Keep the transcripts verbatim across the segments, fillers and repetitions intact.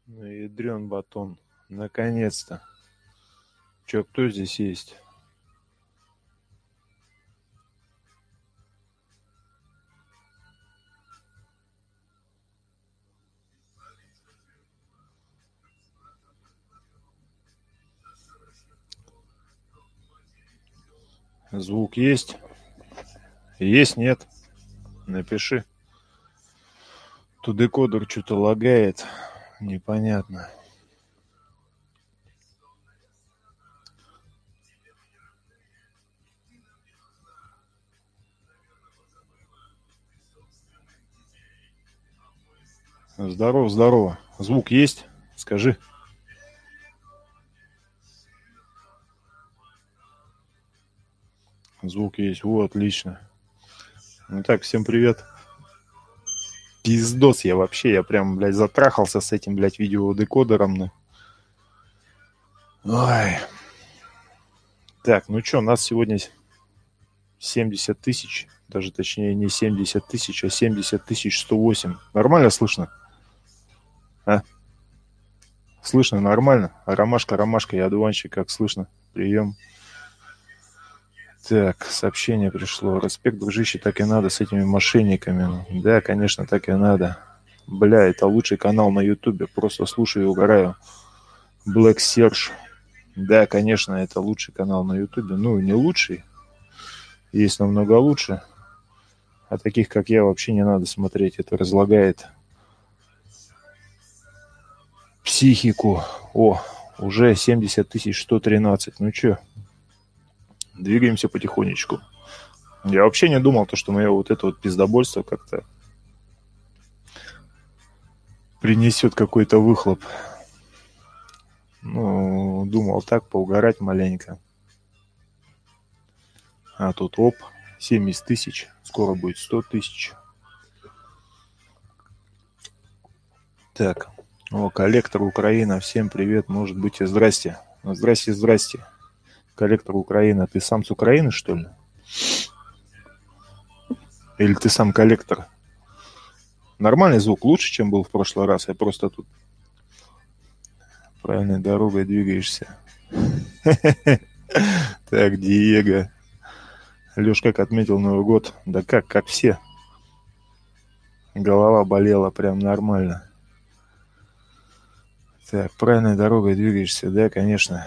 Ну, ядрен батон. Наконец-то. Че, кто здесь есть? Звук есть? Есть, нет? Напиши. Тут декодер что-то лагает. Непонятно. Здорово, здорово. Звук есть? Скажи. Звук есть. О, отлично. Ну так, всем привет. Пиздос я вообще. Я прям, блядь, затрахался с этим, блядь, видеодекодером. Ой. Так, ну что, у нас сегодня семьдесят тысяч. Даже точнее не семьдесят тысяч, а семьдесят тысяч сто восемь. Нормально слышно? А? Слышно нормально? А ромашка, ромашка, я одуванчик, как слышно? Прием. Так, сообщение пришло. Респект, дружище, так и надо с этими мошенниками. Да, конечно, так и надо. Бля, это лучший канал на ютубе. Просто слушаю и угораю. Black Serge. Да, конечно, это лучший канал на ютубе. Ну, не лучший. Есть намного лучше. А таких, как я, вообще не надо смотреть. Это разлагает психику. О, уже семьдесят тысяч сто тринадцать. Ну чё, двигаемся потихонечку. Я вообще не думал, то, что мое вот это вот пиздобольство как-то принесет какой-то выхлоп. Ну, думал так, поугарать маленько. А тут оп, семьдесят тысяч. Скоро будет сто тысяч. Так, о, коллектор Украина, всем привет, может быть и здрасте. Здрасте, здрасте. Коллектор Украина, ты сам с Украины, что ли? Или ты сам коллектор? Нормальный звук, лучше, чем был в прошлый раз. Я просто тут правильной дорогой двигаешься. Так, Диего. Лёш, как отметил Новый год? Да как, как все. Голова болела прям нормально. Так, правильной дорогой двигаешься, да, конечно.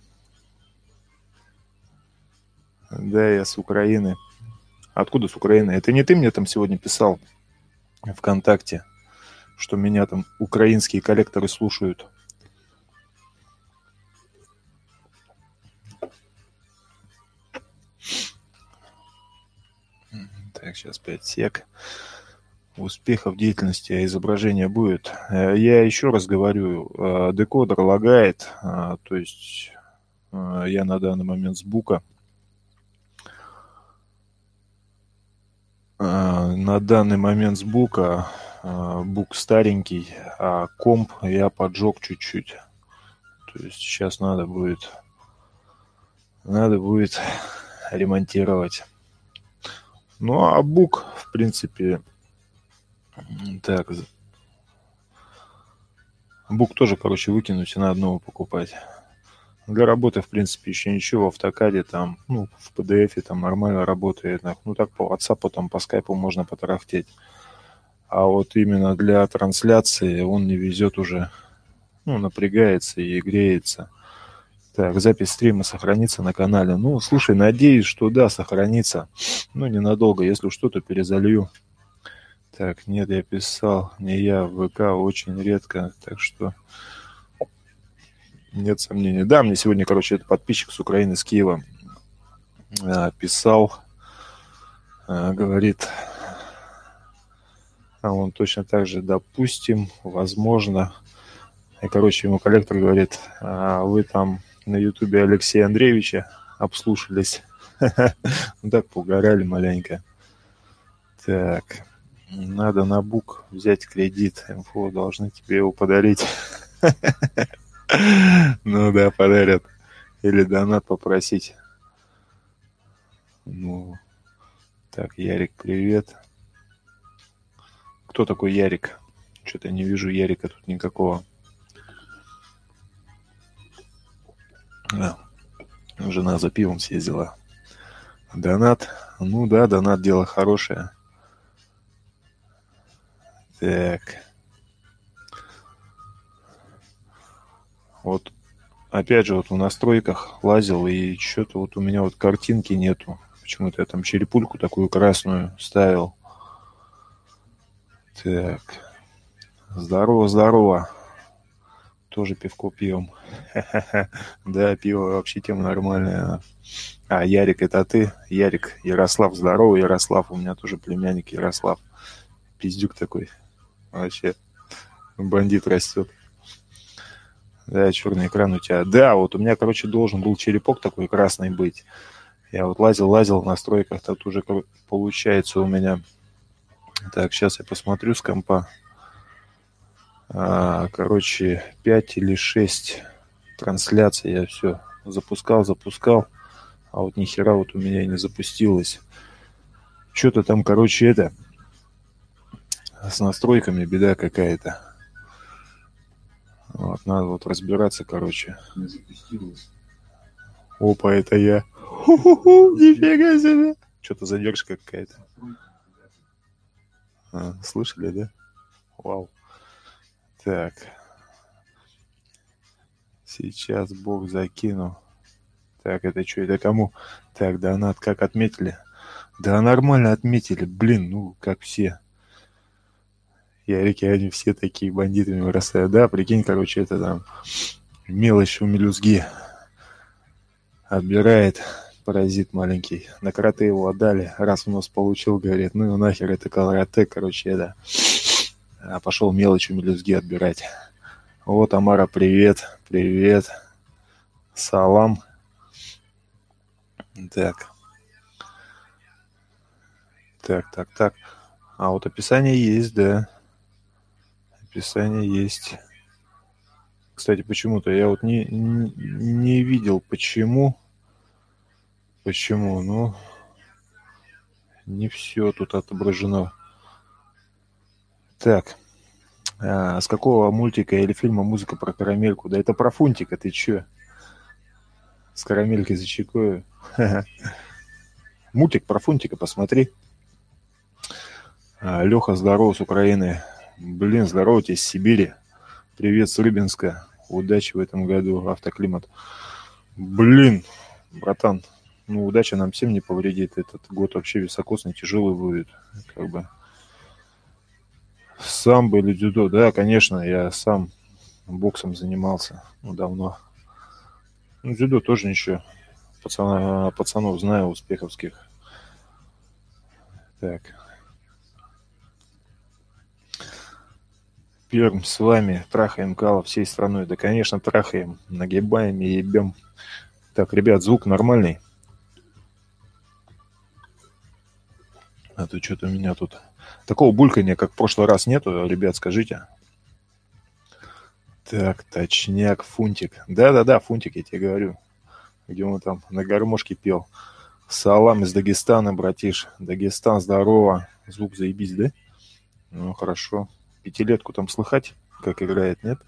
Да, я с Украины. Откуда с Украины? Это не ты мне там сегодня писал ВКонтакте, что меня там украинские коллекторы слушают? Так, сейчас пять сек. Успехов в деятельности, а изображение будет. Я еще раз говорю, декодер лагает, то есть я на данный момент с бука. На данный момент с бука, бук старенький, а комп я поджег чуть-чуть. То есть сейчас надо будет, надо будет ремонтировать. Ну а бук, в принципе, так, бук тоже, короче, выкинуть и на одного покупать. Для работы, в принципе, еще ничего. В автокаде там, ну, в пи ди эф там нормально работает. Ну, так по WhatsApp, там, по скайпу можно потарахтеть. А вот именно для трансляции он не везет уже. Ну, напрягается и греется. Так, запись стрима сохранится на канале. Ну, слушай, надеюсь, что да, сохранится. Ну, ненадолго. Если что-то перезалью. Так, нет, я писал. Не я, в ВК очень редко. Так что... Нет сомнений. Да, мне сегодня, короче, это подписчик с Украины, с Киева писал, говорит, а он точно так же, допустим, возможно. И, короче, ему коллектор говорит, а вы там на ютубе Алексея Андреевича обслушались. Ну так, поугарали маленько. Так, надо на бук взять кредит. МФО должны тебе его подарить. Ну да, подарят. Или донат попросить. Ну, так, Ярик, привет. Кто такой Ярик? Что-то не вижу Ярика тут никакого. А, жена за пивом съездила. Донат. Ну да, донат дело хорошее. Так. Вот опять же вот в настройках лазил, и что-то вот у меня вот картинки нету. Почему-то я там черепульку такую красную ставил. Так. Здорово, здорово. Тоже пивко пьем. Да, пиво вообще тема нормальная. А, Ярик, это ты? Ярик, Ярослав, здорово, Ярослав. У меня тоже племянник Ярослав. Пиздюк такой. Вообще. Бандит растет. Да, черный экран у тебя. Да, вот у меня, короче, должен был черепок такой красный быть. Я вот лазил-лазил в настройках, тут уже получается у меня. Так, сейчас я посмотрю с компа. А, короче, пять или шесть трансляций я все запускал, запускал. А вот ни хера вот у меня и не запустилось. Что-то там, короче, это... С настройками беда какая-то. Вот, надо вот разбираться, короче. Не запустилось. Опа, это я. Ху-ху-ху, нифига себе. Что-то задержка какая-то. А, слышали, да? Вау. Так. Сейчас бог закину. Так, это что, это кому? Так, донат как отметили? Да, нормально отметили. Блин, ну, как все. Ярики, они все такие бандитами вырастают. Да, прикинь, короче, это там мелочь у мелюзги. Отбирает паразит маленький. На карате его отдали. Раз в нос получил, говорит, ну и нахер это карате, короче, это. А пошел мелочь у мелюзги отбирать. Вот, Амара, привет. Привет. Салам. Так. Так, так, так. А вот описание есть, да. Описание есть. Кстати, почему-то я вот не, не, не видел, почему. Почему, ну, не все тут отображено. Так, а с какого мультика или фильма музыка про карамельку? Да это про Фунтика, ты чё? С карамелькой за чекою. Мультик про Фунтика, посмотри. А, Леха, здорово, с Украины. Блин, здорово тебе с Сибири. Привет с Рыбинска. Удачи в этом году, автоклимат. Блин, братан, ну удача нам всем не повредит. Этот год вообще високосный, тяжелый будет. Как бы. Самбо или дзюдо? Да, конечно, я сам боксом занимался, ну, давно. Ну, дзюдо тоже ничего. Пацана, пацанов знаю, успеховских. Так. Перм с вами. Трахаем кала всей страной. Да, конечно, трахаем. Нагибаем и ебем. Так, ребят, звук нормальный? А то что-то у меня тут... Такого булькания, как в прошлый раз, нету, ребят, скажите. Так, точняк, Фунтик. Да-да-да, Фунтик, я тебе говорю. Где он там на гармошке пел. Салам из Дагестана, братиш. Дагестан, здорово. Звук заебись, да? Ну, хорошо. Пятилетку там слыхать, как играет, нет?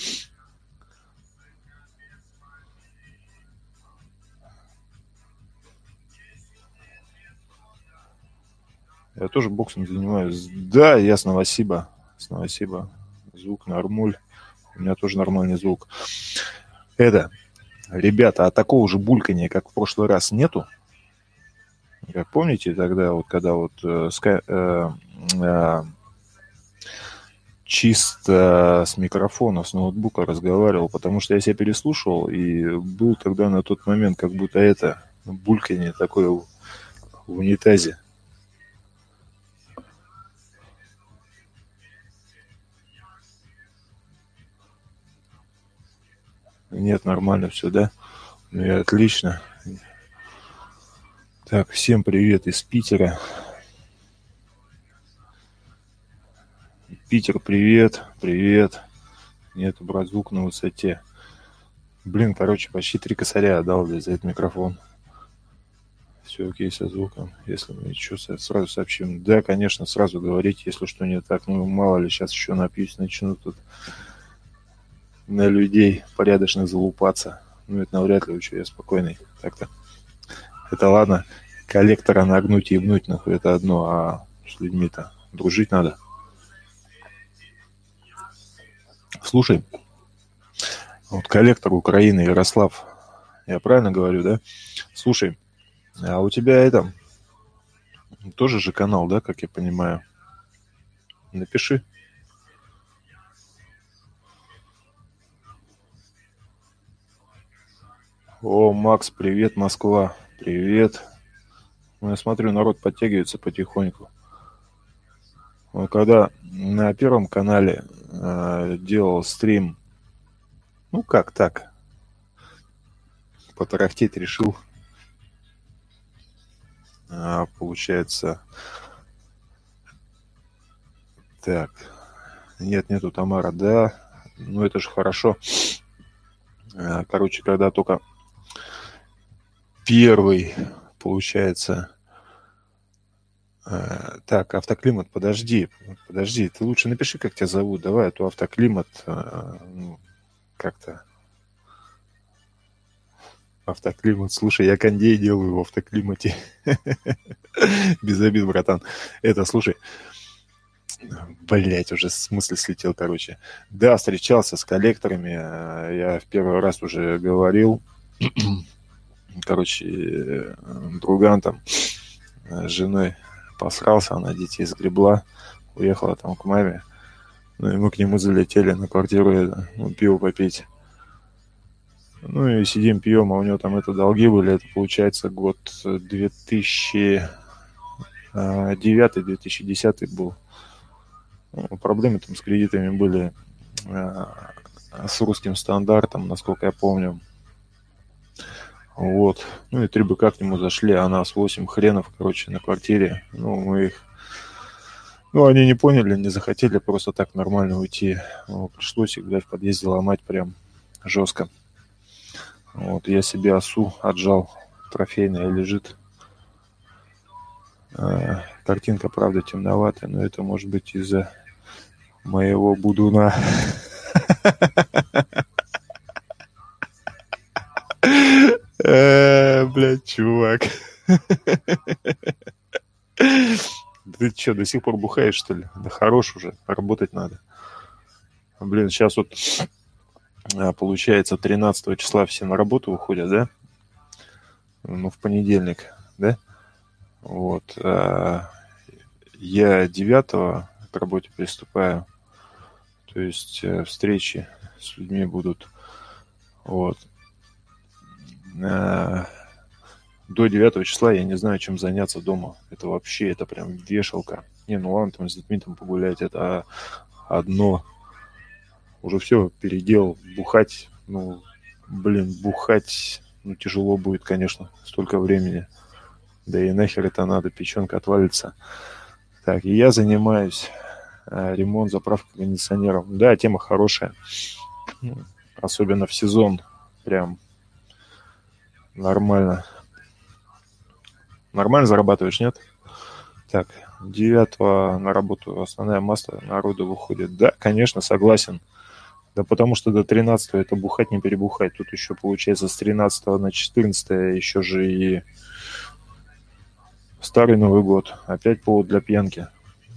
Я тоже боксом занимаюсь. Да, я с Новосиба. С Новосиба. Звук нормуль. У меня тоже нормальный звук. Это, ребята, а такого же булькания, как в прошлый раз, нету? Как помните тогда, вот когда вот э, ска, э, э, чисто с микрофона, с ноутбука разговаривал, потому что я себя переслушивал, и был тогда на тот момент как будто это бульканье такое в, в унитазе. Нет, нормально все, да? Ну и отлично. Так, всем привет из Питера. Питер, привет, привет. Нет, брат, звук на высоте. Блин, короче, почти три косаря отдал за этот микрофон. Все окей со звуком. Если мы что, сразу сообщим. Да, конечно, сразу говорить, если что не так. Ну, мало ли, сейчас еще напьюсь, начну тут на людей порядочных залупаться. Ну, это навряд ли, учу, я спокойный. Так-то. Это ладно, коллектора нагнуть и ебнуть, нахуй, это одно, а с людьми-то дружить надо. Слушай, вот коллектор Украины Ярослав, я правильно говорю, да? Слушай, а у тебя это тоже же канал, да, как я понимаю? Напиши. О, Макс, привет, Москва. Привет. Ну, я смотрю, народ подтягивается потихоньку. Вот когда на Первом канале э, делал стрим, ну как так, потарахтеть решил, а, получается, так, нет, нету Тамара, да, ну это же хорошо. А, короче, когда только первый, получается, а, так, автоклимат, подожди, подожди, ты лучше напиши, как тебя зовут, давай, а то автоклимат, а, ну, как-то... Автоклимат. Слушай, я кондей делаю в автоклимате. Без обид, братан. Это, слушай, блять, уже смысл слетел, короче. Да, встречался с коллекторами. Я в первый раз уже говорил. Короче, друган там с женой посрался, она детей сгребла, уехала там к маме. Ну, и мы к нему залетели на квартиру, ну, пиво попить. Ну и сидим, пьем, а у него там это долги были. Это получается год две тысячи девятый - две тысячи десятый был. Ну, проблемы там с кредитами были а, с русским стандартом, насколько я помню. Вот. Ну и три быка к нему зашли, а нас восемь хренов, короче, на квартире. Ну, мы их... Ну, они не поняли, не захотели просто так нормально уйти. Ну, пришлось их, блядь, в подъезде ломать прям жестко. Вот, я себе осу отжал, трофейная лежит. А, картинка, правда, темноватая, но это может быть из-за моего будуна. Блядь, чувак. Ты что, до сих пор бухаешь, что ли? Да хорош уже, работать надо. Блин, сейчас вот получается тринадцатого числа все на работу выходят, да? Ну, в понедельник, да? Вот. А я девятого к работе приступаю. То есть встречи с людьми будут. Вот. А до девятого числа я не знаю, чем заняться дома. Это вообще, это прям вешалка. Не, ну ладно, там с детьми там погулять, это одно. Уже все переделал. Бухать, ну, блин, бухать, ну, тяжело будет, конечно, столько времени. Да и нахер это надо, печенка отвалится. Так, и я занимаюсь а, ремонт, заправка кондиционеров. Да, тема хорошая. Особенно в сезон. Прям нормально. Нормально зарабатываешь, нет? Так, девятого на работу основная масса народу выходит. Да, конечно, согласен. Да потому что до тринадцатого это бухать не перебухать. Тут еще получается с тринадцатого на четырнадцатое еще же и Старый Новый год. Опять повод для пьянки.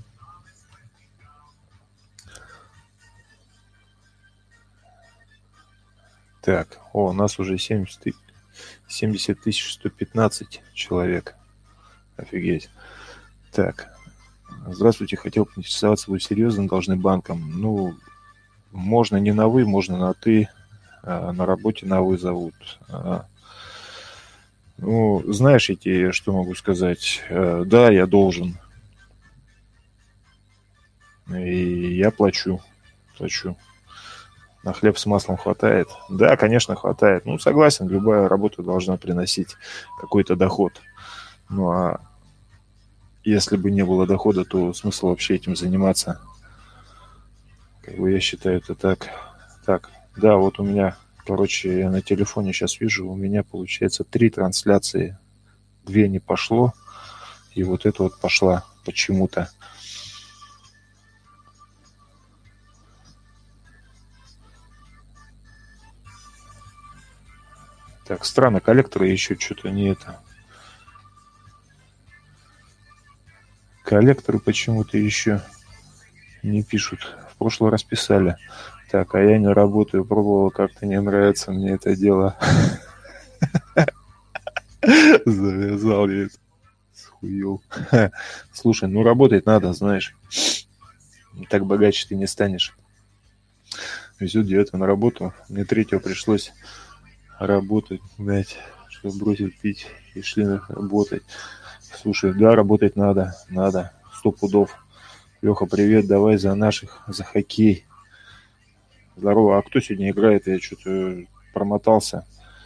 Так, о, у нас уже семьдесят тысяч сто пятнадцать человек. Офигеть. Так, здравствуйте, хотел поинтересоваться, вы серьезно должны банком? Ну, можно не на «вы», можно на «ты». А на работе на «вы» зовут. А, ну, знаешь, я тебе что могу сказать? А, да, я должен. И я плачу. Плачу. На хлеб с маслом хватает? Да, конечно, хватает. Ну, согласен, любая работа должна приносить какой-то доход. Ну, а если бы не было дохода, то смысл вообще этим заниматься? Как бы я считаю, это так. Так, да, вот у меня, короче, я на телефоне сейчас вижу, у меня получается три трансляции. Две не пошло, и вот эта вот пошла почему-то. Так, странно, коллекторы еще что-то не это. Коллекторы почему-то еще не пишут. В прошлый раз писали. Так, а я не работаю, пробовал, как-то не нравится мне это дело. Завязал я это. Схуел. Слушай, ну работать надо, знаешь. Так богаче ты не станешь. Везет девятого на работу. Мне третьего пришлось работать, блядь, чтобы бросить пить и шли работать. Слушай, да, работать надо, надо, сто пудов. Леха, привет, давай за наших, за хоккей. Здорово, а кто сегодня играет? Я что-то промотался.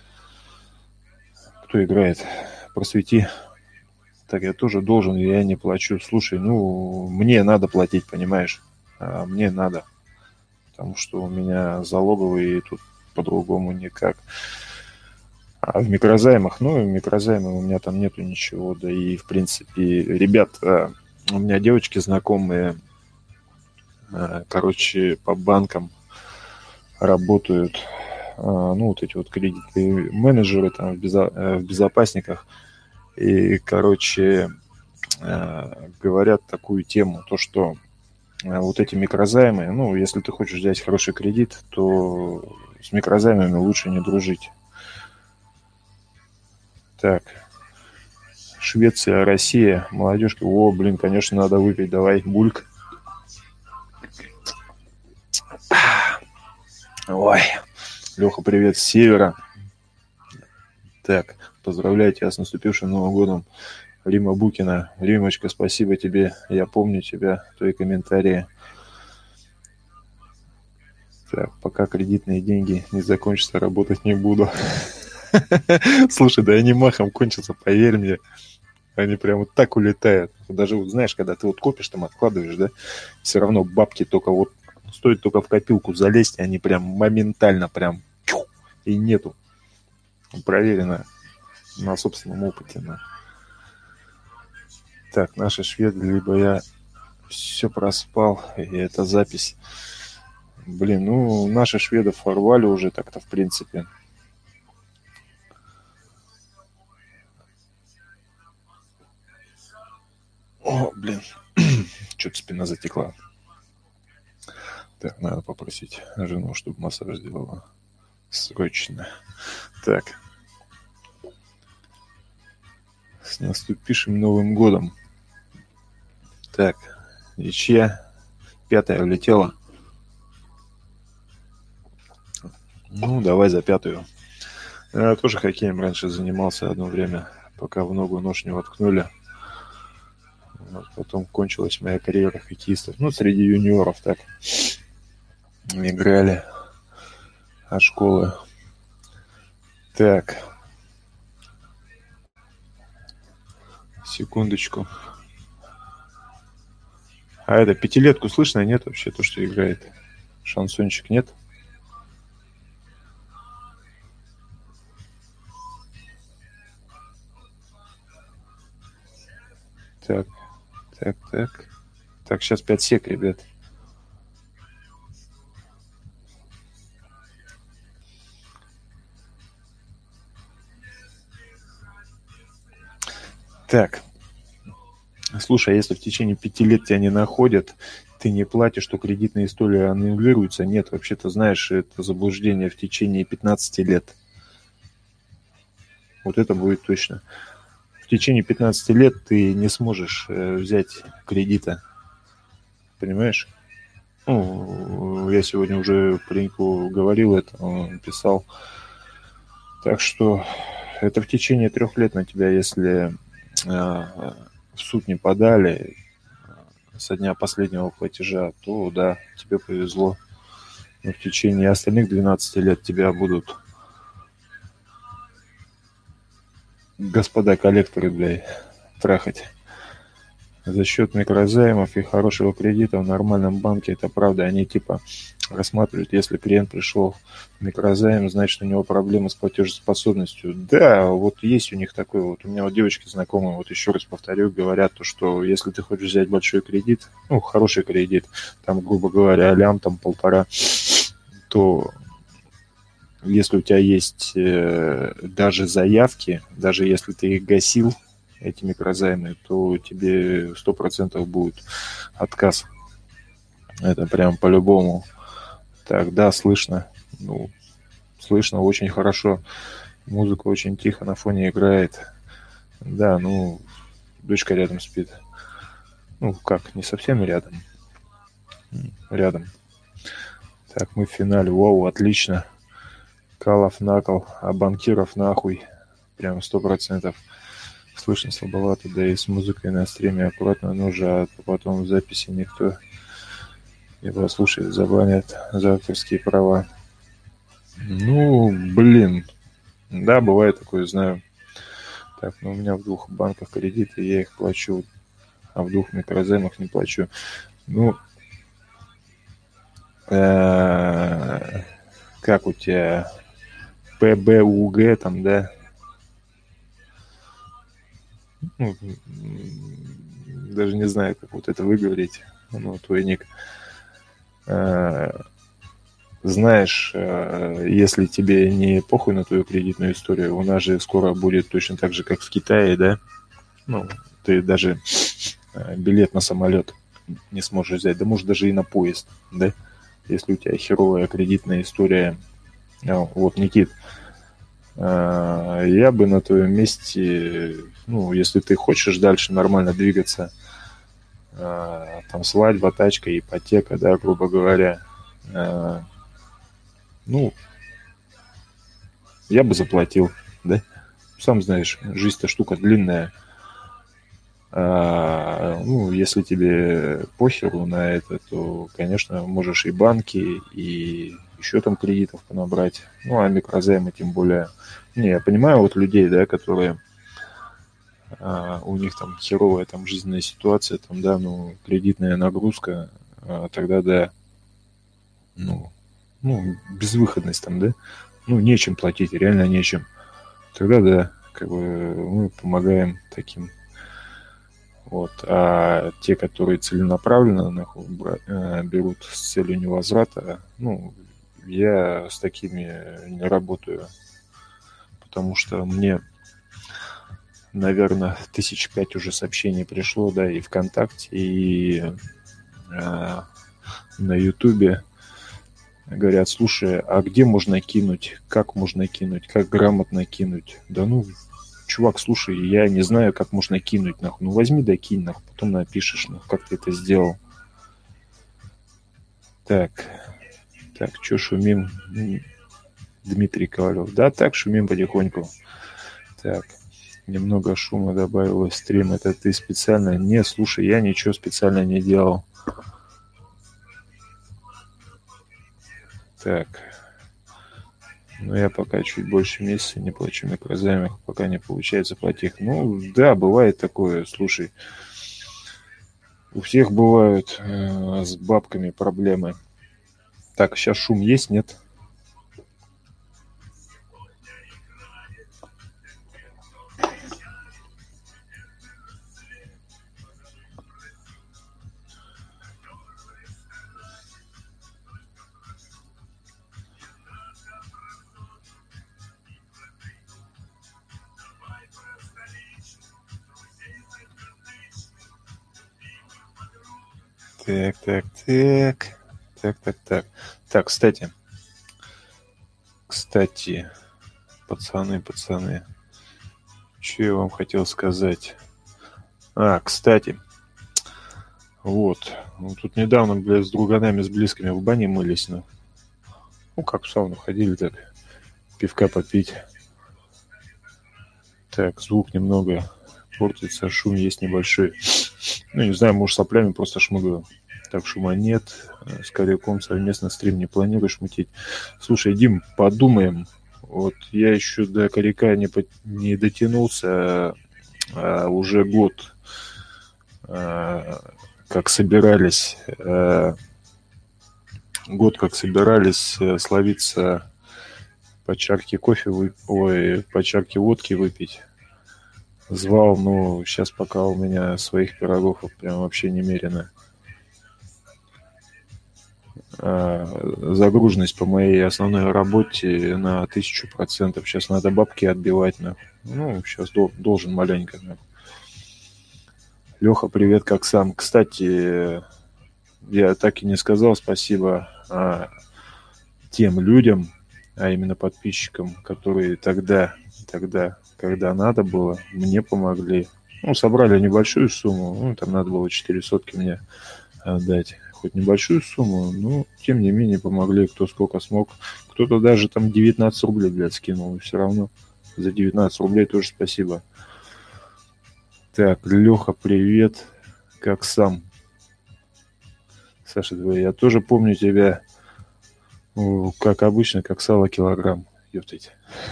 Кто играет? Просвети. Так, я тоже должен, я не плачу. Слушай, ну, мне надо платить, понимаешь? А мне надо. Потому что у меня залоговые, и тут по-другому никак. А в микрозаймах, ну, в микрозаймах у меня там нету ничего. Да и, в принципе, ребят, у меня девочки знакомые, короче, по банкам работают, ну, вот эти вот кредитные менеджеры там в, безо, в безопасниках. И, короче, говорят такую тему, то, что вот эти микрозаймы, ну, если ты хочешь взять хороший кредит, то с микрозаймами лучше не дружить. Так, Швеция, Россия, молодежка. О, блин, конечно, надо выпить. Давай, бульк. Ой, Леха, привет с севера. Так, поздравляю тебя с наступившим Новым годом. Рима Букина. Римочка, спасибо тебе. Я помню тебя, твои комментарии. Так, пока кредитные деньги не закончатся, работать не буду. Слушай, да они махом кончатся, поверь мне. Они прям вот так улетают. Даже вот знаешь, когда ты вот копишь, там откладываешь, да, все равно бабки только вот стоит только в копилку залезть, они прям моментально прям и нету. Проверено на собственном опыте. Да. Так, наши шведы, либо я все проспал, и это запись. Блин, ну, наши шведов ворвали уже так-то, в принципе. О, блин, что-то спина затекла. Так, надо попросить жену, чтобы массаж сделала. Срочно. Так. С наступившим Новым годом. Так, ничья. Пятая улетела. Ну, давай за пятую. Я тоже хоккеем раньше занимался одно время, пока в ногу нож не воткнули. Вот, потом кончилась моя карьера хоккеистов. Ну, среди юниоров так. Играли от школы. Так. Секундочку. А это пятилетку слышно? Нет вообще то, что играет? Шансончик нет? Так, так, так. Так, сейчас пять сек, ребят. Так. Слушай, а если в течение пяти лет тебя не находят, ты не платишь, что кредитная история аннулируется? Нет, вообще-то, знаешь, это заблуждение в течение пятнадцати лет. Вот это будет точно. В течение пятнадцати лет ты не сможешь э, взять кредита. Понимаешь? Ну, я сегодня уже пареньку говорил это, он писал. Так что это в течение трех лет на тебя, если э, в суд не подали со дня последнего платежа, то да, тебе повезло. Но в течение остальных двенадцати лет тебя будут господа коллекторы, блядь, трахать. За счет микрозаймов и хорошего кредита в нормальном банке, это правда, они типа рассматривают, если клиент пришел в микрозайм, значит, у него проблемы с платежеспособностью. Да, вот есть у них такой вот. У меня вот девочки знакомые, вот еще раз повторю, говорят, то, что если ты хочешь взять большой кредит, ну, хороший кредит, там, грубо говоря, лям, там, полтора, то если у тебя есть э, даже заявки, даже если ты их гасил, эти микрозаймы, то тебе сто процентов будет отказ. Это прям по-любому. Так, да, слышно. Ну, слышно очень хорошо. Музыка очень тихо на фоне играет. Да, ну, дочка рядом спит. Ну, как, не совсем рядом. Рядом. Так, мы в финале. Вау, отлично. Калов на кол, а банкиров нахуй. Прям сто процентов. Слышно слабовато, да и с музыкой на стриме аккуратно нужно, а потом в записи никто его слушает, забанят за авторские права. Ну, блин. Да, бывает такое, знаю. Так, ну у меня в двух банках кредиты, я их плачу, а в двух микрозаймах не плачу. Ну, э, как у тебя ПБУГ там, да? Ну, даже не знаю, как вот это выговорить. Ну, твой ник. Э, знаешь, э, если тебе не похуй на твою кредитную историю, у нас же скоро будет точно так же, как в Китае, да? Ну, ты даже э, билет на самолет не сможешь взять, да может даже и на поезд, да? Если у тебя херовая кредитная история. А, вот, Никит, э, я бы на твоем месте, ну, если ты хочешь дальше нормально двигаться, э, там свадьба, тачка, ипотека, да, грубо говоря, э, ну, я бы заплатил, да? Сам знаешь, жизнь-то штука длинная. А, ну, если тебе похеру на это, то, конечно, можешь и банки, и еще там кредитов понабрать. Ну, а микрозаймы тем более. Не, я понимаю вот людей, да, которые а, у них там херовая там жизненная ситуация, там, да, ну, кредитная нагрузка, а, тогда, да, ну, ну, безвыходность там, да, ну, нечем платить, реально нечем. Тогда, да, как бы мы помогаем таким. Вот. А те, которые целенаправленно нахуй, бра- э, берут с целью невозврата, ну, я с такими не работаю, потому что мне, наверное, тысяч пять уже сообщений пришло, да, и ВКонтакте, и э, на Ютубе. Говорят, слушай, а где можно кинуть, как можно кинуть, как грамотно кинуть? Да ну, чувак, слушай, я не знаю, как можно кинуть, нахуй. Ну, возьми да кинь, нахуй, потом напишешь, ну, как ты это сделал. Так, так, что шумим? Дмитрий Ковалев. Да, так, шумим потихоньку. Так, немного шума добавилось в стрим. Это ты специально? Не, слушай, я ничего специально не делал. Так, ну я пока чуть больше месяца не плачу микрозаймы, пока не получается платить. Ну, да, бывает такое, слушай. У всех бывают э, с бабками проблемы. Так, сейчас шум есть, нет? Так, так, так. Так, так, так. Так, кстати. Кстати, пацаны, пацаны. Что я вам хотел сказать? А, кстати. Вот. Ну, тут недавно, блядь, с друганами, с близкими в бане мылись, ну. Ну, как в сауну ходили, так. Пивка попить. Так, звук немного портится, шум есть небольшой. Ну, не знаю, может, соплями просто шмыгаю. Так, шума нет. С Коряком совместно стрим не планируешь мутить? Слушай, Дим, подумаем. Вот я еще до Коряка не, по... не дотянулся, а, а уже год а, как собирались, а, год как собирались а, словиться по чарке кофе, вы... ой, по чарке водки выпить. Звал, но сейчас пока у меня своих пирогов прям вообще немерено. загруженность по моей основной работе на тысячу процентов. Сейчас надо бабки отбивать, нахуй. Ну, сейчас дол- должен маленько, нахуй. Леха, привет, как сам. Кстати, я так и не сказал спасибо а, тем людям, а именно подписчикам, которые тогда, тогда, когда надо было, мне помогли. Ну, собрали небольшую сумму, ну, там надо было четыре сотки мне отдать. Хоть небольшую сумму, но, тем не менее, помогли кто сколько смог. Кто-то даже там девятнадцать рублей, блядь, скинул, и все равно за девятнадцать рублей тоже спасибо. Так, Леха, привет, как сам? Саша, я тоже помню тебя, как обычно, как сало килограмм. Ёптать.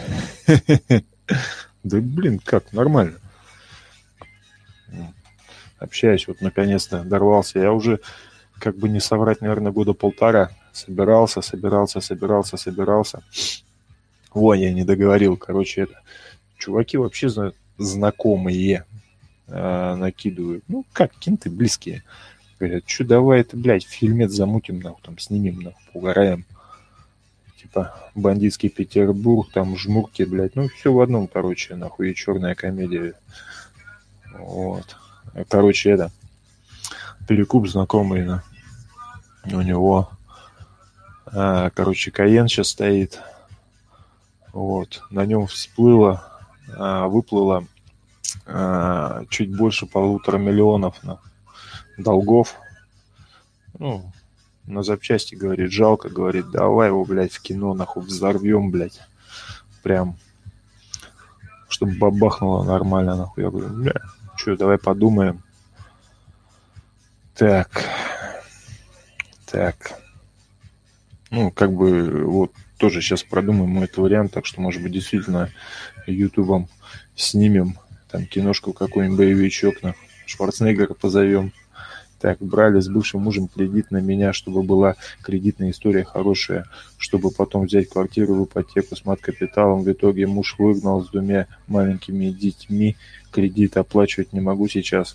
Да, блин, как, нормально. Общаюсь, вот наконец-то дорвался. Я уже, как бы не соврать, наверное, года полтора собирался, собирался, собирался, собирался. Ой, я не договорил. Короче, это чуваки вообще зна- знакомые э, накидывают. Ну, как, кем-то близкие. Говорят, что давай это, блядь, фильмец замутим, нахуй, там, снимем, нахуй, угораем. Типа, бандитский Петербург, там, жмурки, блядь. Ну, все в одном, короче, нахуй, и черная комедия. Вот. Короче, это, Перекуп знакомый, да. У него, а, короче, Каен сейчас стоит. Вот. На нем всплыло, а, выплыло а, чуть больше полутора миллионов на долгов. Ну, на запчасти, говорит, жалко, говорит, давай его, блядь, в кино, нахуй, взорвем, блядь. Прям, чтобы бабахнуло нормально, нахуй. Я говорю, бля, что, давай подумаем. Так, так. Ну, как бы, вот, тоже сейчас продумаем этот вариант, так что, может быть, действительно, ютубом снимем, там, киношку какой-нибудь, боевичок, на Шварценеггера позовем. Так, брали с бывшим мужем кредит на меня, чтобы была кредитная история хорошая, чтобы потом взять квартиру в ипотеку с мат-капиталом. В итоге муж выгнал с двумя маленькими детьми. Кредит оплачивать не могу сейчас.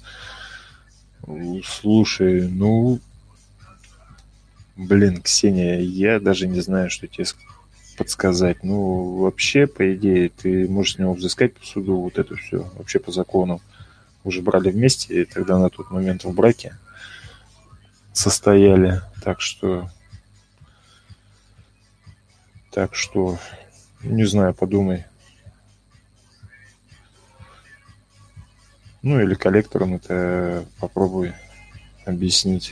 Слушай, ну, блин, Ксения, я даже не знаю, что тебе подсказать. Ну, вообще, по идее, ты можешь с него взыскать по суду вот это все, вообще по закону. Уже брали вместе, и тогда на тот момент в браке состояли. Так что, так что, не знаю, подумай. Ну, или коллекторам это попробуй объяснить.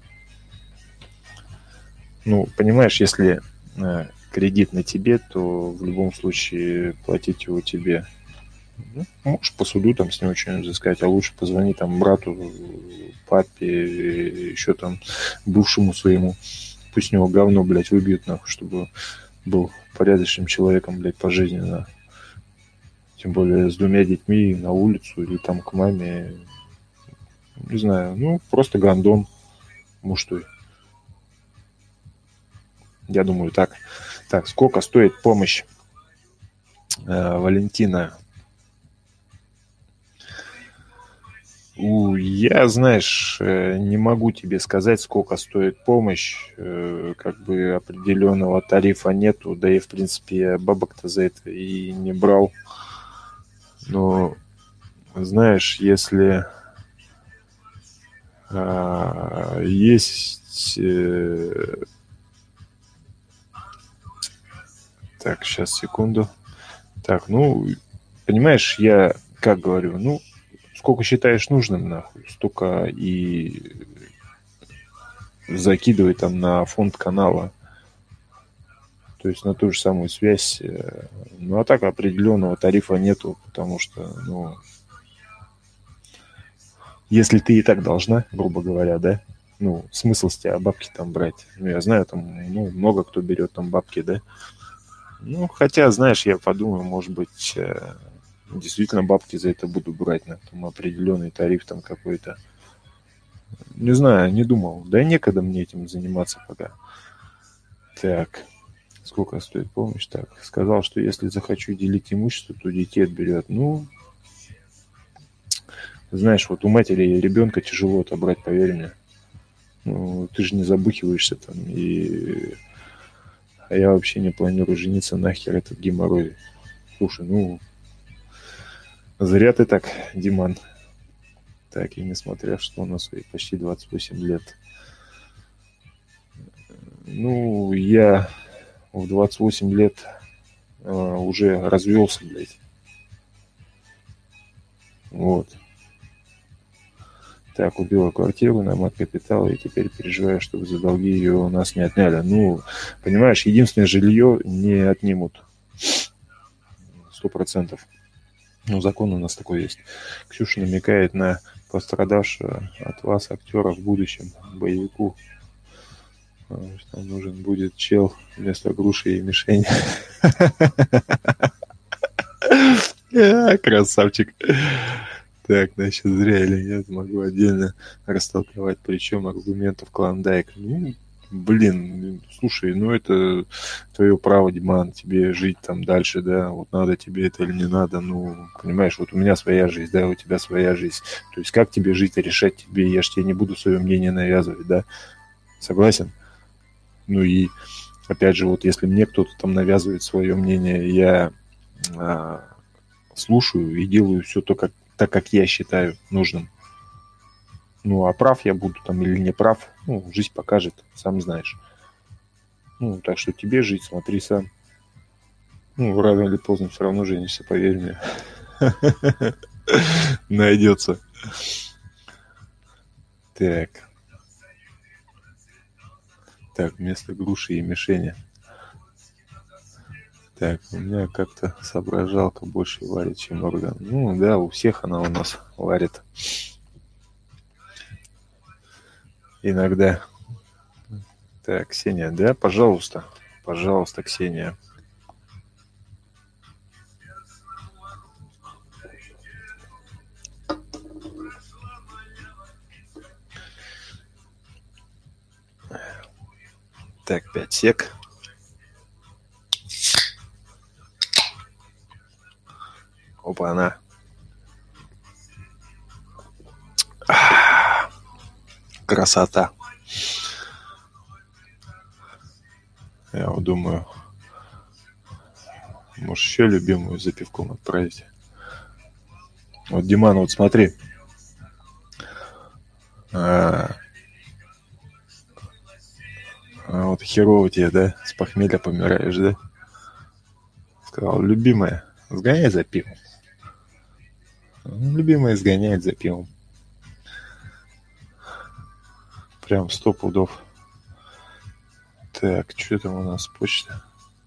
Ну, понимаешь, если э, кредит на тебе, то в любом случае платить его тебе. Ну, можешь по суду там с него что-нибудь взыскать, а лучше позвони там брату, папе, еще там бывшему своему. Пусть с него говно, блядь, выбьют, нахуй, чтобы был порядочным человеком, блядь, по жизни, да. Тем более с двумя детьми на улицу или там к маме. Не знаю, ну, просто гандон мужской. Я думаю, так. Так, сколько стоит помощь э, Валентина? У, я, знаешь, э, не могу тебе сказать, сколько стоит помощь. Э, как бы определенного тарифа нету. Да и, в принципе, я бабок-то за это и не брал. Но, знаешь, если э, есть... Э, так, сейчас, секунду. Так, ну, понимаешь, я как говорю, ну, сколько считаешь нужным, нахуй, столько и закидывай там на фонд канала. То есть на ту же самую связь. Ну, а так определенного тарифа нету, потому что, ну, если ты и так должна, грубо говоря, да, ну, смысл с тебя бабки там брать. Ну, я знаю, там, ну, много кто берет там бабки, да. Ну, хотя, знаешь, я подумаю, может быть, действительно бабки за это буду брать, на там определенный тариф там какой-то. Не знаю, не думал. Да некогда мне этим заниматься пока. Так, сколько стоит помощь? Так, сказал, что если захочу делить имущество, то детей отберет. Ну, знаешь, вот у матери ребенка тяжело отобрать, поверь мне. Ну, ты же не забухиваешься там, и... А я вообще не планирую жениться, нахер этот геморрой. Слушай, ну, зря ты так, Диман. Так, и несмотря, что на свои почти двадцать восемь лет. Ну, я в двадцать восемь лет э, уже развелся, блядь. Вот. Так, убила квартиру на мат капитала, и теперь переживаю, чтобы за долги ее у нас не отняли. Ну, понимаешь, единственное жилье не отнимут. Сто процентов. Ну, закон у нас такой есть. Ксюша намекает на пострадавшего от вас актера в будущем боевику. Что нужен будет чел вместо груши и мишени. Красавчик. Так, значит, зря или нет, могу отдельно растолковать, причем аргументов Клондайк. Ну, блин, слушай, ну это твое право, Диман, тебе жить там дальше, да, вот надо тебе это или не надо, ну, понимаешь, вот у меня своя жизнь, да, у тебя своя жизнь. То есть как тебе жить, решать тебе, я ж тебе не буду свое мнение навязывать, да, согласен? Ну и, опять же, вот если мне кто-то там навязывает свое мнение, я а, слушаю и делаю все то, как так, как я считаю нужным. Ну, а прав я буду там или не прав, ну, жизнь покажет, сам знаешь. Ну, так что тебе жить, смотри сам. Ну, рано или поздно все равно женишься, поверь мне. Найдется. Так. Так, вместо груши и мишени. Так, у меня как-то соображалка больше варит, чем орган. Ну, да, у всех она у нас варит. Иногда. Так, Ксения, да, пожалуйста. Пожалуйста, Ксения. Так, пять сек. Опа, она. Красота. Я вот думаю, может, еще любимую за пивком отправить. Вот, Диман, вот смотри. А, а вот херово тебе, да? С похмелья помираешь, да? Сказал, любимая, сгоняй за пивом. Любимая сгоняет за пивом. Прям сто пудов. Так, что там у нас почта?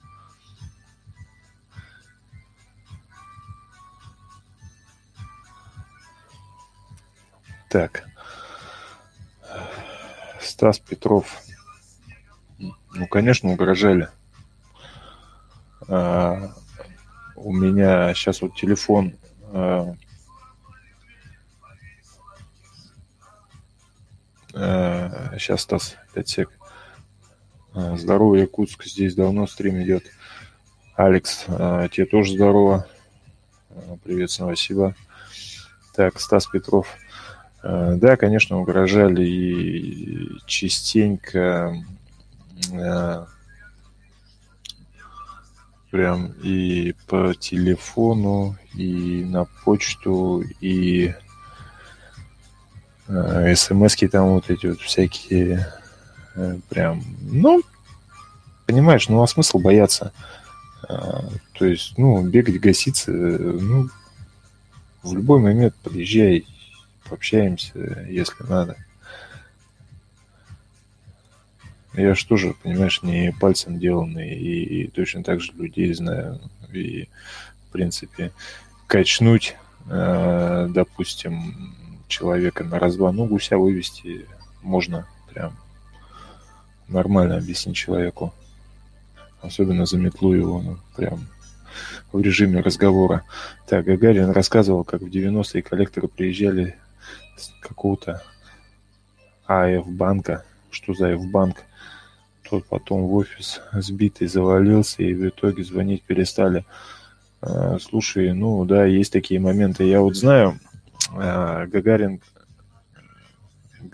Так. Стас Петров. Ну, конечно, угрожали. А, у меня сейчас вот телефон... А, а, сейчас, Стас, пять сек. А, здорово, Якутск. Здесь давно стрим идет. Алекс, а, тебе тоже здорово. А, привет с Новосиба. Так, Стас Петров. А, да, конечно, угрожали и частенько... А, прям и по телефону, и на почту, и э, смс-ки там вот эти вот всякие э, прям, ну, понимаешь, ну а смысл бояться? А, то есть, ну, бегать, гаситься, ну, в любой момент подъезжай, пообщаемся, если надо. Я ж тоже, понимаешь, не пальцем деланный, и точно так же людей знаю. И, в принципе, качнуть, э, допустим, человека на раз-два, ну, гуся вывести можно прям нормально объяснить человеку. Особенно за метлу его, ну, прям в режиме разговора. Так, Гагарин рассказывал, как в девяностые коллекторы приезжали с какого-то АФ-банка. Что за АФ-банк? Тот потом в офис сбитый завалился, и в итоге звонить перестали. А, слушай, ну да, есть такие моменты. Я вот знаю, а, Гагарин,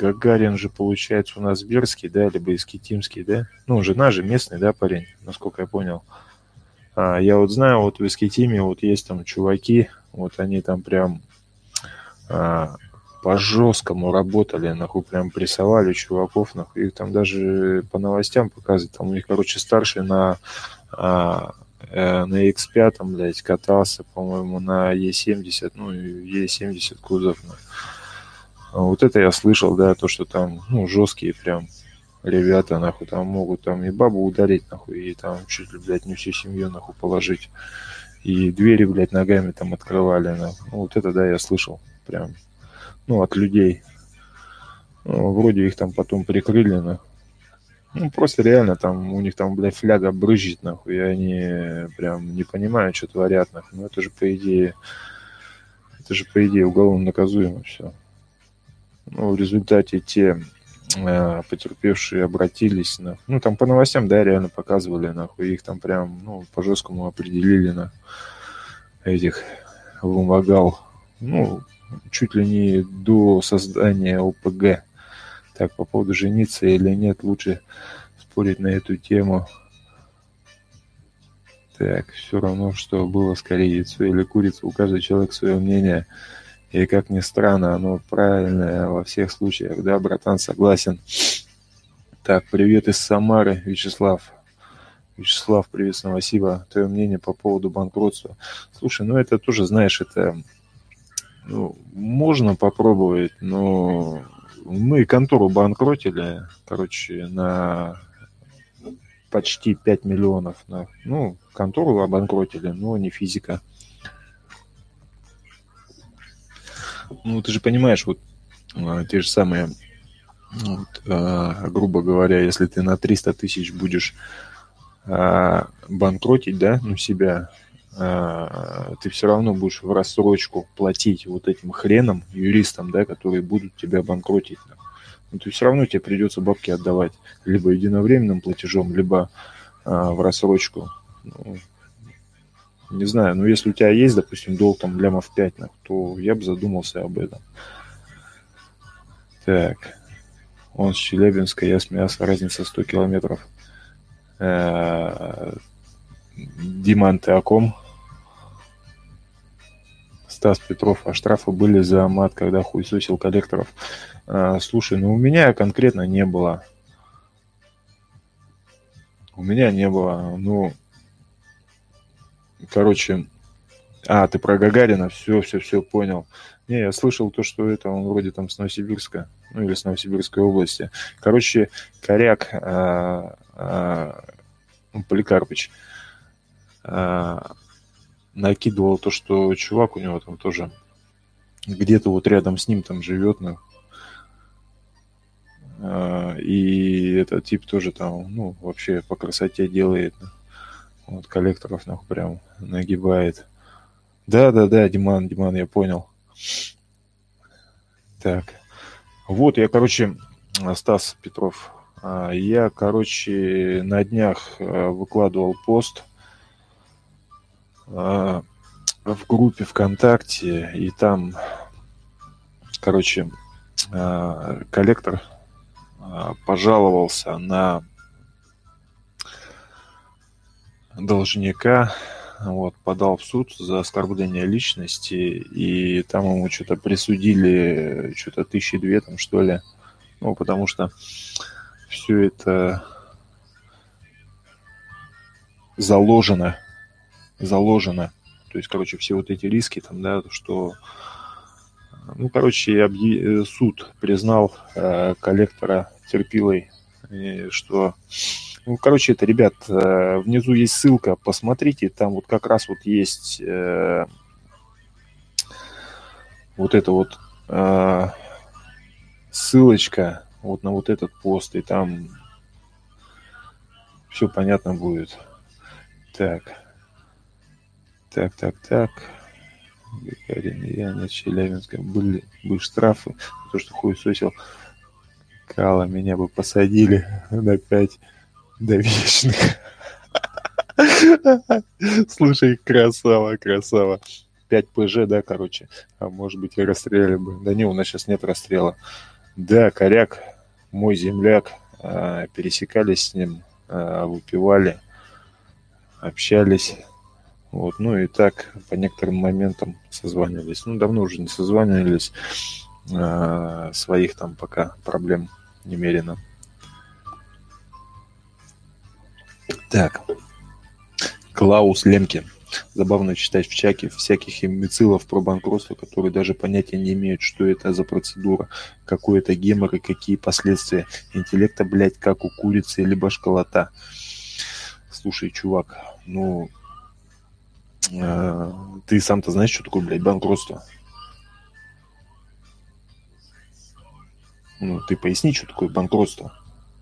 Гагарин же, получается, у нас Берский, да, либо Искитимский, да? Ну, жена же местный, да, парень, насколько я понял. А, я вот знаю, вот в Искитиме вот есть там чуваки, вот они там прям а, по-жесткому работали, нахуй, прям прессовали чуваков, нахуй, их там даже по новостям показывают, там у них, короче, старший на, а, э, на икс пять, блядь, катался, по-моему, на Е семьдесят, ну, Е семьдесят кузов, нахуй. Вот это я слышал, да, то, что там, ну, жесткие прям ребята, нахуй, там могут там и бабу ударить, нахуй, и там чуть ли, блядь, не всю семью, нахуй, положить. И двери, блядь, ногами там открывали, нахуй. Ну, вот это, да, я слышал прям, ну, от людей. Ну, вроде их там потом прикрыли, нахуй. Ну, просто реально там, у них там, блядь, фляга брызжет, нахуй, и они прям не понимают, что творят, нахуй. Ну, это же, по идее, это же, по идее, уголовно наказуемо все. Ну, в результате те э, потерпевшие обратились на... Ну, там по новостям, да, реально показывали, нахуй, их там прям, ну, по-жесткому определили на этих вымогал. Ну, чуть ли не до создания о пэ гэ. Так, по поводу жениться или нет, лучше спорить на эту тему. Так, все равно, что было скорее яйцо или курица, у каждого человека свое мнение. И, как ни странно, оно правильное во всех случаях. Да, братан, согласен. Так, привет из Самары, Вячеслав. Вячеслав, привет с Новосиба. Твое мнение по поводу банкротства? Слушай, ну это тоже, знаешь, это... Ну, можно попробовать, но мы контору банкротили, короче, на почти пять миллионов. На... Ну, контору обанкротили, но не физика. Ну, ты же понимаешь, вот э, те же самые, вот, э, грубо говоря, если ты на триста тысяч будешь э, банкротить, да, ну, себя, э, ты все равно будешь в рассрочку платить вот этим хренам, юристам, да, которые будут тебя банкротить. Ну, то все равно тебе придется бабки отдавать либо единовременным платежом, либо э, в рассрочку. Ну, не знаю, но если у тебя есть, допустим, долг там лямов пять, то я бы задумался об этом. Так, он с Челябинска, я с Мяса, разница сто километров. Диман, ты о ком? Стас Петров, а штрафы были за мат, когда хуесосил коллекторов? Слушай, ну у меня конкретно не было. У меня не было, ну... Короче, а, ты про Гагарина, все, все, все, понял. Не, я слышал то, что это он вроде там с Новосибирска, ну или с Новосибирской области. Короче, Коряк а, а, Поликарпыч а, накидывал то, что чувак у него там тоже где-то вот рядом с ним там живет, ну, а, и этот тип тоже там, ну, вообще по красоте делает, ну. Вот коллекторов, нахуй, прям нагибает. Да-да-да, Диман, Диман, я понял. Так. Вот, я, короче, Стас Петров, я, короче, на днях выкладывал пост в группе ВКонтакте, и там, короче, коллектор пожаловался на должника, вот, подал в суд за оскорбление личности, и там ему что-то присудили, что-то тысячи две там, что ли, ну, потому что все это заложено, заложено, то есть, короче, все вот эти риски там, да, что, ну, короче, объ... суд признал э, коллектора терпилой, и что... Ну, короче, это, ребят, внизу есть ссылка, посмотрите, там вот как раз вот есть э, вот эта вот э, ссылочка вот на вот этот пост, и там все понятно будет. Так, так, так, так. Гагарин, я на Челябинска были бы штрафы, то, что хуесосил Кала, меня бы посадили на пять до вечных. Слушай, красава, красава. пять пэ жэ, да, короче. А может быть, и расстреляли бы. Да не, у нас сейчас нет расстрела. Да, коряк, мой земляк, а, пересекались с ним, а, выпивали, общались. Вот, ну и так по некоторым моментам созванивались. Ну, давно уже не созванивались, а, своих там пока проблем немерено. Так, Клаус Лемке. Забавно читать в чаке всяких имбецилов про банкротство, которые даже понятия не имеют, что это за процедура, какой это гемор и какие последствия. Интеллекта, блядь, как у курицы либо школота. Слушай, чувак, ну, э, ты сам-то знаешь, что такое, блядь, банкротство? Ну, ты поясни, что такое банкротство.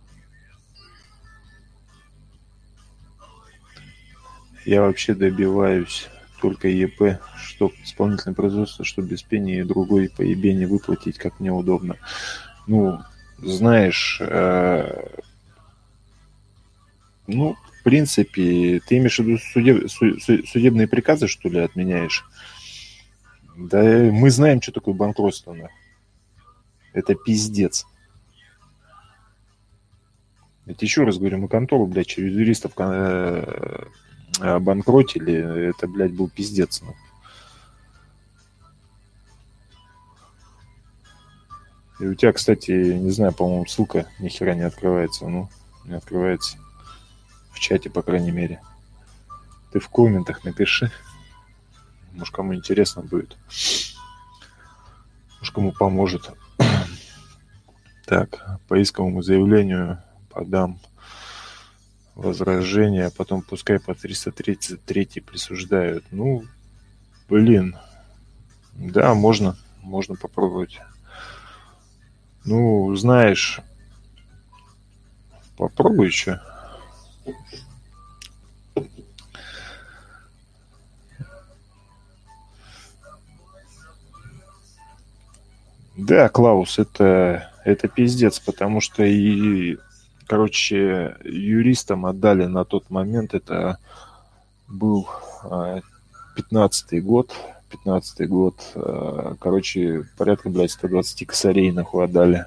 Я вообще добиваюсь только ЕП, чтоб исполнительное производство, чтоб без пени и другой поебени выплатить, как мне удобно. Ну, знаешь, э, ну, в принципе, ты имеешь в виду судеб- су- су- судебные приказы, что ли, отменяешь? Да мы знаем, что такое банкротство, нахуй. Это пиздец. Я тебе еще раз говорю, мы контору, блядь, через юристов э, обанкротили. Это, блядь, был пиздец. Ну. И у тебя, кстати, не знаю, по-моему, ссылка ни хера не открывается. Ну, не открывается. В чате, по крайней мере. Ты в комментах напиши. Может, кому интересно будет. Может, кому поможет. Так, по исковому заявлению подам возражение, а потом пускай по триста тридцать три присуждают. Ну, блин, да, можно, можно попробовать. Ну, знаешь, попробуй еще. Да, Клаус, это, это пиздец, потому что и, короче, юристам отдали на тот момент, это был а, пятнадцатый год, пятнадцатый год, а, короче, порядка, блядь, сто двадцать косарей нахуй отдали.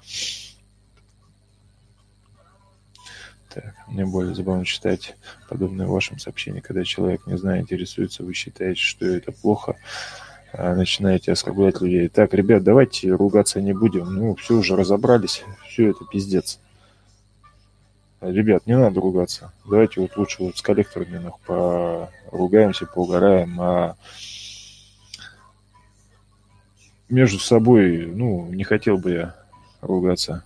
Так, мне более забавно читать подобное в вашем сообщении, когда человек, не знаю, интересуется, вы считаете, что это плохо, а начинаете оскорблять людей. Так, ребят, давайте ругаться не будем. Ну, все уже разобрались, все это пиздец. Ребят, не надо ругаться. Давайте вот лучше вот с коллекторами нахуй поругаемся, поугараем, а между собой, ну, не хотел бы я ругаться.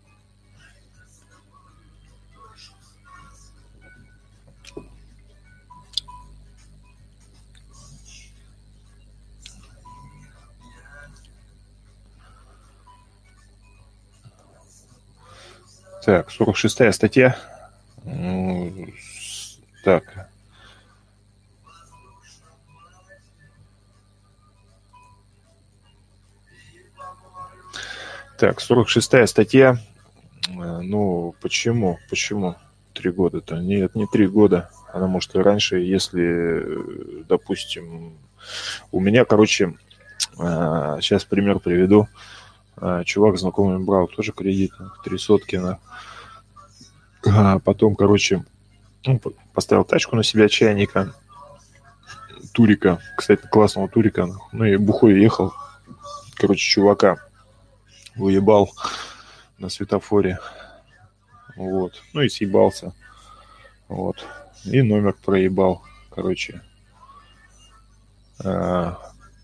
Так, сорок шестая статья. Ну, так. Так, сорок шестая статья. Ну, почему? Почему три года-то? Нет, не три года. Она может и раньше, если, допустим, у меня, короче, сейчас пример приведу. Чувак знакомый брал тоже кредит, три сотки на. А потом, короче, ну, поставил тачку на себя, чайника, турика, кстати, классного турика, ну и бухой ехал, короче, чувака уебал на светофоре, вот, ну и съебался, вот, и номер проебал, короче, а,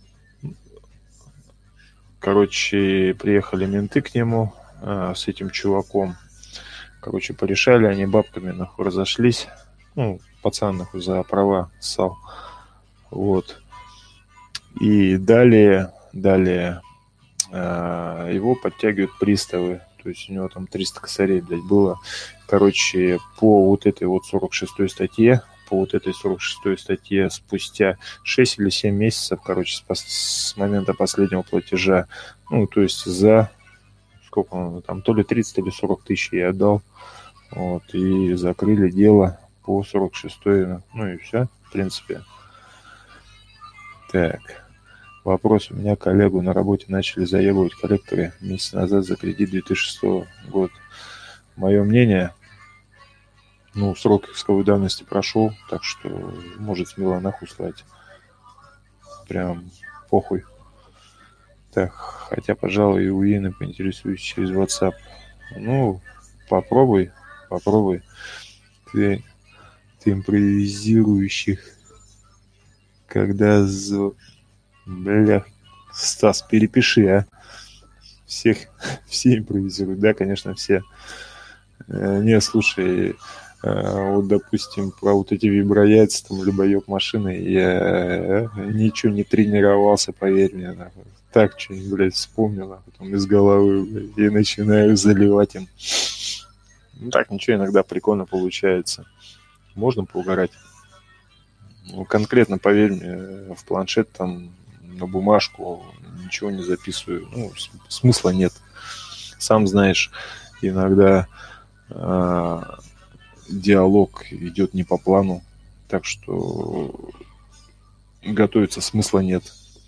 короче, приехали менты к нему а, с этим чуваком, короче, порешали они бабками, нахуй, разошлись, ну, пацан, нахуй, за права ссал, вот, и далее, далее э, его подтягивают приставы, то есть у него там триста косарей, блядь, было, короче, по вот этой вот сорок шестой статье, по вот этой сорок шестой статье спустя шесть или семь месяцев, короче, с, с момента последнего платежа, ну, то есть за, сколько он, там, то ли тридцать, то ли сорок тысяч я отдал, вот, и закрыли дело по сорок шестой, ну, и все, в принципе. Так. Вопрос. У меня коллегу на работе начали заебывать коллекторы месяц назад за кредит две тысячи шестого года. Мое мнение, ну, срок исковой давности прошел, так что может смело нахуй слать. Прям похуй. Так, хотя, пожалуй, и у Ины поинтересуюсь через WhatsApp. Ну, попробуй, попробуй. Ты, ты импровизирующих, когда... За... Бля, Стас, перепиши, а. Всех, все импровизируют. Да, конечно, все. Не, слушай, вот, допустим, про вот эти виброяйца, там, любоёб машины, я ничего не тренировался, поверь мне, нахуй. Так что-нибудь, блядь, вспомнил, нахуй, там, из головы, блядь, и начинаю заливать им. Ну, так, ничего, иногда прикольно получается. Можно поугарать. Ну, конкретно, поверь мне, в планшет, там, на бумажку ничего не записываю. Ну, смысла нет. Сам знаешь, иногда э, диалог идет не по плану, так что готовиться смысла нет.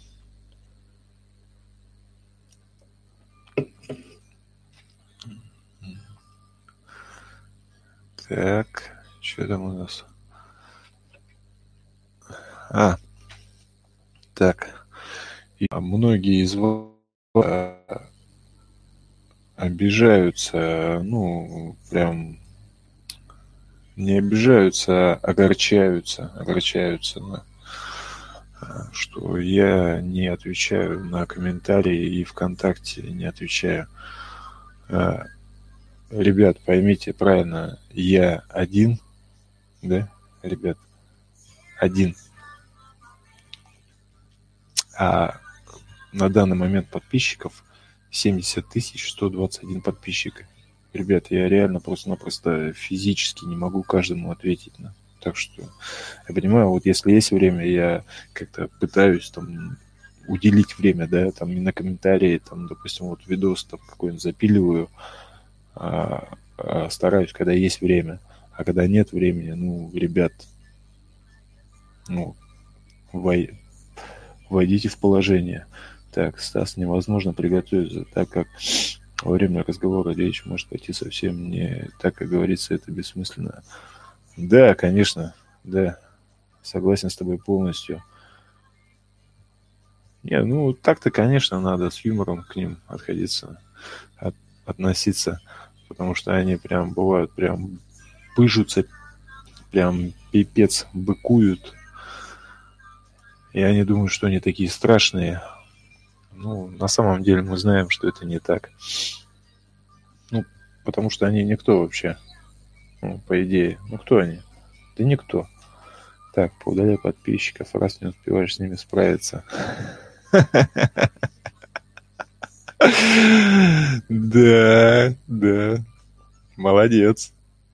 Так, что там у нас? А, так. И многие из вас обижаются, ну, прям не обижаются, а огорчаются, огорчаются, на, что я не отвечаю на комментарии и ВКонтакте не отвечаю. Ребят, поймите правильно, я один, да, ребят, один. А на данный момент подписчиков семьдесят тысяч сто двадцать один подписчика. Ребят, я реально просто-напросто физически не могу каждому ответить. На. Так что, я понимаю, вот если есть время, я как-то пытаюсь там уделить время, да, там не на комментарии, там, допустим, вот видос там какой-нибудь запиливаю, а, а стараюсь, когда есть время. А когда нет времени, ну, ребят, ну, вой... войдите в положение. Так, Стас, невозможно приготовиться, так как во время разговора речь может пойти совсем не так, как говорится, это бессмысленно. Да, конечно, да, согласен с тобой полностью. Не, ну, так-то, конечно, надо с юмором к ним отходиться, от, относиться, потому что они прям бывают, прям пыжутся, прям пипец быкуют. И они думают, что они такие страшные. Ну, на самом деле мы знаем, что это не так. Ну, потому что они никто вообще. Ну, по идее. Ну, кто они? Да никто. Так, поудаляй подписчиков, раз не успеваешь с ними справиться. Да, да. Молодец.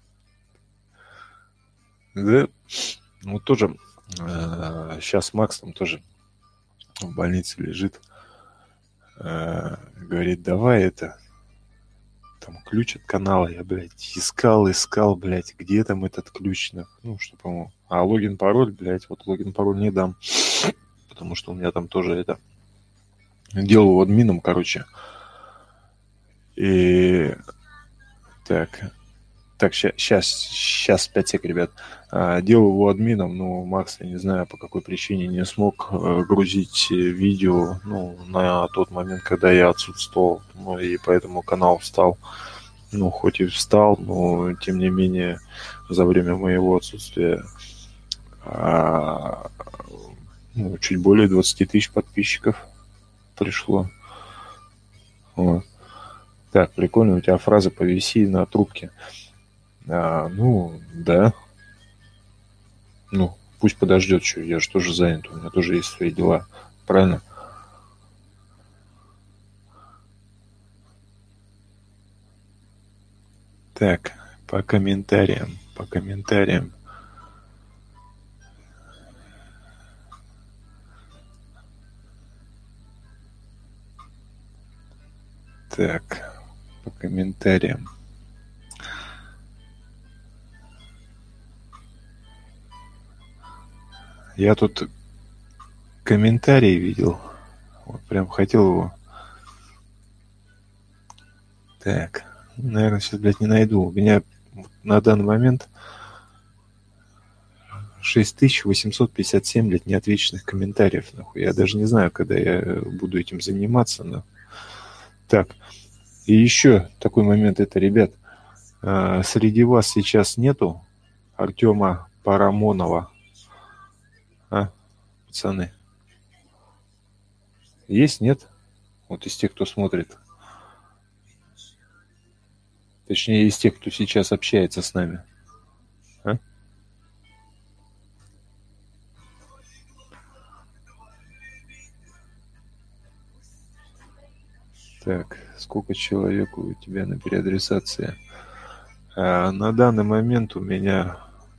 Да. Ну, тоже сейчас Макс там тоже в больнице лежит. Говорит, давай это... Там ключ от канала, я, блядь, искал, искал, блядь, где там этот ключ, ну, что, по-моему, а логин, пароль, блядь, вот логин, пароль не дам, потому что у меня там тоже это, делаю админом, короче, и, так, так, сейчас, сейчас, пять сек, ребят, делаю его админом, но Макс, я не знаю, по какой причине не смог грузить видео, ну, на тот момент, когда я отсутствовал, ну, и поэтому канал встал. Ну, хоть и встал, но, тем не менее, за время моего отсутствия а, ну, чуть более двадцать тысяч подписчиков пришло. Вот. Так, прикольно, у тебя фраза «повиси на трубке». А, ну, да. Ну, пусть подождет, что я же тоже занят, у меня тоже есть свои дела. Правильно? Так, по комментариям, по комментариям. Так, по комментариям. Я тут комментарии видел. Вот прям хотел его. Так, наверное, сейчас, блядь, не найду. У меня на данный момент шесть тысяч восемьсот пятьдесят семь, блядь, неотвеченных комментариев, нахуй. Я даже не знаю, когда я буду этим заниматься, но... Так, и еще такой момент, это, ребят, э, среди вас сейчас нету Артема Парамонова, а, пацаны? Есть, нет? Вот из тех, кто смотрит. Точнее, из тех, кто сейчас общается с нами. А? Так, сколько человек у тебя на переадресации? А, на данный момент у меня,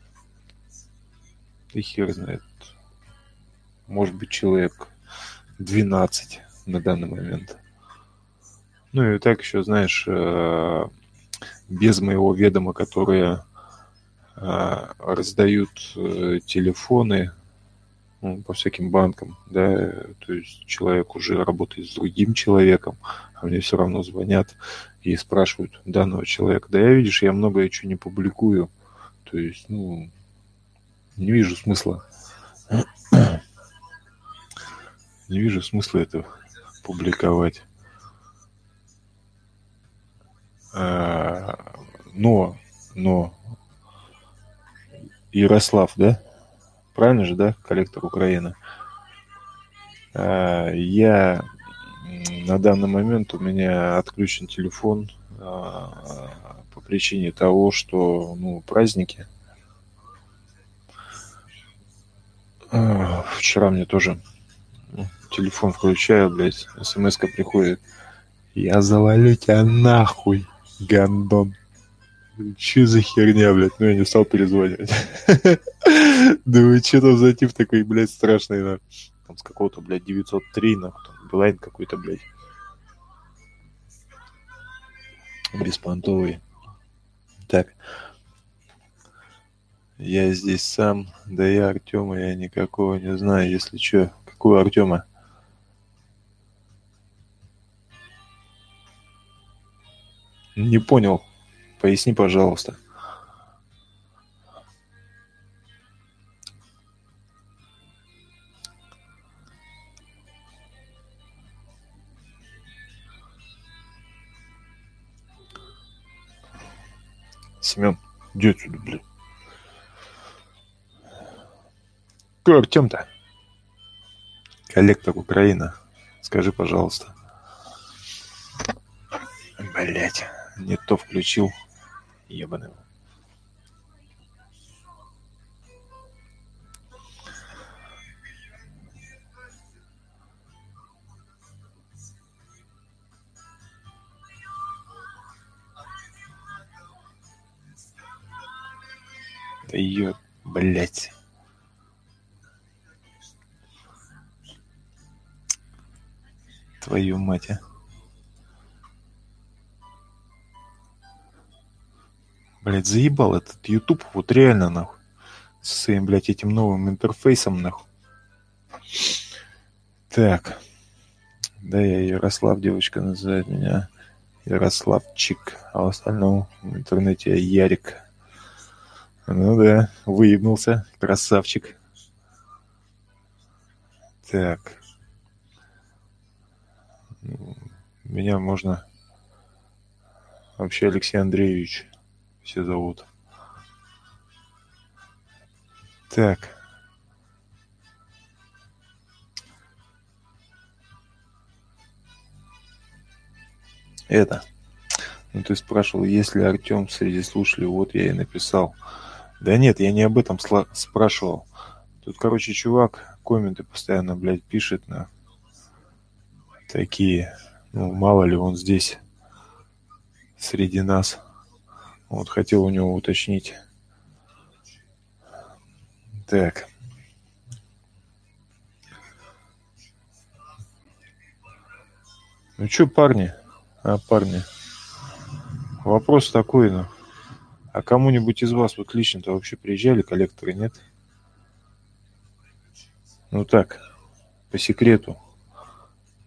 и хер знает, может быть, человек двенадцать на данный момент. Ну и так еще, знаешь, без моего ведома, которые раздают телефоны, ну, по всяким банкам, да, то есть человек уже работает с другим человеком, а мне все равно звонят и спрашивают данного человека. Да я, видишь, я многое чего не публикую, то есть, ну, не вижу смысла. Не вижу смысла это публиковать. А, но, но, Ярослав, да? Правильно же, да? Коллектор Украины. А, я на данный момент у меня отключен телефон а, по причине того, что, ну, праздники. А, вчера мне тоже телефон включаю, блядь, смс-ка приходит. Я завалю тебя нахуй, гандон. Че за херня, блядь? Ну, я не стал перезванивать. Думаю, что там за тип такой, блядь, страшный, нахуй. Там с какого-то, блядь, девятьсот три, нахуй. Там Билайн какой-то, блядь. Беспонтовый. Так. Я здесь сам. Да я Артема, я никакого не знаю. Если что, какого Артема? Не понял. Поясни, пожалуйста. Семен, иди отсюда, блядь. Кто Артем-то? Коллектор Украина. Скажи, пожалуйста. Блять, не то включил. Ебаный. Да ее, блять. Твою мать, а. Блять, заебал этот YouTube, вот реально, нахуй. Со своим, блядь, этим новым интерфейсом, нахуй. Так. Да, я Ярослав, девочка называет меня Ярославчик, а в остальном в интернете я Ярик. Ну да, выебнулся, красавчик. Так. Меня можно вообще Алексей Андреевич все зовут. Так. Это. Ну, ты спрашивал, есть ли Артем среди слушателей. Вот я и написал. Да нет, я не об этом сла- спрашивал. Тут, короче, чувак комменты постоянно, блядь, пишет на такие. Ну, мало ли он здесь среди нас. Вот хотел у него уточнить. Так. Ну что, парни? А, парни. Вопрос такой, ну. А кому-нибудь из вас вот лично-то вообще приезжали коллекторы, нет? Ну так, по секрету.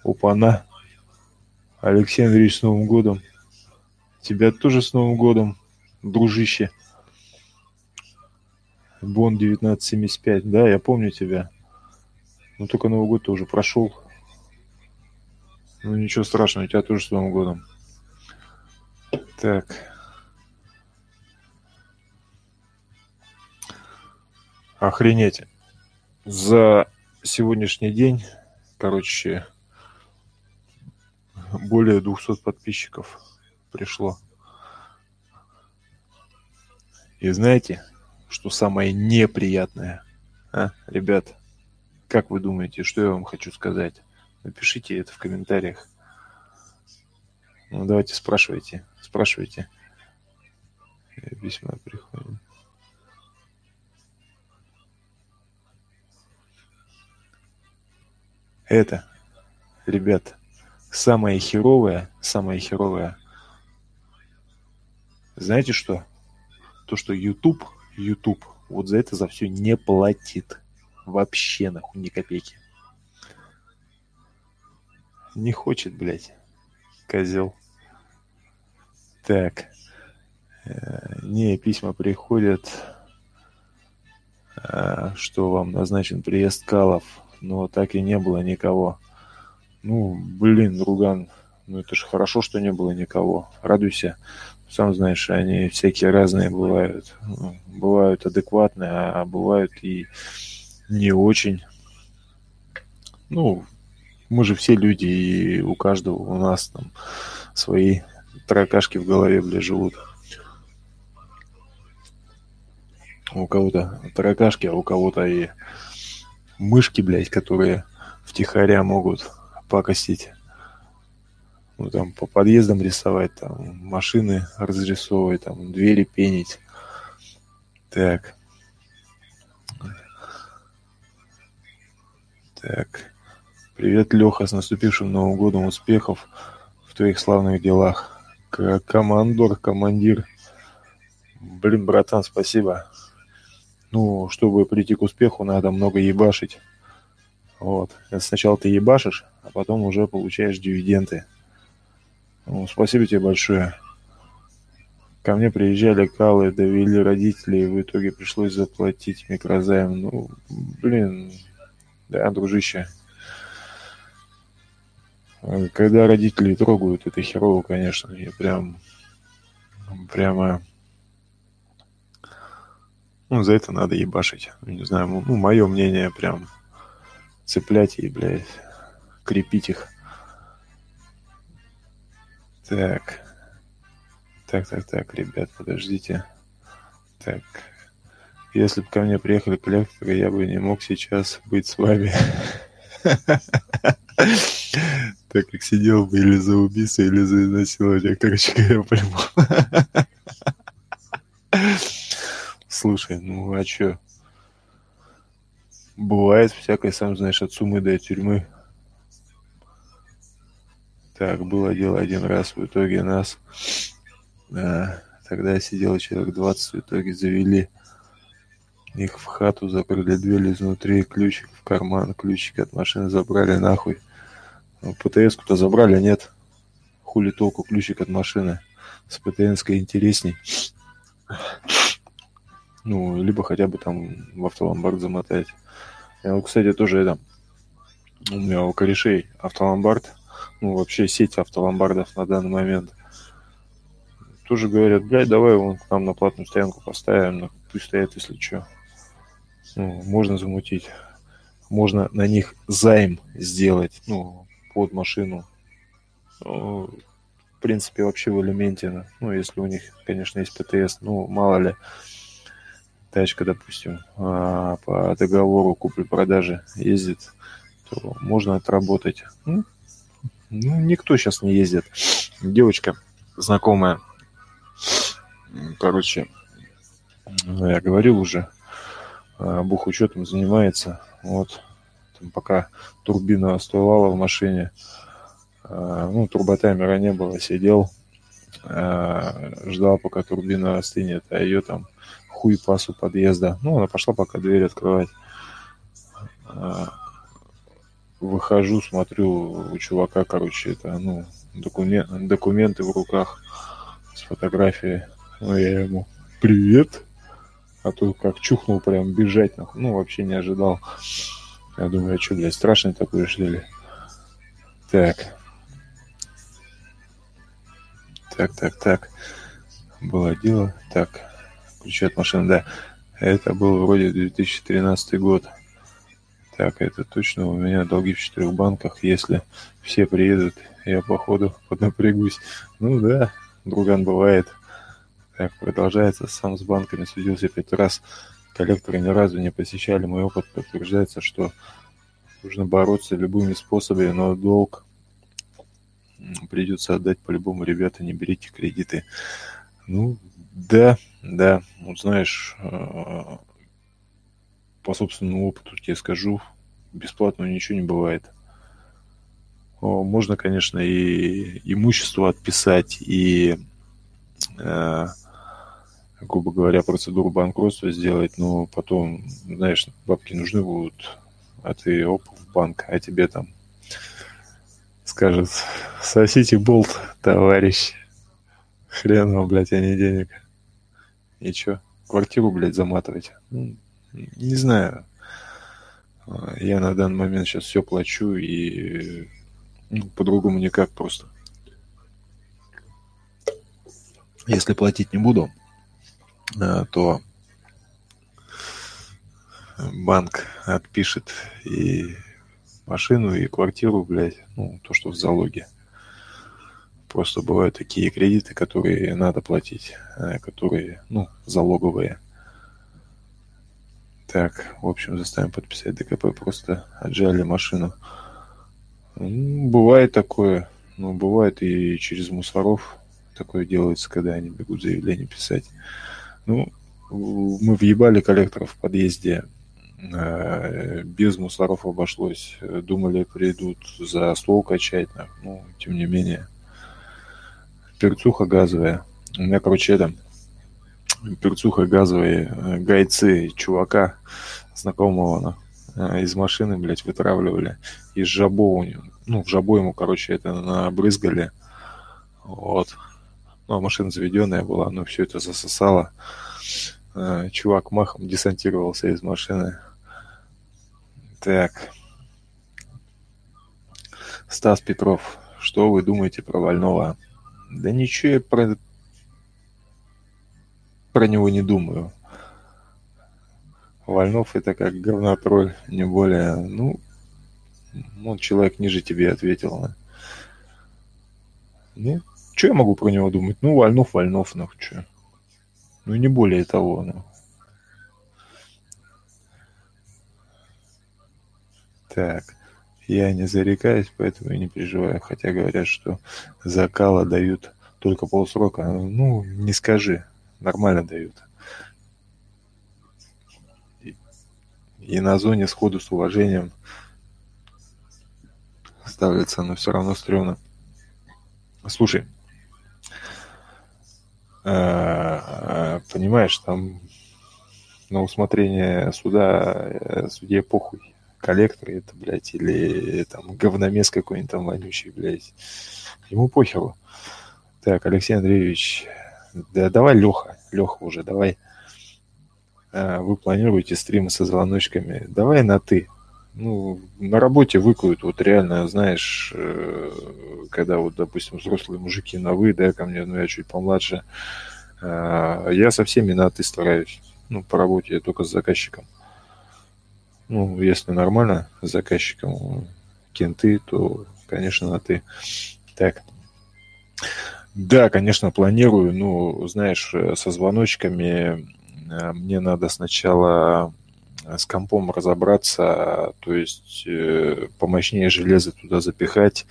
Опа-на. Алексей Андреевич, с Новым годом. Тебя тоже с Новым годом, дружище. Бон девятнадцать семьдесят пять. Да, я помню тебя. Но только Новый год-то уже прошел. Ну ничего страшного, тебя тоже с Новым годом. Так. Охренеть. За сегодняшний день, короче, более двухсот подписчиков пришло. И знаете, что самое неприятное? А, ребят, как вы думаете, что я вам хочу сказать? Напишите это в комментариях. Ну, давайте спрашивайте, спрашивайте. Письма приходят. Это, ребят, самое херовое, самое херовое. Знаете что? То, что YouTube, YouTube вот за это за все не платит. Вообще, нахуй, ни копейки. Не хочет, блядь, козел. Так. Не, письма приходят, что вам назначен приезд Калов, но так и не было никого. Ну, блин, друган, ну это же хорошо, что не было никого. Радуйся. Сам знаешь, они всякие разные бывают. Бывают адекватные, а бывают и не очень. Ну, мы же все люди, и у каждого у нас там свои таракашки в голове, бля, живут. У кого-то таракашки, а у кого-то и мышки, блядь, которые втихаря могут пакостить. Ну, там, по подъездам рисовать, там, машины разрисовывать, там, двери пенить. Так. Так. Привет, Леха, с наступившим Новым годом, успехов в твоих славных делах. Командор, командир. Блин, братан, спасибо. Ну, чтобы прийти к успеху, надо много ебашить. Вот. Сначала ты ебашишь, а потом уже получаешь дивиденды. Ну, спасибо тебе большое. Ко мне приезжали Калы, довели родителей, и в итоге пришлось заплатить микрозайм. Ну, блин, да, дружище. Когда родители трогают, это херово, конечно. И прям, прямо, ну, за это надо ебашить. Не знаю, ну, мое мнение, прям цеплять и, блядь, крепить их. Так. Так, так, так, ребят, подождите. Так. Если бы ко мне приехали коллекторы, я бы не мог сейчас быть с вами. Так как сидел бы или за убийство, или за изнасилование. Короче говоря, прямо. Слушай, ну а чё? Бывает всякое, сам знаешь, от сумы до тюрьмы. Так, было дело один раз, в итоге нас... А, тогда сидело человек двадцать, в итоге завели их в хату, закрыли дверь изнутри, ключик в карман, ключик от машины забрали нахуй. Ну, ПТС-ку-то забрали, нет? Хули толку ключик от машины? С ПТС-кой интересней. Ну, либо хотя бы там в автоломбард замотать. Я, ну, кстати, тоже это... У меня у корешей автоломбард, ну, вообще сеть автоломбардов на данный момент. Тоже говорят, блядь, давай вон к нам на платную стоянку поставим, ну, пусть стоят, если что. Ну, можно замутить. Можно на них займ сделать, ну, под машину. Ну, в принципе, вообще в элементе, ну, если у них, конечно, есть ПТС, ну, мало ли, тачка, допустим, по договору купли-продажи ездит, то можно отработать. Ну, ну, никто сейчас не ездит. Девочка знакомая, короче, я говорил уже, бухучетом занимается. Вот, там пока турбина остывала в машине, ну, турботаймера не было, сидел, ждал, пока турбина остынет, а ее там хуй пас у подъезда. Ну, она пошла пока дверь открывать. выхожу, смотрю, у чувака, короче, это, ну, документ, документы в руках с фотографией. Ну, я ему: «Привет!» А то как чухнул прям бежать, нахуй. Ну, вообще не ожидал. Я думаю, а что, блядь, страшный такой, что ли? Так, так, так, так. Было дело. Так, ключи от машины, да. Это был вроде две тысячи тринадцатый год. Так, это точно у меня долги в четырех банках. Если все приедут, я, походу, поднапрягусь. Ну да, друган, бывает. Так, продолжается. Сам с банками судился пять раз. Коллекторы ни разу не посещали. Мой опыт подтверждается, что нужно бороться любыми способами, но долг придется отдать по-любому. Ребята, не берите кредиты. Ну, да, да. Вот знаешь, по собственному опыту тебе скажу, бесплатно ничего не бывает. Можно, конечно, и имущество отписать, и, э, грубо говоря, процедуру банкротства сделать, но потом, знаешь, бабки нужны будут, а ты оп, в банк, а тебе там скажут: сосите болт, товарищ. Хрен вам, блядь, а не денег. И чё, квартиру, блядь, заматывать? Ну, не знаю. Я на данный момент сейчас все плачу, и ну, по-другому никак просто. Если платить не буду, то банк отпишет и машину, и квартиру, блядь, ну, то, что в залоге. Просто бывают такие кредиты, которые надо платить, которые, ну, залоговые. Так, в общем, заставим подписать ДКП, просто отжали машину. Ну, бывает такое, ну, бывает и через мусоров такое делается, когда они бегут заявление писать. Ну, мы въебали коллекторов в подъезде, без мусоров обошлось. Думали, придут за стол качать, ну, тем не менее. Перцуха газовая. У меня, короче, это, перцуха газовые, гайцы чувака знакомого из машины, блядь, вытравливали. Из жабо, ну, в жабо ему, короче, это набрызгали. Вот. Ну, а машина заведенная была, но все это засосало. Чувак махом десантировался из машины. Так. Стас Петров. Что вы думаете про Вольного? Да ничего я про, про него не думаю. Вольнов это как говнотроль, не более. Ну, он человек ниже тебе ответил. Ну, что я могу про него думать? Ну, Вольнов, Вольнов, ну, что? Ну, не более того, ну. Так, я не зарекаюсь, поэтому и не переживаю. Хотя говорят, что за Кала дают только полсрока. Ну, не скажи, нормально дают. И, и на зоне сходу с уважением ставится, но все равно стрёмно. Слушай, понимаешь, там на усмотрение суда судье похуй. Коллектор это, блядь, или там говномес какой-нибудь там вонючий, блядь. Ему похеру. Так, Алексей Андреевич, да давай, Леха, Леха уже, давай. Вы планируете стримы со звоночками? Давай на «ты». Ну, на работе выкуют, вот реально, знаешь, когда вот, допустим, взрослые мужики на «вы», да, ко мне, ну, я чуть помладше, я со всеми на «ты» стараюсь. Ну, по работе я только с заказчиком. Ну, если нормально с заказчиком, кенты, то, конечно, на «ты». Так. Да, конечно, планирую. Ну, знаешь, со звоночками мне надо сначала с компом разобраться, то есть помощнее железо туда запихать,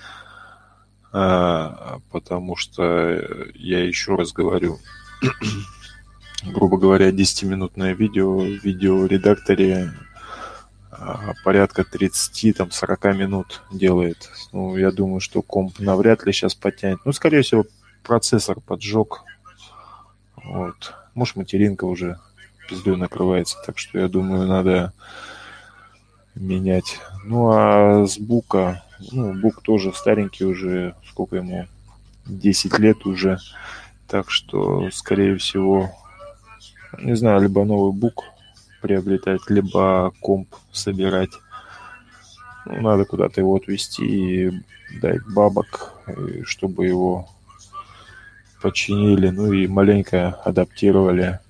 потому что, я еще раз говорю, грубо говоря, десятиминутное видео в видеоредакторе порядка тридцать-сорок минут делает. Ну, я думаю, что комп навряд ли сейчас потянет. Ну, скорее всего, процессор поджег. Вот. Может, материнка уже пиздой накрывается. Так что, я думаю, надо менять. Ну, а с Бука, ну, Бук тоже старенький уже, сколько ему, десять лет уже, так что, скорее всего, не знаю, либо новый Бук приобретать, либо комп собирать. Ну, надо куда-то его отвезти и дать бабок, и чтобы его починили, ну и маленько адаптировали.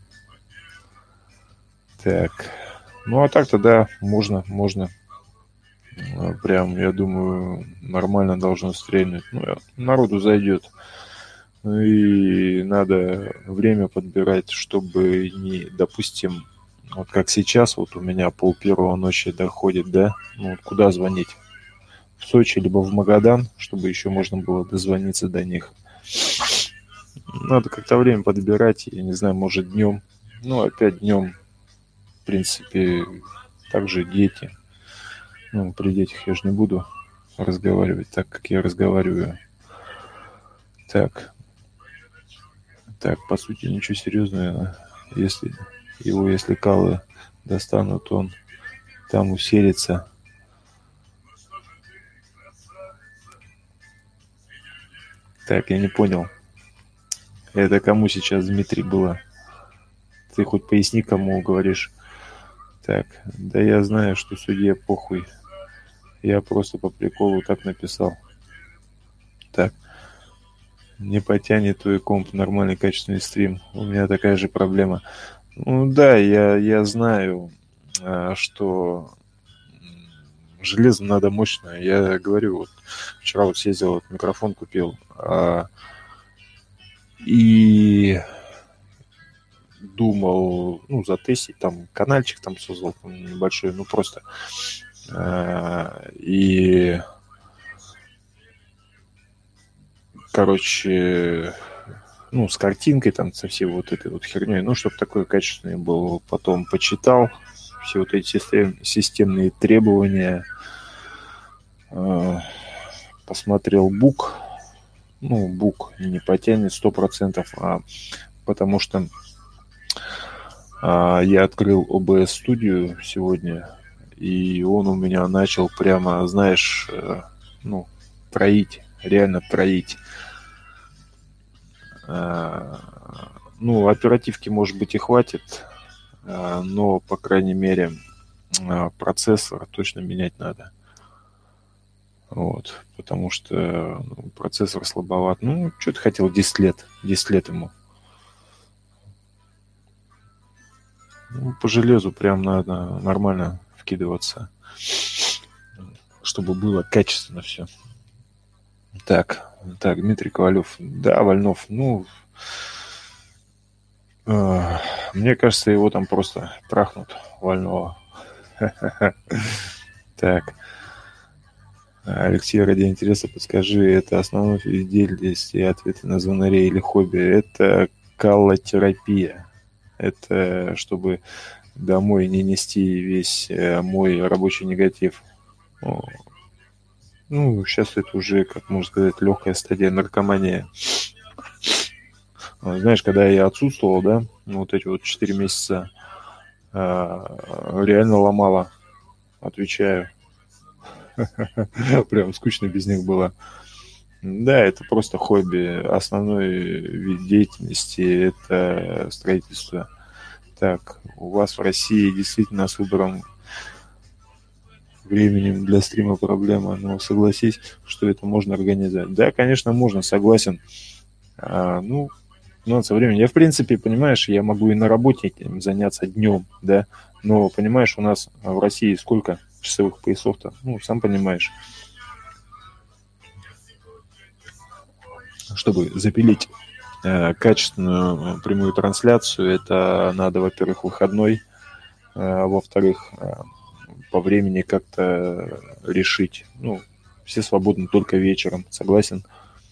Так. Ну, а так-то, да, можно, можно. А, Прям, я думаю, нормально должно стрельнуть. Ну, э, народу зайдет. Ну и надо время подбирать, чтобы не, допустим, вот как сейчас, вот у меня пол первого ночи доходит, да, ну вот куда звонить? В Сочи, либо в Магадан, чтобы еще можно было дозвониться до них. Надо как-то время подбирать, я не знаю, может днем. Ну, опять днем, в принципе, также дети. Ну, при детях я же не буду разговаривать так, как я разговариваю. Так, так, по сути, ничего серьезного. Если его, если калы достанут, он там уселится. Так, я не понял. Это кому сейчас, Дмитрий, было? Ты хоть поясни, кому говоришь. Так, да я знаю, что судье похуй. Я просто по приколу так написал. Так, не потянет твой комп нормальный качественный стрим. У меня такая же проблема. Ну да, я, я знаю, а, что м, железо надо мощное. Я говорю, вот вчера вот съездил, вот микрофон купил. а, и думал, ну, затестить, там, канальчик там создал там, небольшой, ну, просто. А, и, короче, ну, с картинкой там, со всей вот этой вот херней, ну, чтобы такой качественный был. Потом почитал все вот эти систем, системные требования, а, посмотрел бук, ну, бук не потянет сто процентов, а потому что а, я открыл о бэ эс студию сегодня, и он у меня начал прямо, знаешь, э, ну, троить, реально троить. А, ну, оперативки, может быть, и хватит, а, но, по крайней мере, а, процессор точно менять надо. Вот, потому что ну, процессор слабоват. Ну, что ты хотел, десять лет, десять лет ему. Ну, по железу прям надо нормально вкидываться, чтобы было качественно все. Так, так, Дмитрий Ковалев. Да, Вольнов, ну, э, мне кажется, его там просто трахнут, Вольного. Так, Алексей, ради интереса подскажи, это основной вид деятельности и ответы на звонарей или хобби? Это каллотерапия. Это чтобы домой не нести весь э, мой рабочий негатив. О, ну, сейчас это уже, как можно сказать, легкая стадия наркомании. А, Знаешь, когда я отсутствовал, да, ну, вот эти вот четыре месяца, а, реально ломало, отвечаю. Прям скучно без них было. Да, это просто хобби. Основной вид деятельности – это строительство. Так, у вас в России действительно с выбором временем для стрима проблема, но согласись, что это можно организовать. Да, конечно, можно, согласен. А, ну, надо со временем. Я, в принципе, понимаешь, я могу и на работе этим заняться днем, да, но, понимаешь, у нас в России сколько часовых поясов-то? Ну, сам понимаешь, чтобы запилить э, качественную прямую трансляцию, это надо, во-первых, выходной, а во-вторых, э, по времени как-то решить. Ну, все свободны только вечером, согласен?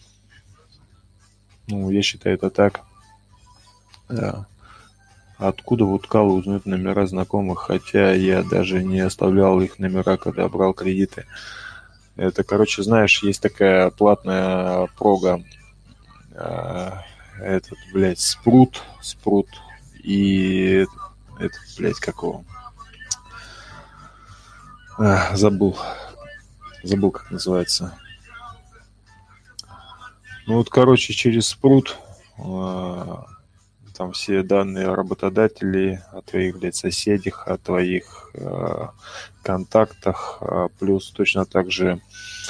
Ну, я считаю это так. Да. Откуда вот Кала узнают номера знакомых, хотя я даже не оставлял их номера, когда брал кредиты. Это, короче, знаешь, есть такая платная прога, а, этот, блядь, спрут, спрут, и этот, блядь, какого? А, забыл. Забыл, как называется. Ну вот, короче, через спрут а, там все данные работодателей, о твоих, блядь, соседях, о твоих э, контактах, а, плюс точно так же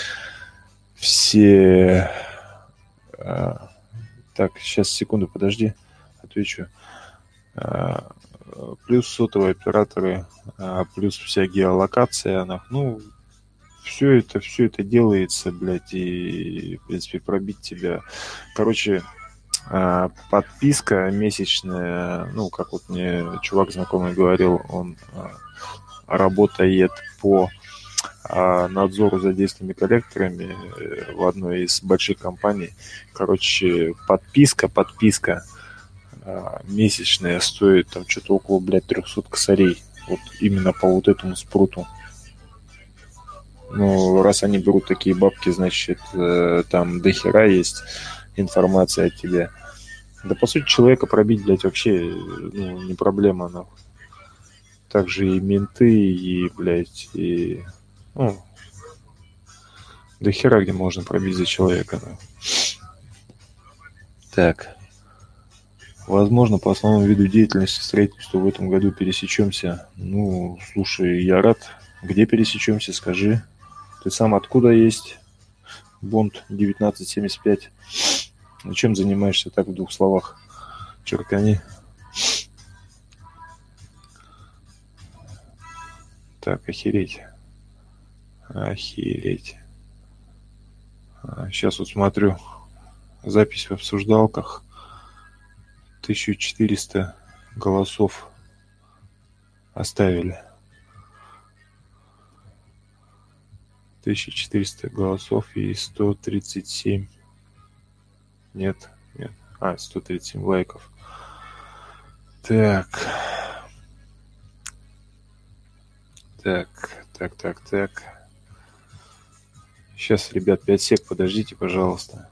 все... э, так, сейчас, секунду, подожди, отвечу. Э, плюс сотовые операторы, э, плюс вся геолокация, она, ну, все это, все это делается, блядь, и, в принципе, пробить тебя. Короче, а, подписка месячная, ну, как вот мне чувак знакомый говорил, он а, работает по а, надзору за действенными коллекторами э, в одной из больших компаний. Короче, подписка, подписка а, месячная стоит там что-то около, блядь, трехсот косарей. Вот именно по вот этому спруту. Ну, раз они берут такие бабки, значит, э, там дохера есть информация о тебе. Да, по сути, человека пробить, блядь, вообще, ну, не проблема, нахуй. Также и менты, и, блядь, и... Ну, до хера где можно пробить за человека, нахуй. Так. Возможно, по основному виду деятельности строительства в этом году пересечемся. Ну, слушай, я рад. Где пересечемся, скажи. Ты сам откуда есть? Бонд девятнадцать семьдесят пять. Ну, чем занимаешься так в двух словах? Черкани. Так, охереть. Охереть. А, сейчас вот смотрю. Запись в обсуждалках. тысяча четыреста голосов оставили. тысяча четыреста голосов и сто тридцать семь. Нет, нет. А, сто тридцать семь лайков. Так. Так, так, так, так. Сейчас, ребят, пять сек, подождите, пожалуйста.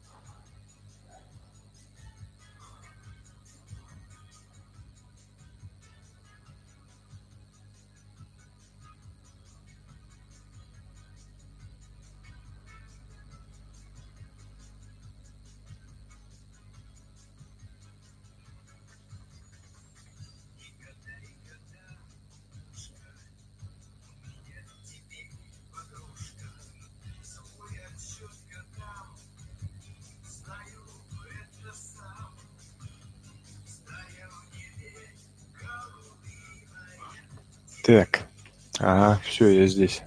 Так, ага, все, я здесь.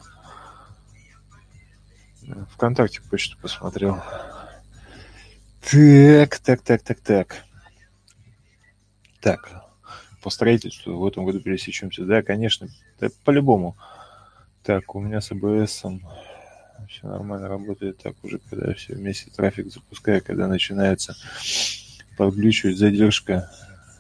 ВКонтакте почту посмотрел. Так, так, так, так, так. Так, по строительству в этом году пересечемся. Да, конечно, да, по-любому. Так, у меня с АБСом все нормально работает. Так, уже когда все вместе трафик запускаю, когда начинается подглючивать задержка.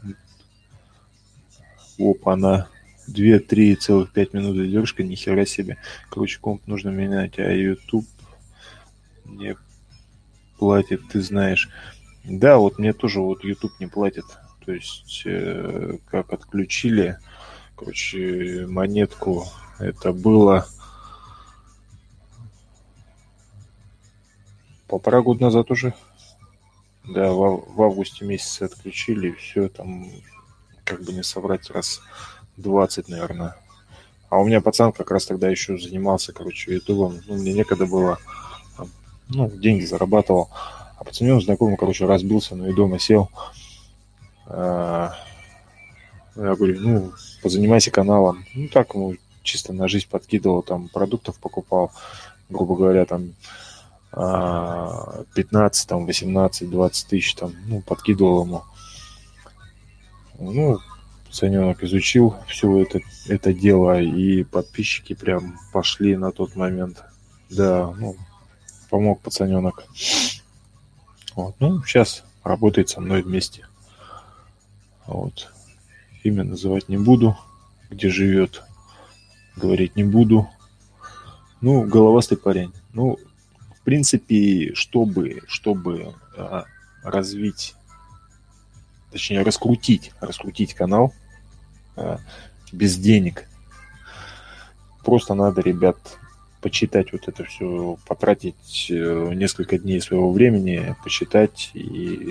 Опа-на. две-три целых пять минут задержка, нихера себе. Короче, комп нужно менять, а YouTube не платит, ты знаешь. Да, вот мне тоже вот YouTube не платит. То есть, э, как отключили, короче, монетку, это было полтора года назад уже. Да, в, в августе месяце отключили, и все там, как бы не соврать, раз двадцать, наверное. А у меня пацан как раз тогда еще занимался, короче, ютубом. Ну, мне некогда было. Ну, деньги зарабатывал. А пацанён знакомый, короче, разбился, ну и дома сел. А, я говорю, ну, позанимайся каналом. Ну, так, ну, чисто на жизнь подкидывал, там, продуктов покупал, грубо говоря, там, пятнадцать, там, восемнадцать, двадцать тысяч, там, ну, подкидывал ему. Ну, пацанёнок изучил все это, это дело, и подписчики прям пошли на тот момент. Да, ну, помог пацанёнок. Вот, ну, сейчас работает со мной вместе. Вот. Имя называть не буду, где живет, говорить не буду. Ну, головастый парень. Ну, в принципе, чтобы, чтобы а, развить, точнее, раскрутить, раскрутить канал а, без денег, Просто надо, ребят, почитать вот это все, потратить э, несколько дней своего времени, почитать и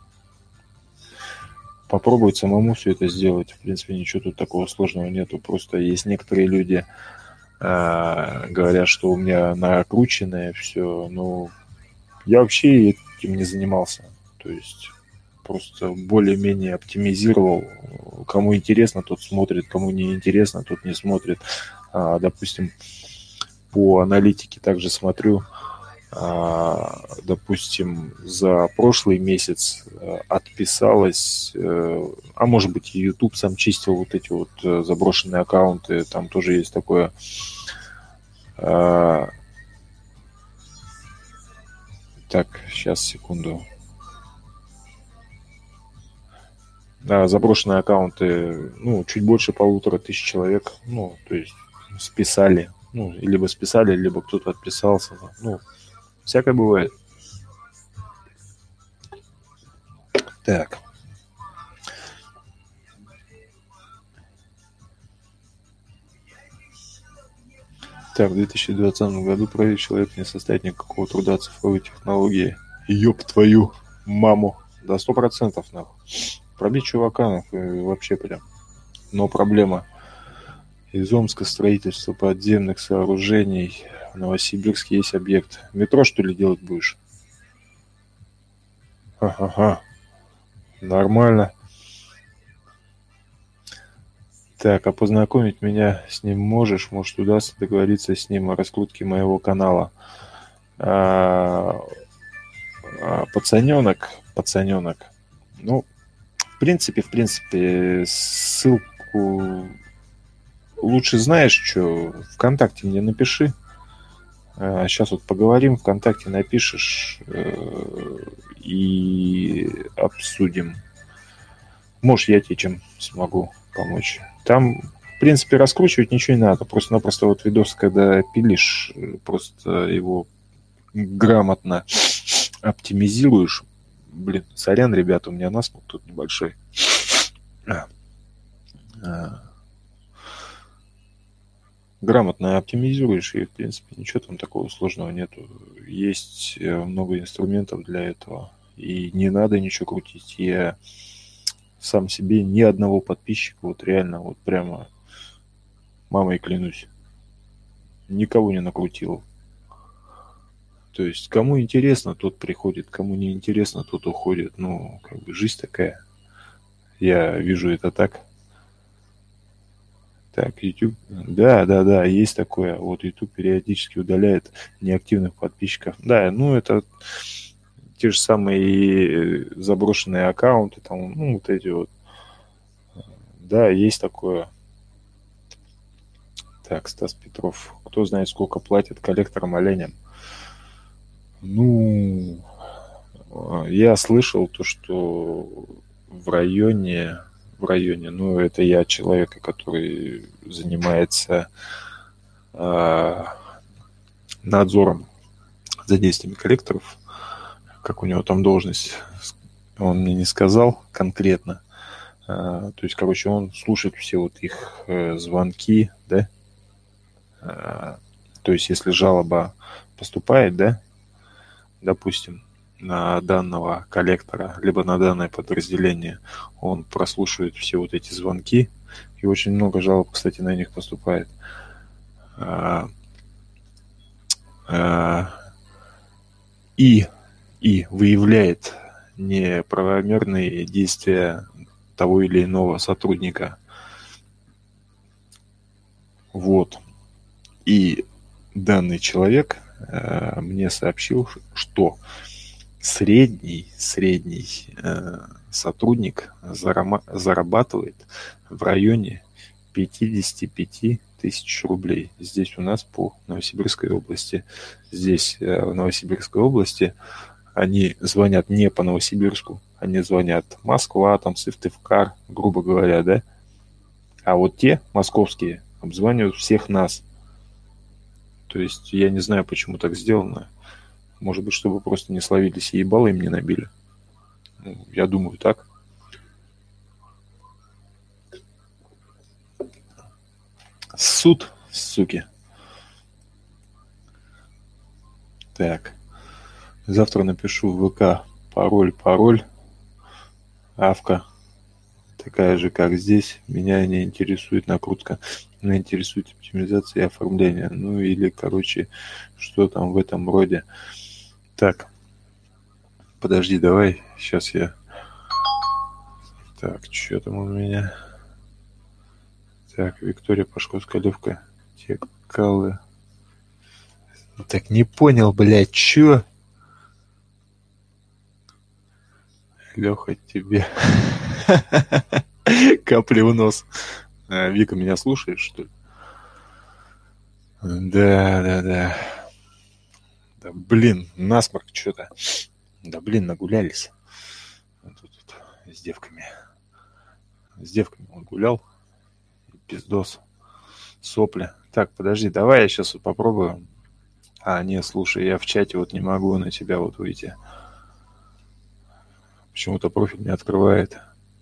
попробовать самому все это сделать. В принципе, ничего тут такого сложного нету. Просто есть некоторые люди, э, говорят, что у меня накрученное все. Но я вообще этим не занимался. То есть просто более-менее оптимизировал. Кому интересно, тот смотрит, кому не интересно, тот не смотрит. А, допустим, по аналитике также смотрю. А, допустим, за прошлый месяц э, отписалось, э, а может быть и YouTube сам чистил вот эти вот э, заброшенные аккаунты, там тоже есть такое. А, так, сейчас, секунду. Да, заброшенные аккаунты, ну, чуть больше полутора тысяч человек, ну, то есть списали, ну, либо списали, либо кто-то отписался, ну, всякое бывает. Так, так, в две тысячи двадцатом году правительство человек не составит никакого труда цифровой технологии. Ёб твою маму. Да сто процентов нахуй. Пробить чувака нахуй вообще прям. Но проблема. Из Омска строительство подземных сооружений. В Новосибирске есть объект. Метро, что ли, делать будешь? Ага, нормально. Так, а познакомить меня с ним можешь? Может, удастся договориться с ним о раскрутке моего канала. А, а, пацаненок, пацаненок. Ну, в принципе, в принципе, ссылку лучше знаешь, что ВКонтакте мне напиши. А, сейчас вот поговорим, ВКонтакте напишешь э, и обсудим. Может, я тебе чем смогу помочь. Там, в принципе, раскручивать ничего не надо. Просто-напросто вот видос, когда пилишь, просто его грамотно оптимизируешь. Блин, сорян, ребята, у меня насморк тут небольшой. А, а, грамотно оптимизируешь, и, в принципе, ничего там такого сложного нету. Есть много инструментов для этого. И не надо ничего крутить. Я сам себе ни одного подписчика, вот реально, вот прямо мамой клянусь, никого не накрутил. То есть, кому интересно, тот приходит, кому не интересно, тот уходит. Ну, как бы жизнь такая. Я вижу это так. Так, YouTube. Да, да, да, есть такое. Вот YouTube периодически удаляет неактивных подписчиков. Да, ну это те же самые заброшенные аккаунты, там, ну, вот эти вот. Да, есть такое. Так, Стас Петров. Кто знает, сколько платят коллекторам оленям? Ну, я слышал то, что в районе, в районе, ну, это я человека, который занимается э, надзором за действиями коллекторов, как у него там должность, он мне не сказал конкретно. Э, то есть, короче, он слушает все вот их э, звонки, да, э, то есть, если жалоба поступает, да, допустим, на данного коллектора, либо на данное подразделение, он прослушивает все вот эти звонки, и очень много жалоб, кстати, на них поступает. А, а, и, и выявляет неправомерные действия того или иного сотрудника. Вот. И данный человек э, мне сообщил, что средний, средний э, сотрудник зарама- зарабатывает в районе пятьдесят пять тысяч рублей. Здесь у нас по Новосибирской области. Здесь э, в Новосибирской области они звонят не по Новосибирску, они звонят Москва, там, Сыктывкар, грубо говоря, да? А вот те, московские, обзванивают всех нас. То есть я не знаю, почему так сделано. Может быть, чтобы просто не словились и ебало им не набили. Ну, я думаю, так. Суд суки. Так. Завтра напишу в ВК пароль, пароль. Авка. Такая же, как здесь. Меня не интересует накрутка. Меня интересует оптимизация и оформление. Ну или, короче, что там в этом роде. Так. Подожди, давай. Сейчас я... Так, что там у меня? Так, Виктория Пашковская-Левка. Текалы. Так, не понял, блядь, чё? Лёха, тебе капли в нос. А, Вика, меня слушаешь, что ли? Да, да, да. Да, блин, насморк что-то. Да, блин, нагулялись. Тут, тут с девками. С девками он гулял. Пиздос. Сопли. Так, подожди, давай я сейчас вот попробую. А, не, слушай, я в чате вот не могу на тебя вот выйти. Почему-то профиль не открывает.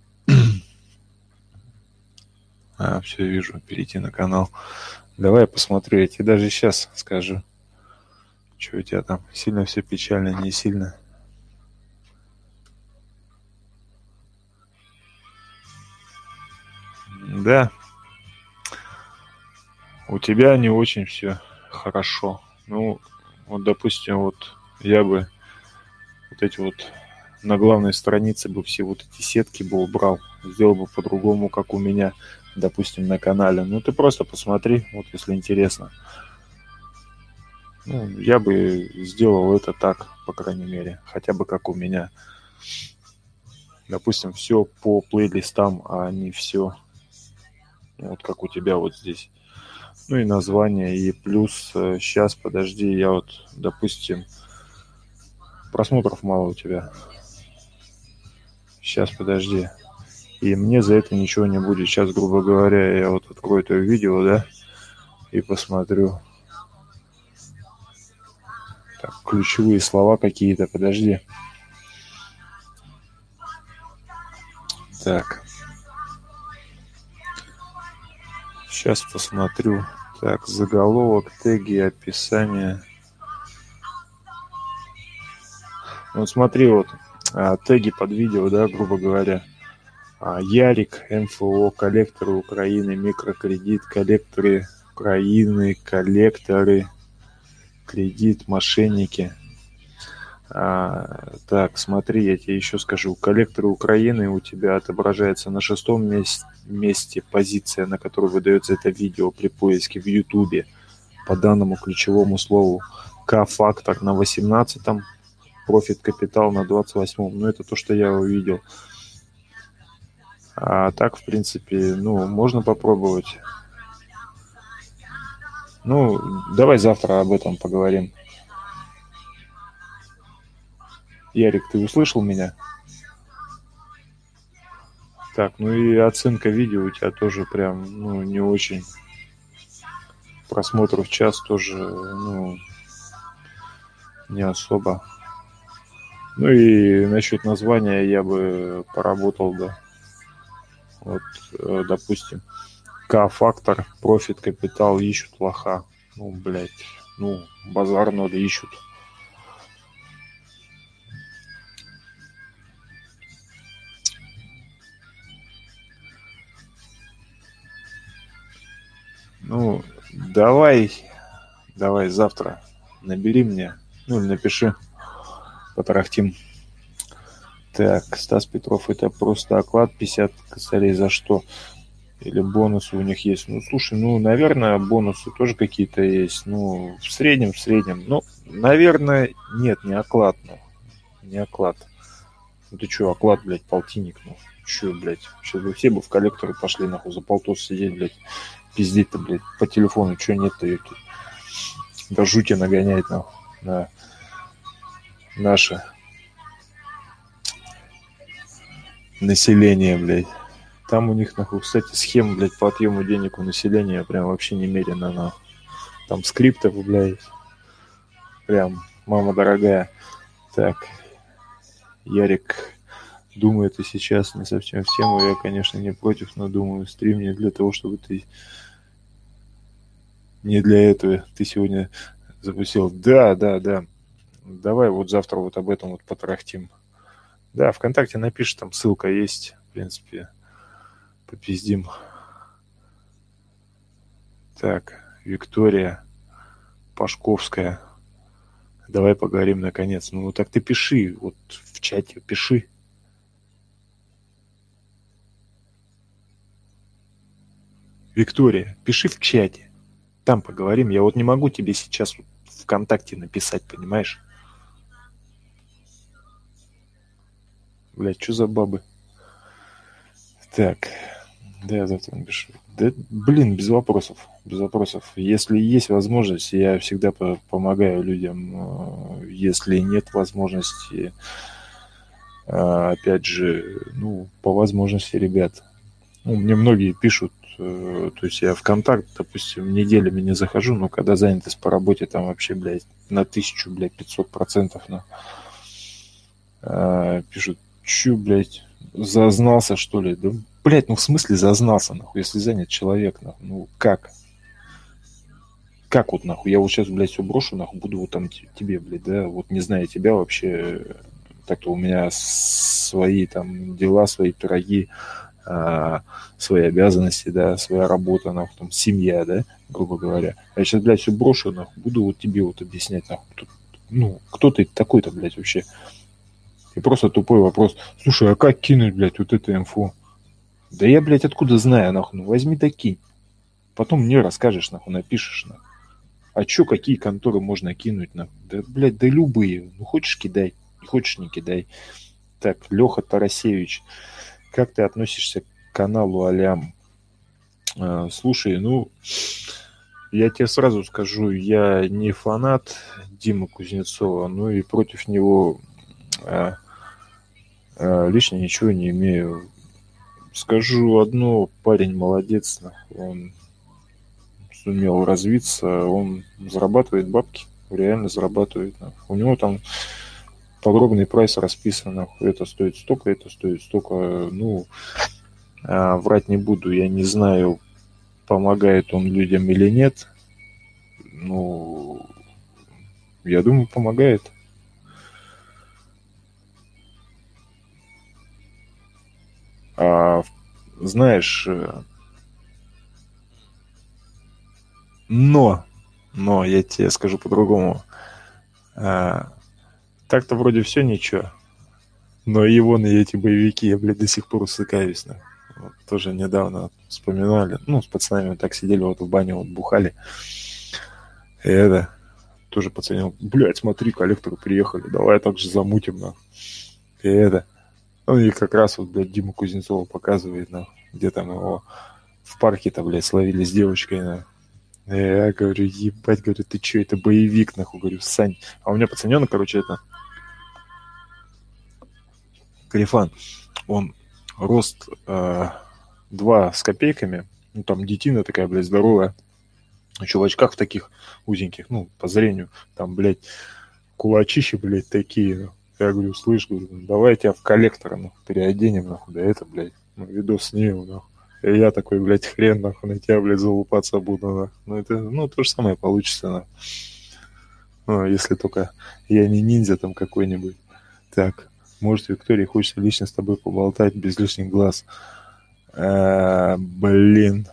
А, все, вижу, перейти на канал. Давай я посмотрю, я тебе даже сейчас скажу. Что у тебя там? Сильно все печально, не сильно? Да. У тебя не очень все хорошо. Ну, вот, допустим, вот я бы вот эти вот на главной странице бы все вот эти сетки бы убрал. Сделал бы по-другому, как у меня, допустим, на канале. Ну, ты просто посмотри, вот если интересно. Ну, я бы сделал это так, по крайней мере. Хотя бы как у меня. Допустим, все по плейлистам, а не все вот как у тебя вот здесь. Ну и название, и плюс сейчас, подожди, я вот, допустим, просмотров мало у тебя. Сейчас, подожди. И мне за это ничего не будет. Сейчас, грубо говоря, я вот открою это видео, да, и посмотрю. Так, ключевые слова какие-то, подожди. Так. Сейчас посмотрю. Так, заголовок, теги, описание. Вот смотри, вот а, теги под видео, да, грубо говоря. А, Ярик, МФО, коллекторы Украины, микрокредит, коллекторы Украины, коллекторы, кредит, мошенники. А, так, смотри, я тебе еще скажу. Коллекторы Украины у тебя отображается на шестом месте, месте позиция, на которой выдается это видео при поиске в Ютубе по данному ключевому слову. К-фактор на восемнадцатом, профит капитал на двадцать восьмом. Ну, это то, что я увидел. А так, в принципе, ну, можно попробовать. Ну, давай завтра об этом поговорим. Ярик, ты услышал меня? Так, ну и оценка видео у тебя тоже прям, ну, не очень. Просмотров в час тоже, ну, не особо. Ну и насчет названия я бы поработал бы. Вот, допустим, К-фактор, профит, капитал, ищут лоха. Ну, блядь, ну, базар надо, ищут. Ну, давай, давай завтра набери мне, ну или напиши, потарахтим. Так, Стас Петров, это просто оклад пятьдесят косарей за что? Или бонусы у них есть? Ну, слушай, ну, наверное, бонусы тоже какие-то есть. Ну, в среднем, в среднем. Ну, наверное, нет, не оклад, ну, не оклад. Ну, ты что, оклад, блядь, полтинник, ну, что, блядь, сейчас бы все бы в коллекторы пошли, нахуй, за полтос сидеть, блядь, пиздеть-то, блядь, по телефону, что нет-то, ёпта. Да жути нагоняет, нахуй, на наше население, блядь. Там у них, нахуй, кстати, схема, блядь, по отъему денег у населения прям вообще немерено, нахуй. Там скриптов, блядь, прям, мама дорогая. Так, Ярик думает и сейчас не совсем в тему. Я, конечно, не против, но думаю, стрим не для того, чтобы ты не для этого ты сегодня запустил. Да, да, да. Давай вот завтра вот об этом вот потрахтим. Да, ВКонтакте напишешь, там ссылка есть. В принципе, попиздим. Так, Виктория Пашковская. Давай поговорим наконец. Ну так ты пиши, вот в чате пиши. Виктория, пиши в чате. Там поговорим. Я вот не могу тебе сейчас ВКонтакте написать, понимаешь? Блядь, что за бабы? Так, да, я завтра напишу. Да, блин, без вопросов, без вопросов. Если есть возможность, я всегда по- помогаю людям. Если нет возможности, а, опять же, ну, по возможности, ребят. Ну, мне многие пишут, э, то есть я в контакт, допустим, неделями не захожу, но когда занятость по работе, там вообще, блядь, на тысячу, блядь, пятьсот процентов, на, а, пишут, чё, блядь, зазнался, что ли? Да, блядь, ну в смысле зазнался, нахуй, если занят человек, нахуй, ну как? Как вот, нахуй, я вот сейчас, блядь, все брошу, нахуй, буду вот там т- тебе, блядь, да, вот не зная тебя вообще, так-то у меня свои там дела, свои пироги, а, свои обязанности, да, своя работа, нахуй, там, семья, да, грубо говоря. А я сейчас, блядь, все брошу, нахуй, буду вот тебе вот объяснять, нахуй, тут, ну, кто ты такой-то, блядь, вообще? И просто тупой вопрос. Слушай, а как кинуть, блядь, вот эту инфу? Да я, блядь, откуда знаю, нахуй, ну возьми да кинь. Потом мне расскажешь, нахуй, напишешь, нахуй. А чё, какие конторы можно кинуть, нахуй? Да, блядь, да любые. Ну, хочешь, кидай, не хочешь, не кидай. Так, Леха Тарасевич, как ты относишься к каналу Алям? А, слушай, ну, я тебе сразу скажу, я не фанат Димы Кузнецова, ну и против него а, а, лично ничего не имею. Скажу одно, парень молодец, он сумел развиться, он зарабатывает бабки, реально зарабатывает. У него там подробный прайс расписан, это стоит столько, это стоит столько. Ну, а, врать не буду, я не знаю, помогает он людям или нет. Ну, я думаю, помогает. А, знаешь, но, но я тебе скажу по-другому. А, так-то вроде все ничего. Но его на эти боевики я, блядь, до сих пор усыкаюсь. На. Вот, тоже недавно вспоминали. Ну, с пацанами вот так сидели вот в бане, вот бухали. И это, тоже пацанил. Блядь, смотри, коллекторы приехали, давай так же замутим, на. И это. Ну, и как раз вот, блядь, Дима Кузнецова показывает, на, где там его в парке-то, блядь, словили с девочкой, на. И я говорю, ебать, говорю, ты чё, это боевик, нахуй, говорю, Сань. А у меня пацанёнок, короче, это, Карифан, он рост э, два с копейками, ну, там детина такая, блядь, здоровая, еще в очках в таких узеньких, ну, по зрению, там, блядь, кулачищи, блядь, такие. Ну. Я говорю, слышь, говорю, ну, давай тебя в коллектора, ну, переоденем, нахуй, да это, блядь, ну, видос снимем, нахуй. И я такой, блядь, хрен, нахуй, на тебя, блядь, залупаться буду, нахуй. Ну, это, ну, то же самое получится, нахуй. Ну, если только я не ниндзя там какой-нибудь. Так, может, Виктории хочется лично с тобой поболтать без лишних глаз. А, блин.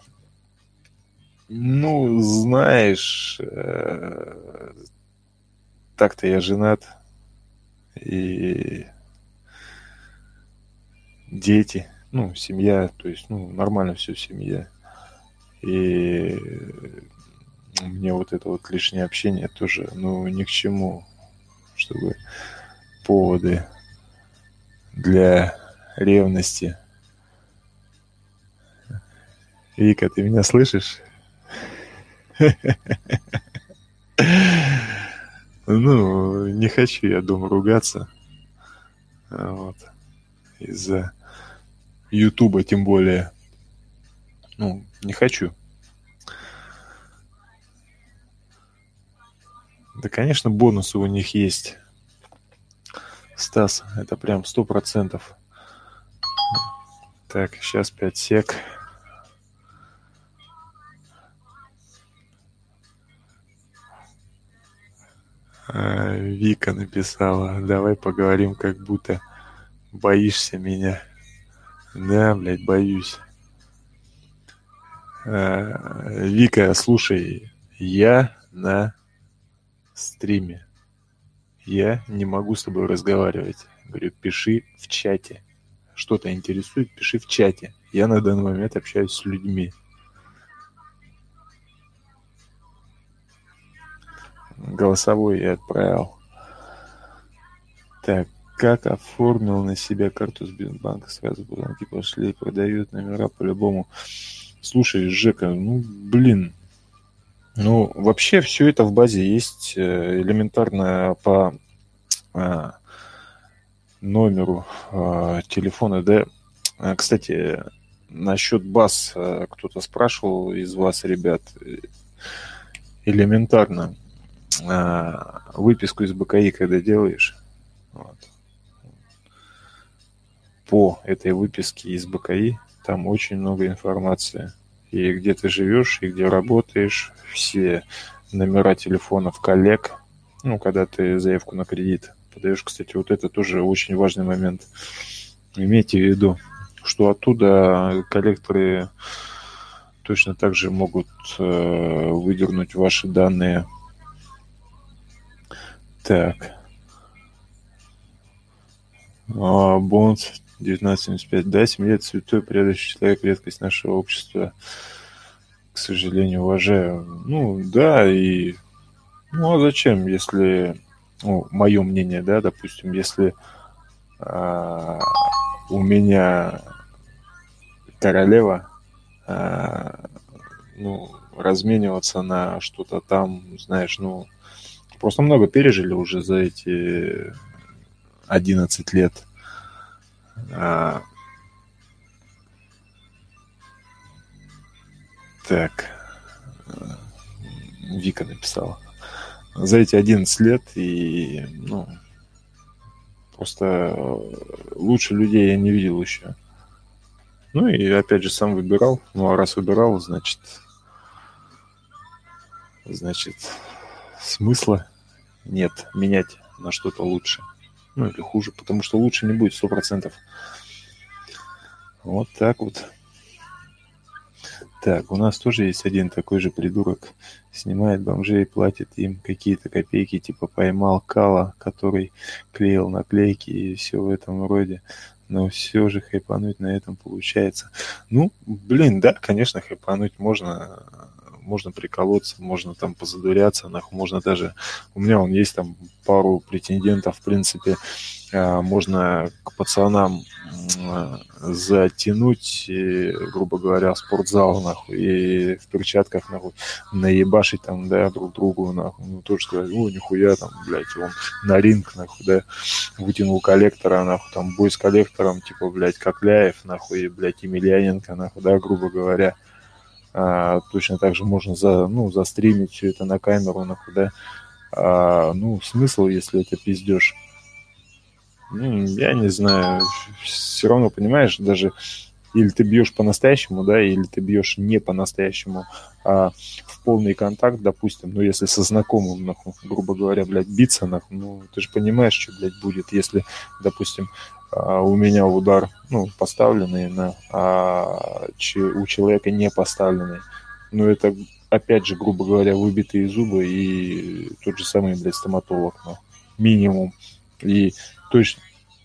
Ну, знаешь, э, так-то я женат. И дети. Ну, семья. То есть, ну, нормально все в семье. И мне вот это вот лишнее общение тоже, ну, ни к чему. Чтобы поводы для ревности. Вика, ты меня слышишь? Ну, не хочу я дома ругаться. Вот. Из-за Ютуба тем более. Ну, не хочу. Да, конечно, бонусы у них есть. Стас, это прям сто процентов. Так, сейчас пять сек. Вика написала, давай поговорим, как будто боишься меня. Да, блядь, боюсь. Э, Вика, слушай, я на стриме. Я не могу с тобой разговаривать. Говорю, пиши в чате. Что-то интересует, пиши в чате. Я на данный момент общаюсь с людьми. Голосовой я отправил. Так, как оформил на себя карту Сбербанка? Сразу банки пошли, продают номера по-любому. Слушай, Жека, ну, блин. Ну, вообще все это в базе есть элементарно по а, номеру а, телефона, да. А, кстати, насчет баз а, кто-то спрашивал из вас, ребят. Элементарно. А, выписку из БКИ, когда делаешь, вот, по этой выписке из БКИ там очень много информации. И где ты живешь, и где работаешь, все номера телефонов коллег, ну, когда ты заявку на кредит подаешь. Кстати, вот это тоже очень важный момент. Имейте в виду, что оттуда коллекторы точно так же могут э, выдернуть ваши данные. Так. А, Бонд девятнадцать семьдесят пять. Да, семья – это святой, предающий человек, редкость нашего общества. К сожалению, уважаю. Ну, да, и... Ну, а зачем, если... Ну, мое мнение, да, допустим, если а, у меня королева, а, ну, размениваться на что-то там, знаешь, ну, просто много пережили уже за эти одиннадцать лет. А, так, Вика написала. За эти одиннадцать лет, и, ну, просто лучше людей я не видел еще. Ну и опять же сам выбирал. Ну а раз выбирал, значит, значит, смысла нет менять на что-то лучше. Ну или хуже, потому что лучше не будет сто процентов. Вот так вот. Так, у нас тоже есть один такой же придурок. Снимает бомжей, платит им какие-то копейки, типа поймал Кала, который клеил наклейки и все в этом роде. Но все же хайпануть на этом получается. Ну, блин, да, конечно, хайпануть можно. Можно приколоться, можно там позадуряться, нахуй, можно даже... У меня он есть там пару претендентов, в принципе, можно к пацанам затянуть, и, грубо говоря, в спортзал, нахуй, и в перчатках, нахуй, наебашить там, да, друг другу, нахуй, ну, тоже сказать, о, нихуя, там, блядь, он на ринг, нахуй, да, вытянул коллектора, нахуй, там, бой с коллектором, типа, блядь, Кокляев, нахуй, и, блядь, Емельяненко, нахуй, да, грубо говоря. А, точно так же можно за, ну, застримить все это на камеру, нахуй, да. А, ну, смысл, если это пиздешь? Ну, я не знаю. Все равно, понимаешь, даже или ты бьешь по-настоящему, да, или ты бьешь не по-настоящему, а в полный контакт, допустим, ну, если со знакомым, нахуй, грубо говоря, блядь, биться, нахуй, ну, ты же понимаешь, что, блядь, будет, если, допустим, у меня удар, ну, поставленный, на, а у человека не поставленный. Ну, это, опять же, грубо говоря, выбитые зубы и тот же самый, блядь, стоматолог, ну, минимум. И точно,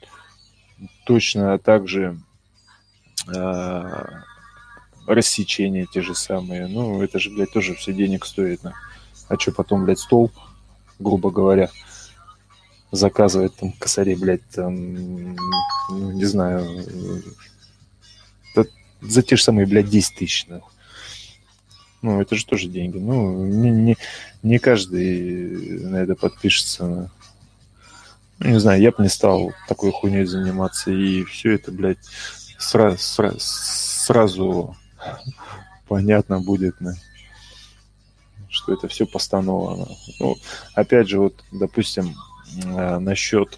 точно так же э, рассечения те же самые. Ну, это же, блядь, тоже все денег стоит. Ну. А что потом, блядь, стол, грубо говоря, заказывает там косарей, блядь, там, ну, не знаю, за те же самые, блядь, десять тысяч, нахуй. Ну, это же тоже деньги. Ну, не, не, не каждый на это подпишется. Ну, не знаю, я бы не стал такой хуйней заниматься. И все это, блядь, сразу, сразу, сразу понятно будет, что это все постанова. Ну, опять же, вот, допустим, насчет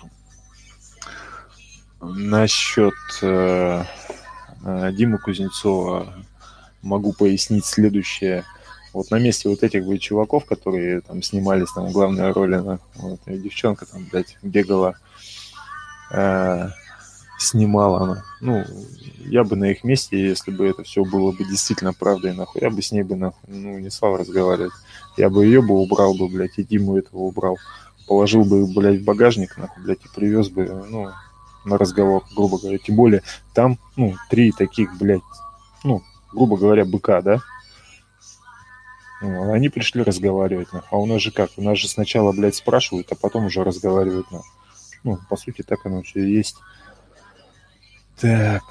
насчет э, Димы Кузнецова могу пояснить следующее. Вот на месте вот этих бы чуваков, которые там снимались, там, главные роли, нахуй, вот, и девчонка там, блядь, бегала, э, снимала она. Ну, я бы на их месте, если бы это все было бы действительно правдой, нахуй, я бы с ней бы, нахуй, ну, не стал разговаривать. Я бы ее бы убрал бы, блядь, и Диму этого убрал. Положил бы, блядь, в багажник, нахуй, блядь, и привез бы, ну, на разговор, грубо говоря. Тем более, там, ну, три таких, блядь, ну, грубо говоря, быка, да? Ну, они пришли разговаривать, нахуй. А у нас же как? У нас же сначала, блядь, спрашивают, а потом уже разговаривают, нахуй. Ну, по сути, так оно все и есть. Так.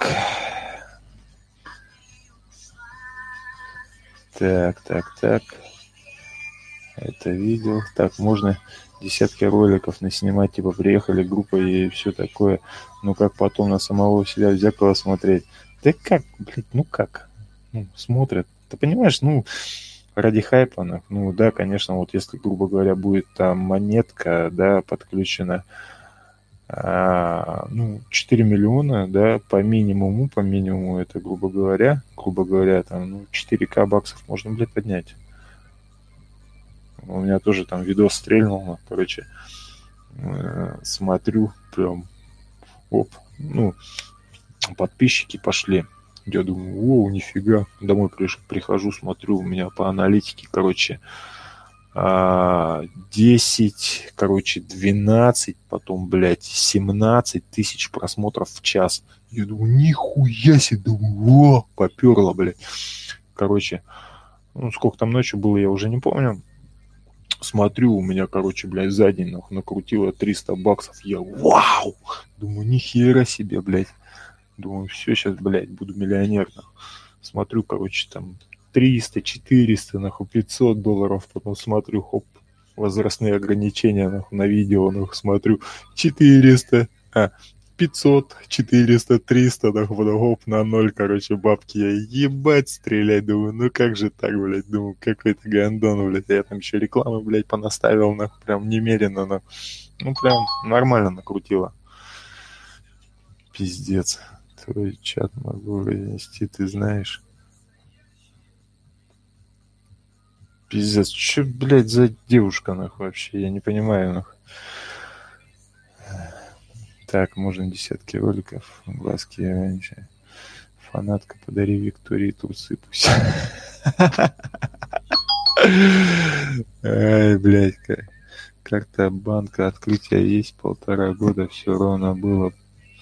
Так, так, так. Это видел. Так, можно десятки роликов наснимать, типа, приехали группой и все такое. Ну, как потом на самого себя в зеркало смотреть? Да как, блядь, ну как? Ну, смотрят. Ты понимаешь, ну, ради хайпа, ну, ну, да, конечно, вот если, грубо говоря, будет там монетка, да, подключена, а, ну, четыре миллиона, да, по минимуму, по минимуму, это, грубо говоря, грубо говоря, там, ну, четыре ка баксов можно, блядь, поднять. У меня тоже там видос стрельнул, короче, э, смотрю, прям, оп, ну, подписчики пошли. Я думаю, о, нифига. Домой приш, прихожу, смотрю, у меня по аналитике, короче, а, десять, короче, двенадцать, потом, блядь, семнадцать тысяч просмотров в час. Я думаю, нихуя себе, думаю, о, поперло, блядь. Короче, ну, сколько там ночью было, я уже не помню. Смотрю, у меня, короче, блядь, за день нахуй накрутило триста баксов. Я, вау! Думаю, нихера себе, блядь. Думаю, все, сейчас, блядь, буду миллионер. Нахуй. Смотрю, короче, там триста, четыреста, нахуй, пятьсот долларов. Потом смотрю, хоп, возрастные ограничения, нахуй, на видео, нахуй, смотрю, четыреста, а, пятьсот, четыреста, триста, нахуй, потом хоп, на ноль, короче, бабки. Я ебать стрелять, думаю, ну как же так, блядь, думаю, какой-то гандон, блядь. Я там еще рекламы, блядь, понаставил, нахуй, прям немерено, нахуй. Ну, прям нормально накрутило. Пиздец. Твой чат могу разнести, ты знаешь. Пиздец, что, блядь, за девушка, нахуй, вообще? Я не понимаю, нахуй. Так, можно десятки роликов. Глазки раньше. Фанатка, подари Виктории трусы пусть. Ай, блядь, как. Карта банка, открытие есть полтора года, все ровно было.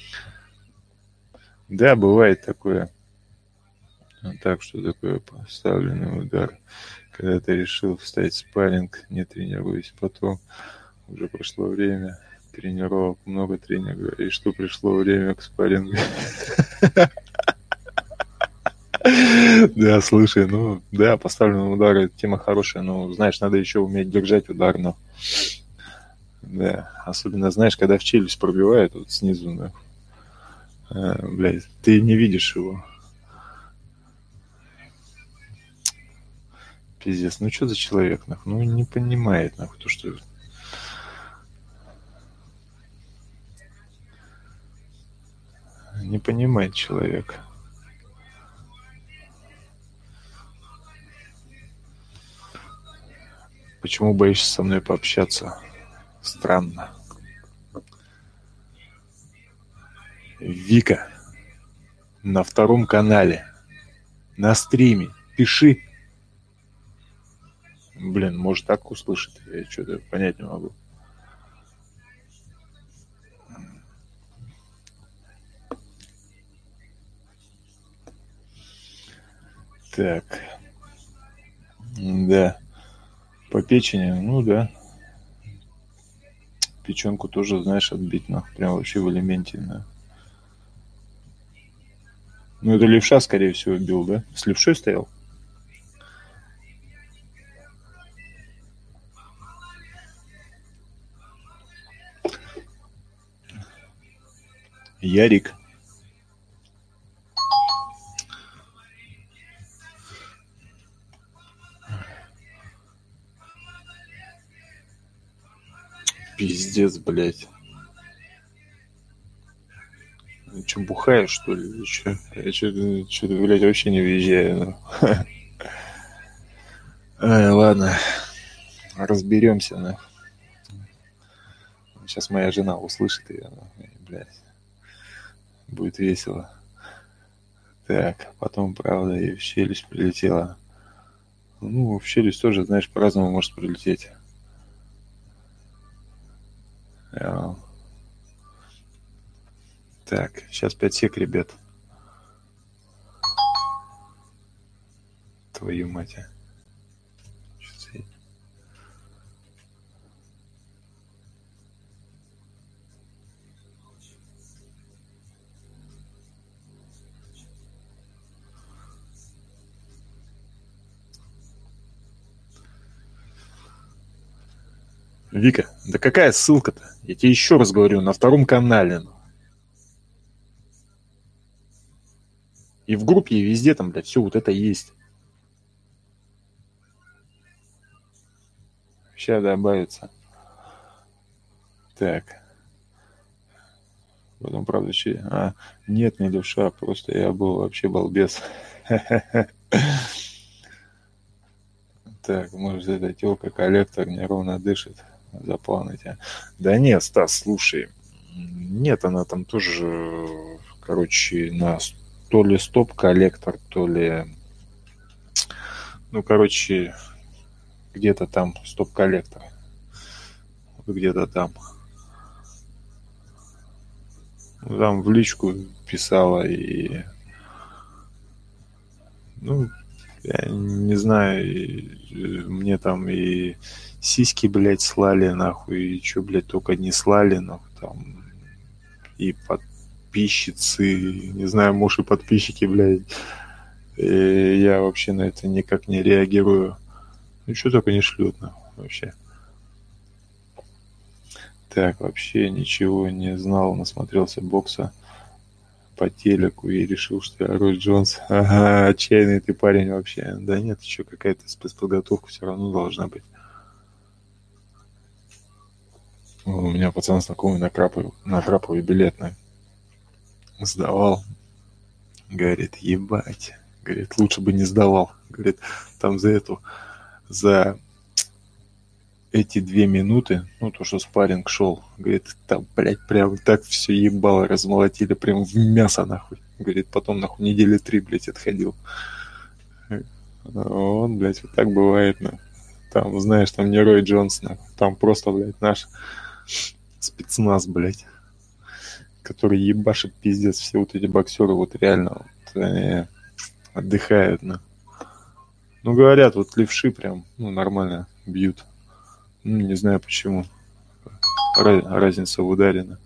Да, бывает такое. Так, что такое поставленный удар? Когда ты решил встать в спарринг, не тренируясь, потом уже прошло время тренировок, много тренеров, и что пришло время к спаррингу. Да, слушай, ну, да, поставленный удар, это тема хорошая, но, знаешь, надо еще уметь держать удар, но, да, особенно, знаешь, когда в челюсть пробивает, вот снизу, да, а, блядь, ты не видишь его. Пиздец, ну что за человек, нахуй, ну не понимает, нахуй, то, что... Не понимает человек. Почему боишься со мной пообщаться? Странно. Вика, на втором канале, на стриме, пиши. Блин, может так услышит, я что-то понять не могу. Так, да, по печени, ну да. Печенку тоже, знаешь, отбить, нахуй, прям вообще в элементе, да. Ну, это левша, скорее всего, бил, да? С левшой стоял? Ярик. Пиздец, блядь. Че, бухаешь, что ли? Че? Я что-то, что-то, блядь, вообще не въезжаю. Ай, ладно, разберемся, на. Сейчас моя жена услышит ее, блядь, будет весело. Так, потом, правда, и в челюсть прилетела. Ну, в челюсть тоже, знаешь, по-разному может прилететь. А, Так, сейчас пять сек, ребят. Твою мать. а. Щас я- Вика, да какая ссылка-то? Я тебе еще раз говорю, на втором канале. ну. И в группе, и везде там, блядь, все вот это есть. Сейчас добавится. Так, потом, правда, че... А, нет, не душа, просто я был вообще балбес. Так, может, эта телка коллектор неровно дышит. Запланы тебя. Да нет, Стас, слушай. Нет, она там тоже, короче, на то ли стоп-коллектор, то ли... Ну, короче, где-то там стоп-коллектор. Где-то там. Ну, там в личку писала и... Ну, я не знаю, и, э, мне там и сиськи, блядь, слали, нахуй, и чё, блядь, только не слали, нахуй, там, и подписчицы, не знаю, может, и подписчики, блядь. И я вообще на это никак не реагирую. Ну, что только не шлют, нахуй, вообще. Так, вообще ничего не знал, насмотрелся бокса по телеку и решил, что я Рой Джонс. Ага, отчаянный ты парень вообще. Да нет, еще какая-то спецподготовка все равно должна быть. О, у меня пацан знакомый на Крапове, на Крапове билет на сдавал. Говорит, ебать. Говорит, лучше бы не сдавал. Говорит, там за эту, за эти две минуты, ну, то, что спарринг шел, говорит, там, блядь, прям так все ебало размолотили, прям в мясо, нахуй. Говорит, потом, нахуй, недели три, блядь, отходил. Он, блядь, вот так бывает, нахуй. Там, знаешь, там не Рой Джонс, нахуй. Там просто, блядь, наш спецназ, блядь, который ебашит пиздец. Все вот эти боксеры вот реально вот, они отдыхают, нахуй. Ну, говорят, вот левши прям, ну, нормально бьют. Ну, не знаю почему. Разница в ударе, нахуй.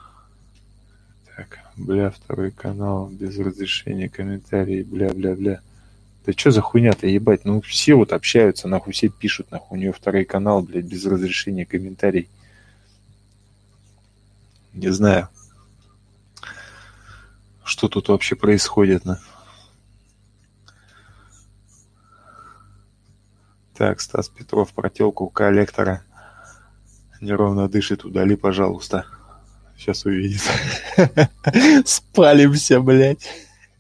Так, бля, второй канал, без разрешения, комментарии, бля-бля-бля. Да что за хуйня-то, ебать? Ну, все вот общаются, нахуй, все пишут, нахуй, у нее второй канал, блядь, без разрешения, комментарий. Не знаю, что тут вообще происходит, на. Так, Стас Петров, протелку коллектора. Неровно дышит, удали, пожалуйста. Сейчас увидит. Спалимся, блядь.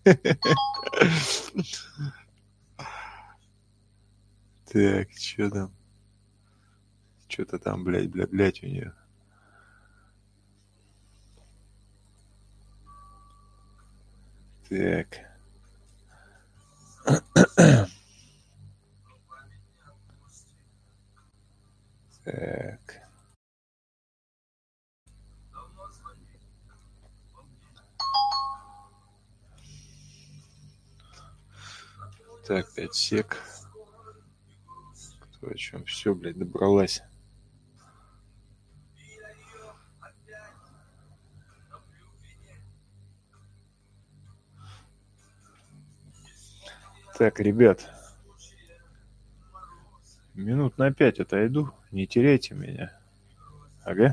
Так, что там? Что-то там, блядь, блядь, блядь, у нее. Так. Так. Так, пять сек. Кто о чем? Все, блядь, добралась. Так, ребят, минут на пять отойду. Не теряйте меня. Ага.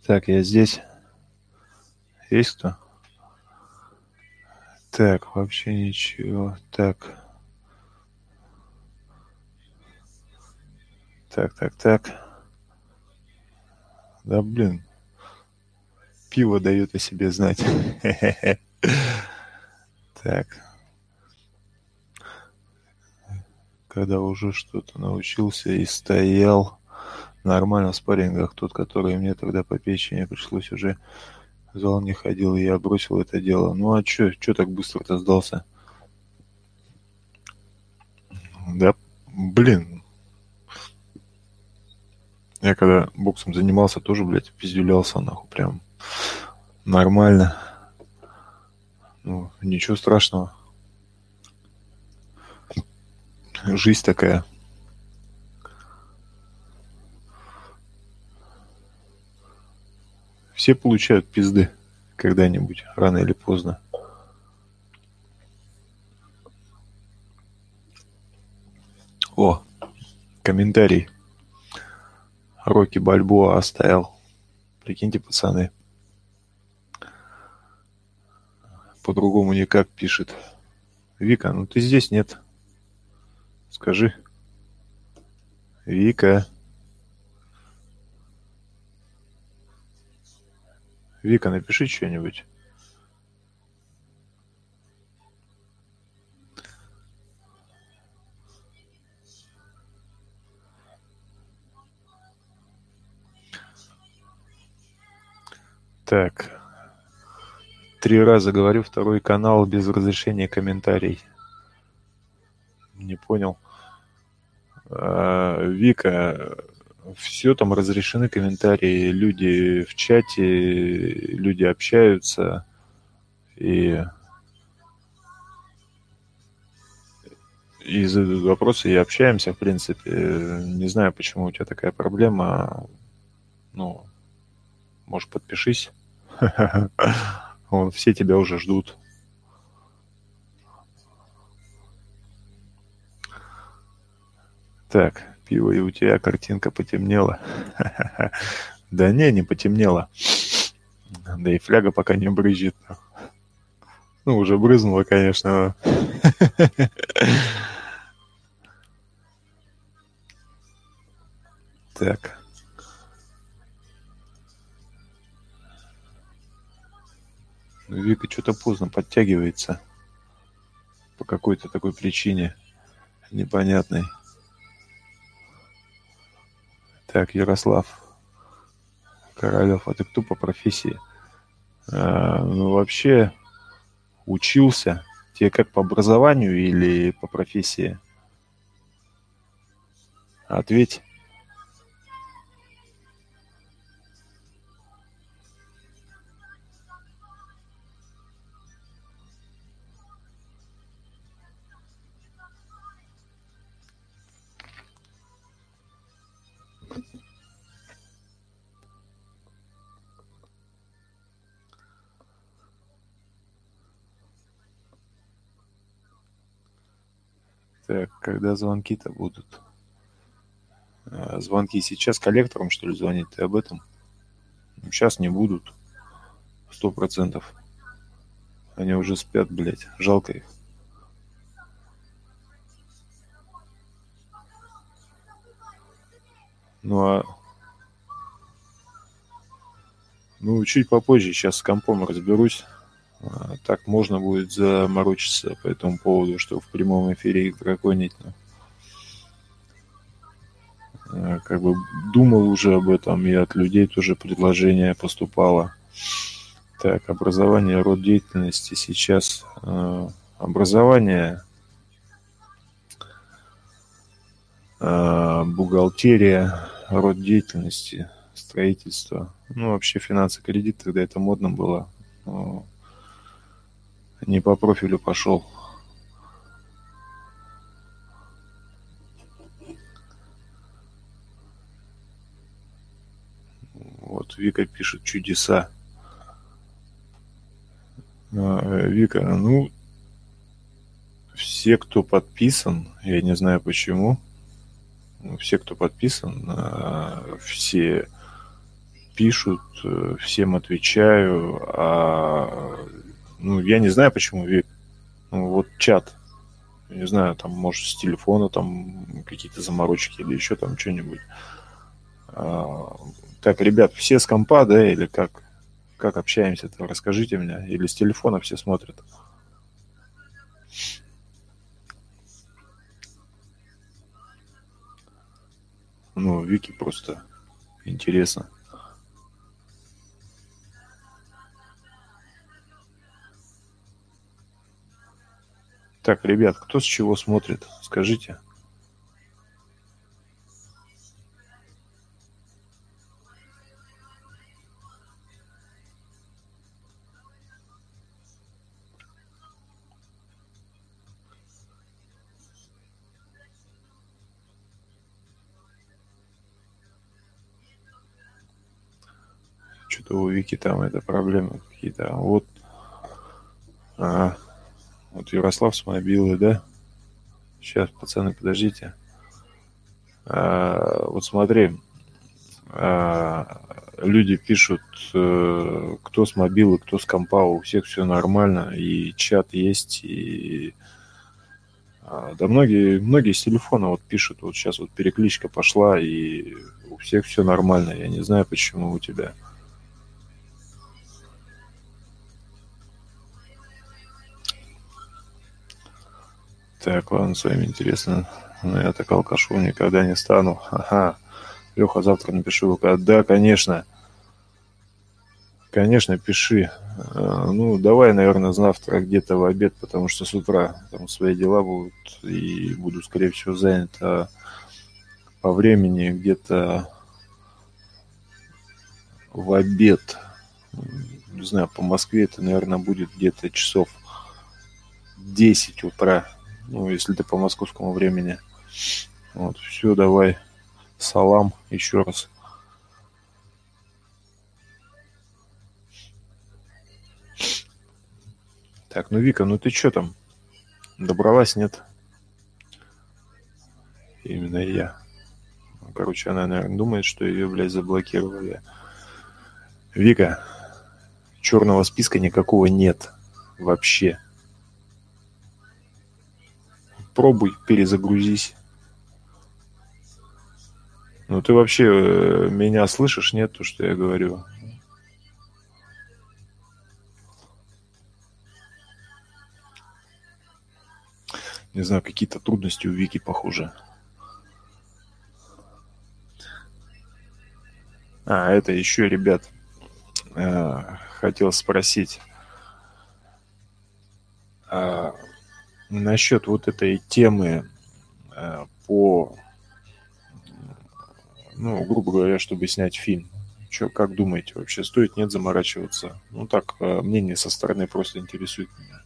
Так, я здесь. Есть кто? Так, вообще ничего. Так. Так, так, так. Да блин. Пиво дает о себе знать. Так. Когда уже что-то научился и стоял нормально в спаррингах, тот, который мне тогда по печени пришлось уже в зал не ходил, и я бросил это дело. Ну а чё, чё так быстро-то сдался? Да, блин. Я когда боксом занимался, тоже, блядь, пиздюлялся, нахуй, прям нормально. Ну, ничего страшного. Жизнь такая. Все получают пизды когда-нибудь, рано или поздно. О, комментарий. Рокки Бальбоа оставил. Прикиньте, пацаны. По-другому никак пишет. Вика, ну ты здесь нет. Скажи. Вика. Вика, напиши что-нибудь. Так. Три раза говорю, второй канал без разрешения комментарий. Не понял. А, Вика, все там разрешены комментарии. Люди в чате, люди общаются. И, и задают вопросы, и общаемся, в принципе. Не знаю, почему у тебя такая проблема. Ну, может, подпишись. Вон, все тебя уже ждут. Так, пиво, и у тебя картинка потемнела. Да не, не потемнела. Да и фляга пока не брызжет. Ну, уже брызнула, конечно. Так. Ну, Вика что-то поздно подтягивается. По какой-то такой причине непонятной. Так, Ярослав Королёв, а ты кто по профессии? А, ну, вообще, учился. Тебе как, по образованию или по профессии? Ответь. Так, когда звонки-то будут? А, звонки сейчас коллекторам, что ли, звонить? Ты об этом? Ну, сейчас не будут. Сто процентов. Они уже спят, блядь. Жалко их. Ну, а... Ну, чуть попозже. Сейчас с компом разберусь. А, так можно будет заморочиться по этому поводу, что в прямом эфире их драконить. А, как бы думал уже об этом, и от людей тоже предложение поступало. Так, образование, род деятельности сейчас. Э, образование, э, бухгалтерия, род деятельности, строительство. Ну, вообще финансы, кредит, тогда это модно было. Но не по профилю пошел. Вот Вика пишет чудеса. А, Вика, ну, все, кто подписан, я не знаю почему, все, кто подписан, все пишут, э, всем отвечаю, а, ну, я не знаю, почему, Вик. Ну, вот чат, не знаю, там, может, с телефона там какие-то заморочки или еще там что-нибудь. А, так, ребят, все с компа, да, или как? Как общаемся-то? Расскажите мне. Или с телефона все смотрят? Ну, Вики просто интересно. Так, ребят, кто с чего смотрит? Скажите. Что-то у Вики там это проблемы какие-то. А Вот, а, вот Ярослав с мобилы, да? Сейчас, пацаны, подождите. А, вот смотри, а, люди пишут, э, кто с мобилы, кто с компа, у всех все нормально, и чат есть, и а, да многие, многие с телефона вот пишут, вот сейчас вот перекличка пошла, и у всех все нормально. Я не знаю, почему у тебя. Так, ладно, с вами интересно. Но я так алкашом никогда не стану. Ага. Леха, завтра напишу. Да, конечно. Конечно, пиши. А, Ну, давай, наверное, завтра где-то в обед, потому что с утра там свои дела будут, и буду, скорее всего, занят. А по времени где-то в обед, не знаю, по Москве это, наверное, будет где-то часов десять утра. Ну, если ты по московскому времени. Вот, все, давай. Салам еще раз. Так, ну, Вика, ну ты что там? Добралась, нет? Именно я. Ну, Короче, она, наверное, думает, что ее, блядь, заблокировали. Вика, черного списка никакого нет. Вообще. Пробуй, перезагрузись. Ну, ты вообще э, меня слышишь, нет, то, что я говорю? Не знаю, какие-то трудности у Вики, похоже. А, это еще, ребят, э, хотел спросить. А, насчет вот этой темы э, по, ну, грубо говоря, чтобы снять фильм. Чё, как думаете, вообще стоит, нет, заморачиваться? Ну, так, э, мнение со стороны просто интересует меня.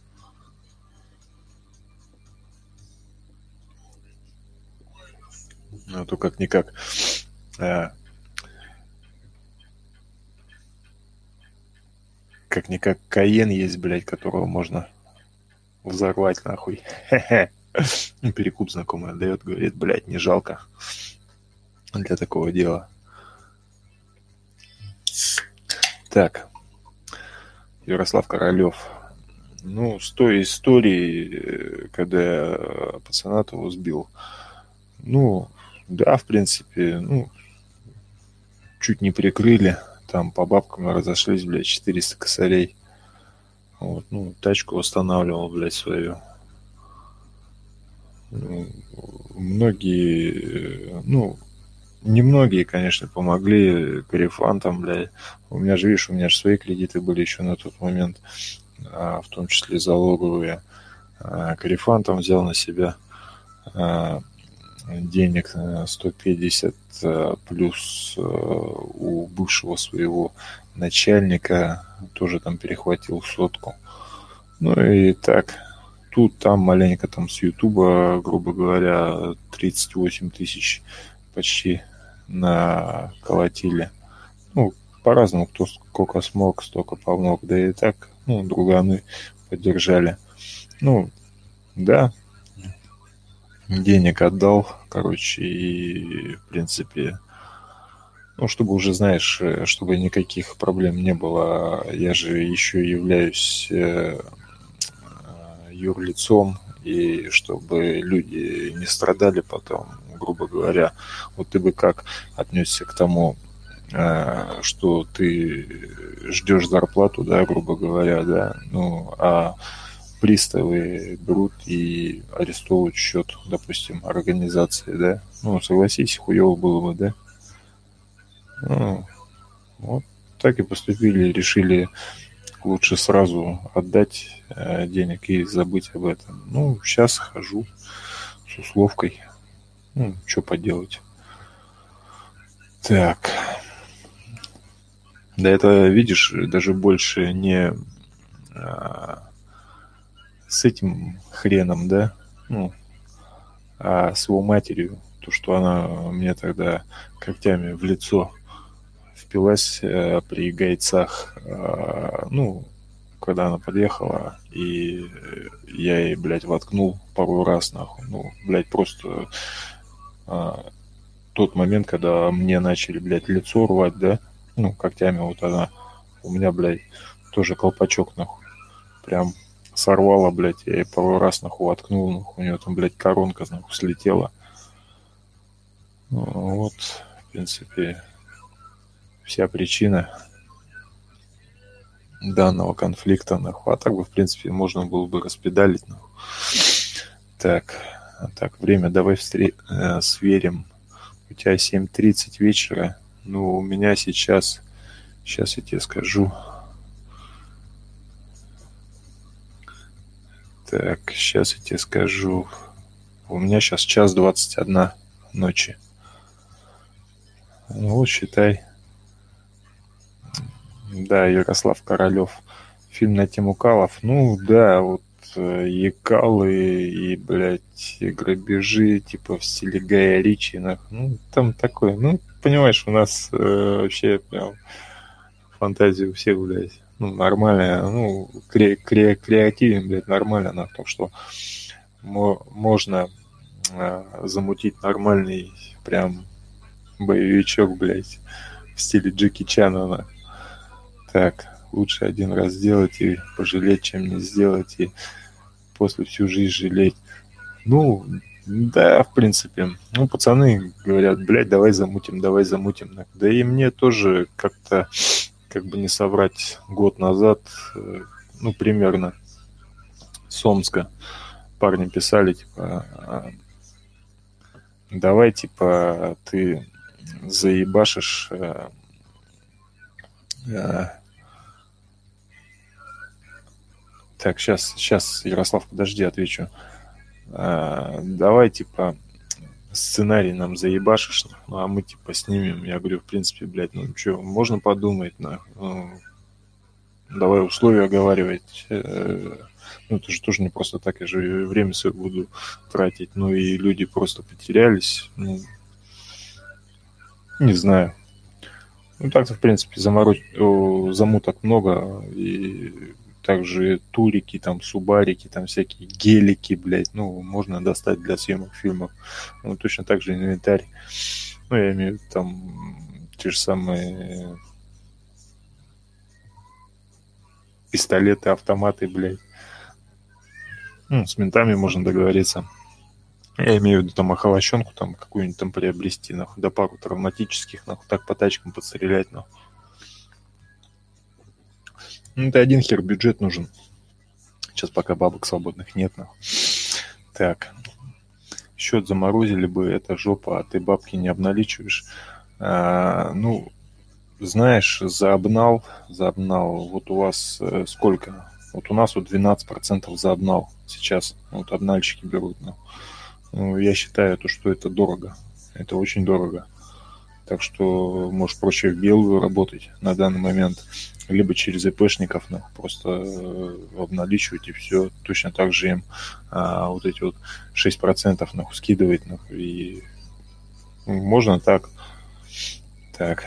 Ну, а то как-никак. э, Как-никак Каен есть, блядь, которого можно взорвать, нахуй. Ну, Перекуп знакомый отдает, говорит, блядь, не жалко для такого дела. Так, Ярослав Королев. Ну, с той истории, э, когда я пацана того сбил, ну, да, в принципе, ну, чуть не прикрыли, там по бабкам разошлись, блядь, четыреста косарей. Вот, ну, тачку восстанавливал, блядь, свою. Ну, многие, э, ну, немногие, конечно, помогли карифантам, блядь. У меня же, видишь, у меня же свои кредиты были еще на тот момент, а, в том числе залоговые. А, Карифантом взял на себя а, денег э, сто пятьдесят э, плюс э, у бывшего своего начальника тоже там перехватил сотку. Ну и так, тут там маленько там с Ютуба, грубо говоря, тридцать восемь тысяч почти наколотили. Ну, по-разному, кто сколько смог, столько помог. Да и так, ну, друганы поддержали. Ну, да, денег отдал, короче, и, в принципе, Ну, чтобы уже, знаешь, э, чтобы никаких проблем не было. Я же еще являюсь э, э, юрлицом, и чтобы люди не страдали потом, грубо говоря. Вот ты бы как отнесся к тому, э, что ты ждешь зарплату, да, грубо говоря, да, ну, а приставы берут и арестовывают счет, допустим, организации, да? Ну, согласись, хуёво было бы, да? Ну, вот так и поступили, решили лучше сразу отдать э, денег и забыть об этом. Ну, сейчас хожу с условкой. Ну, что поделать. Так, да это, видишь, даже больше не а, с этим хреном, да? Ну, а с его матерью. То, что она мне тогда когтями в лицо впилась э, при гайцах. Э, ну, когда она подъехала, и я ей, блядь, воткнул пару раз, нахуй. Ну, блядь, просто э, тот момент, когда мне начали, блядь, лицо рвать, да? Ну, когтями вот она. У меня, блядь, тоже колпачок, нахуй. Прям сорвала, блядь, я ей пару раз, нахуй, воткнул, нахуй. У нее там, блядь, коронка, нахуй, слетела. Ну, вот, в принципе, вся причина данного конфликта, нахуй. А так бы, в принципе, можно было бы распедалить, нахуй. Так, так, время давай встре- э, сверим. У тебя семь тридцать вечера. Ну, у меня сейчас, сейчас я тебе скажу. Так, сейчас я тебе скажу. У меня сейчас час двадцать одна ночи. Ну, вот считай. Да, Ярослав Королёв. Фильм на тему калов. Ну, да, вот э, и калы, и, блядь, и грабежи, типа в стиле Гая Ричи. нах- Ну, там такое. Ну, понимаешь, у нас э, вообще прям фантазия у всех, блядь. Ну, нормальная. Ну, кре- кре- креативен, блядь, нормально. нах. Так что мо- можно э, замутить нормальный прям боевичок, блядь, в стиле Джеки Чана. нах. Так, лучше один раз сделать и пожалеть, чем не сделать, и после всю жизнь жалеть. Ну, да, в принципе. Ну, пацаны говорят, блядь, давай замутим, давай замутим. Да и мне тоже как-то, как бы не соврать, год назад, э, ну, примерно, с Омска парни писали, типа, а, давай, типа, ты заебашишь э, э, так, сейчас, сейчас, Ярослав, подожди, отвечу. А, давай, типа, сценарий нам заебашишь, ну, а мы, типа, снимем. Я говорю, в принципе, блядь, ну, что, можно подумать, нахуй. Ну, давай условия оговаривать. Э, Ну, это же тоже не просто так, я же время свое буду тратить. Ну, и люди просто потерялись. Ну, не знаю. Ну, так-то, в принципе, заморочь, о, замуток много. И также турики, там, субарики, там, всякие гелики, блядь. Ну, можно достать для съемок фильмов. Ну, точно так же инвентарь. Ну, я имею в виду, там, те же самые пистолеты, автоматы, блядь. Ну, с ментами можно договориться. Я имею в виду там охолощенку там какую-нибудь там приобрести, нахуй, да пару травматических, нахуй, так по тачкам подстрелять, нахуй. Ну, это один хер бюджет нужен. Сейчас пока бабок свободных нет, нахуй. Так, счет заморозили бы, это жопа, а ты бабки не обналичиваешь. А, ну, знаешь, за обнал, за обнал, вот у вас э, сколько? Вот у нас вот двенадцать процентов за обнал сейчас. Вот обнальщики берут, нахуй. Ну, я считаю, то, что это дорого. Это очень дорого. Так что можешь проще в белую работать на данный момент, либо через ИПшников, ну, просто э, обналичивать и все. Точно так же им а, вот эти вот шесть процентов нахуй скидывать, нахуй, и ну, можно так. Так.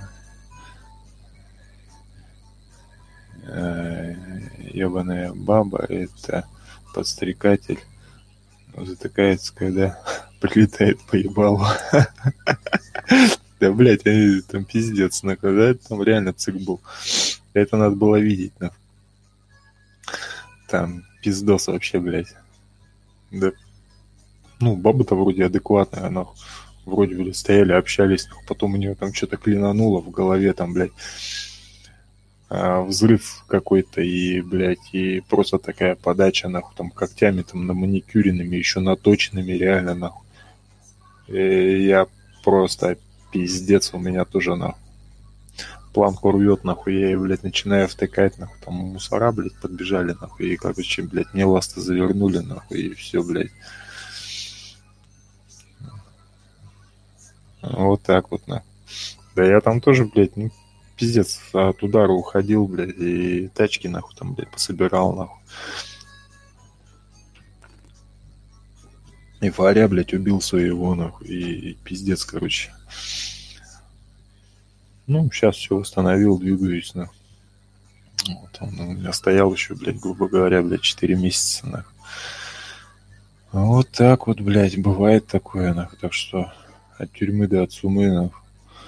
Э, ебаная баба — это подстрекатель. Затыкается, когда прилетает по ебалу. Да, блядь, они там пиздец, нахуй, да, там реально цирк был. Это надо было видеть, нахуй. Там пиздос вообще, блядь. Да, ну, баба-то вроде адекватная, нахуй. Вроде, блядь, стояли, общались, нахуй. Потом у нее там что-то клинануло в голове, там, блядь, а, взрыв какой-то, и, блядь, и просто такая подача, нахуй, там, когтями, там, на маникюренными, еще наточенными, реально, нахуй. И я просто пиздец, у меня тоже, нахуй. Планку рвет, нахуй, я ее, блядь, начинаю втыкать, нахуй, там мусора, блядь, подбежали, нахуй, и, короче, блядь, мне ласты завернули, нахуй, и все, блядь. Вот так вот, нахуй. Да я там тоже, блядь, ну, пиздец, от удара уходил, блядь, и тачки, нахуй, там, блядь, пособирал, нахуй. И Фаря, блядь, убил своего, нахуй, и пиздец, короче. Ну, сейчас все восстановил, двигаюсь, нахуй. Вот он у меня стоял еще, блядь, грубо говоря, блядь, четыре месяца, нахуй. Вот так вот, блядь, бывает такое, нахуй, так что от тюрьмы до от сумы, нахуй.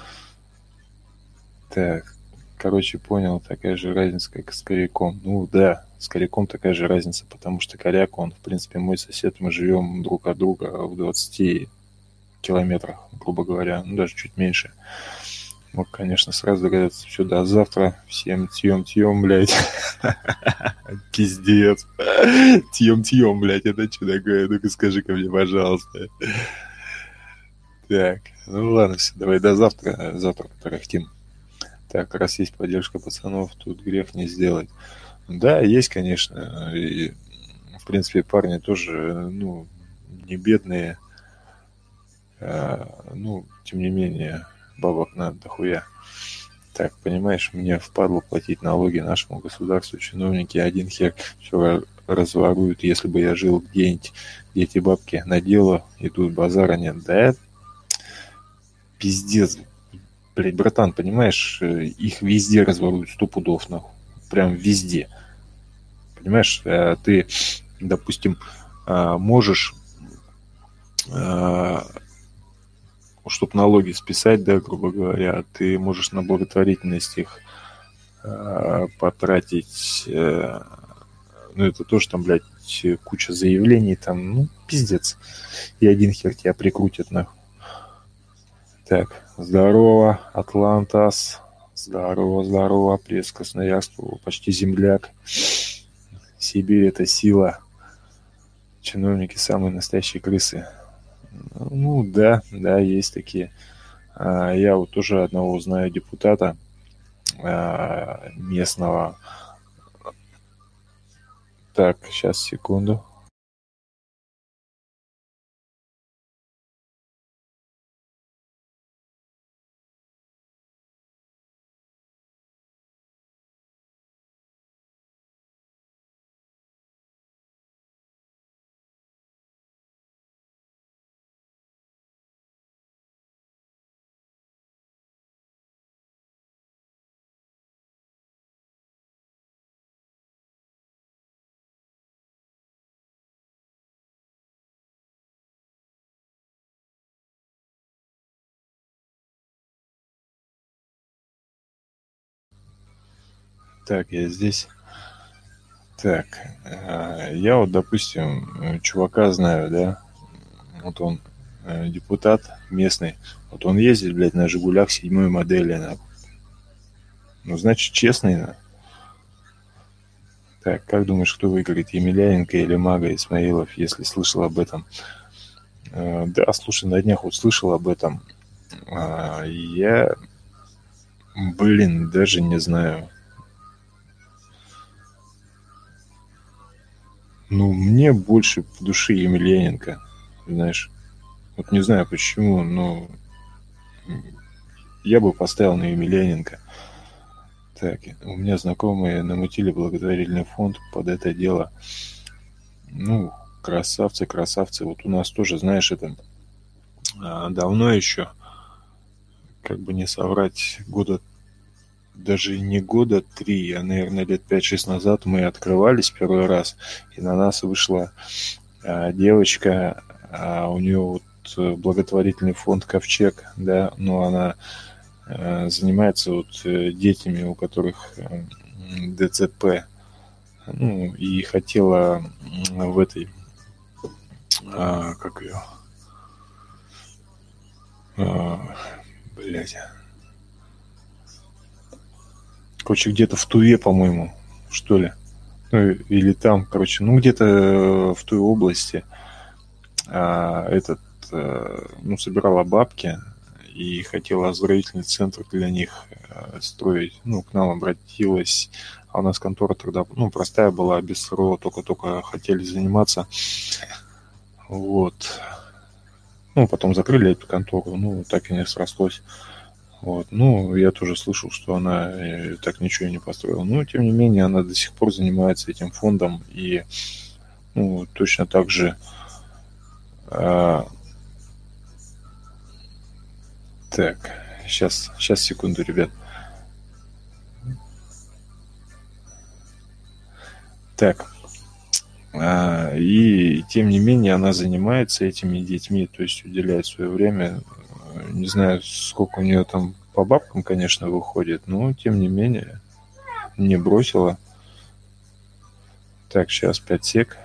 Так, короче, понял, такая же разница, как и с Коряком. Ну да, с Коряком такая же разница, потому что Коряк, он, в принципе, мой сосед, мы живем друг от друга в двадцати километрах, грубо говоря, ну даже чуть меньше. Мог, конечно, сразу догадаться, все, до завтра, всем тьем-тьем, блядь. Пиздец. Тьем-тьем, блядь, это что такое? Ну-ка скажи-ка мне, пожалуйста. Так, ну ладно, все, давай до завтра, завтра тарахтим. Так, раз есть поддержка пацанов, тут грех не сделать. Да, есть, конечно. И, в принципе, парни тоже, ну, не бедные. А, ну, тем не менее, бабок надо дохуя. Так, понимаешь, мне впадло платить налоги нашему государству. Чиновники один хер все разворуют. Если бы я жил где-нибудь, где эти бабки на дело идут, базара нет. Да, пиздец. Блять, братан, понимаешь, их везде разворуют, сто пудов, нахуй. Прям везде. Понимаешь, ты, допустим, можешь, чтобы налоги списать, да, грубо говоря, ты можешь на благотворительность их потратить. Ну, это тоже там, блядь, куча заявлений, там, ну, пиздец. И один хер тебя прикрутит, нахуй. Так, здорово, Атлантас. Здорово, здорово, пресс Красноярск, почти земляк. Сибирь — это сила. Чиновники самые настоящие крысы. Ну, да, да, есть такие. А, я вот тоже одного знаю депутата а, местного. Так, сейчас, секунду. Так, я здесь. Так, я вот, допустим, чувака знаю, да, вот он депутат местный, вот он ездит, блядь, на «Жигулях» седьмой модели, нахуй. Ну, значит, честный, нахуй. Так, как думаешь, кто выиграет, Емельяненко или Мага Исмаилов, если слышал об этом? Да, слушай, на днях вот слышал об этом. Я, блин, даже не знаю. Ну, мне больше по душе Емельяненко, знаешь. Вот не знаю почему, но я бы поставил на Емельяненко. Так, у меня знакомые намутили благотворительный фонд под это дело. Ну, красавцы, красавцы. Вот у нас тоже, знаешь, это давно еще, как бы не соврать, года, даже не года три, а, наверное, лет пять-шесть назад мы открывались первый раз, и на нас вышла а, девочка, а у нее вот э, благотворительный фонд «Ковчег», да, но она э, занимается вот э, детьми, у которых э, ДЦП, ну, и хотела м, в этой, а, как ее, а, блядь, короче, где-то в Туве, по-моему, что ли, ну, или там, короче, ну, где-то в той области а, этот, э, ну, собирала бабки и хотела оздоровительный центр для них э, строить. Ну, к нам обратилась, а у нас контора тогда, ну, простая была, без СРО, только-только хотели заниматься. Вот. Ну, потом закрыли эту контору, ну, так и не срослось. Вот. Ну, я тоже слышал, что она э, так ничего и не построила. Но, тем не менее, она до сих пор занимается этим фондом. И, ну, точно так же... а, так, сейчас, сейчас, секунду, ребят. Так, а, и тем не менее она занимается этими детьми, то есть уделяет свое время. Э, Не знаю, сколько у нее там по бабкам, конечно, выходит, но тем не менее не бросила. Так, сейчас пять сек.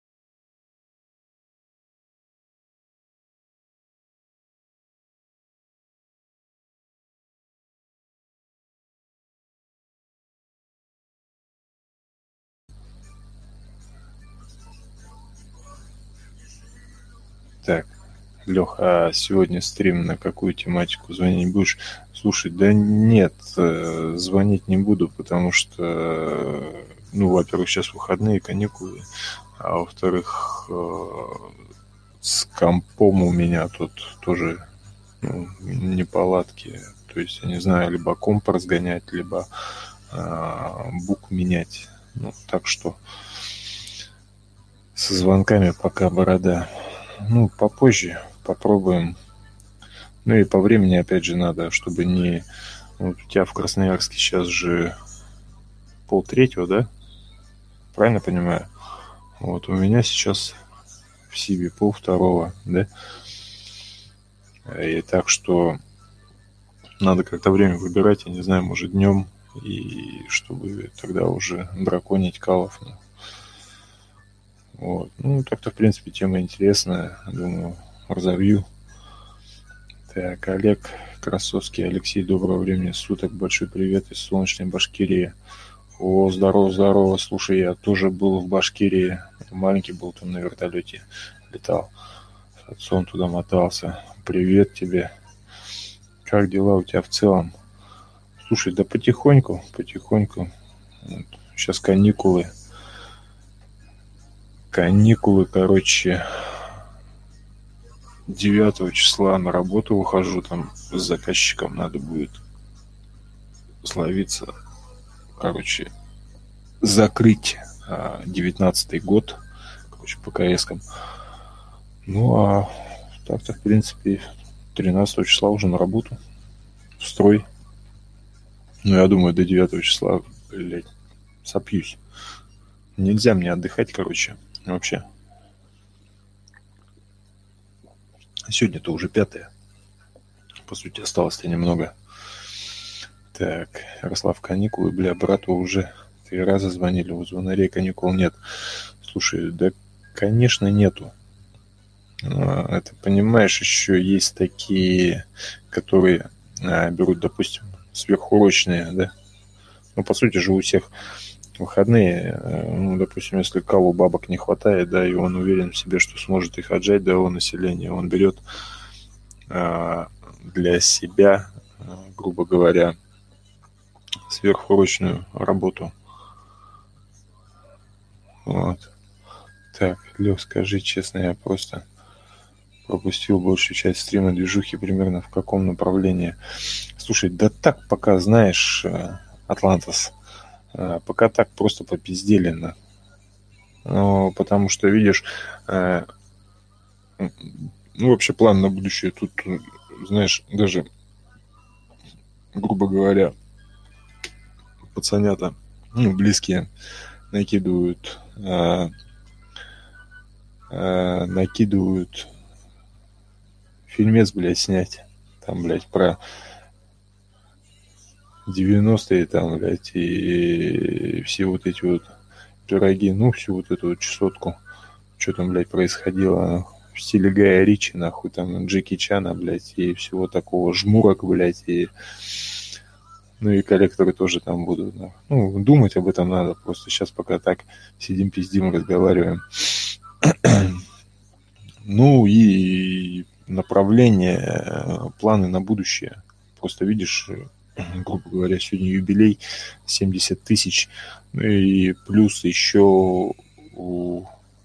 Так, Лех, а сегодня стрим на какую тематику звонить будешь? Слушай, да нет, э, звонить не буду, потому что, э, ну, во-первых, сейчас выходные, каникулы, а во-вторых, э, с компом у меня тут тоже, ну, неполадки. То есть, я не знаю, либо комп разгонять, либо а, бук менять. Ну, так что со звонками пока борода. Ну, попозже попробуем. Ну и по времени, опять же, надо, чтобы не... Вот у тебя в Красноярске сейчас же полтретьего, да? Правильно понимаю? Вот у меня сейчас в Сибе полвторого, да? И так что надо как-то время выбирать, я не знаю, может, днем, и чтобы тогда уже драконить калов. Ну, вот. Ну, так-то, в принципе, тема интересная. Думаю, разовью. Так, Олег Красовский. Алексей, доброго времени суток. Большой привет из солнечной Башкирии. О, здорово, здорово. Слушай, я тоже был в Башкирии. Маленький был, там на вертолете летал. С отцом туда мотался. Привет тебе. Как дела у тебя в целом? Слушай, да потихоньку, потихоньку. Вот. Сейчас каникулы. Каникулы, короче, девятого числа на работу выхожу, там с заказчиком надо будет словиться, короче, закрыть а, девятнадцатый год, короче, по КСкам. Ну, а так-то, в принципе, тринадцатого числа уже на работу, в строй. Ну, я думаю, до девятого числа, блядь, сопьюсь. Нельзя мне отдыхать, короче, вообще. Сегодня-то уже пятое. По сути, осталось-то немного. Так, Ярослав, каникулы, бля, брату уже три раза звонили, у звонарей каникул нет. Слушай, да, конечно, нету. А, это, понимаешь, еще есть такие, которые а, берут, допустим, сверхурочные, да? Ну, по сути же, у всех выходные, ну, допустим, если калу бабок не хватает, да, и он уверен в себе, что сможет их отжать до его населения, он берет а, для себя, а, грубо говоря, сверхурочную работу. Вот. Так, Лёх, скажи честно, я просто пропустил большую часть стрима движухи примерно в каком направлении. Слушай, да так пока, знаешь, Атлантас, пока так просто попизделено. Ну, потому что, видишь, ну, вообще план на будущее тут, знаешь, даже, грубо говоря, пацанята, ну, близкие, накидывают, а, а, накидывают фильмец, блядь, снять. Там, блядь, про девяностые там, блядь, и все вот эти вот пироги, ну, всю вот эту вот чесотку. Что там, блядь, происходило в стиле Гая Ричи, нахуй, там, Джеки Чана, блядь, и всего такого, жмурок, блядь, и... Ну и коллекторы тоже там будут. Да. Ну, думать об этом надо. Просто сейчас пока так сидим, пиздим, разговариваем. Ну и направление, планы на будущее. Просто видишь, грубо говоря, сегодня юбилей семьдесят тысяч. Ну и плюс еще у...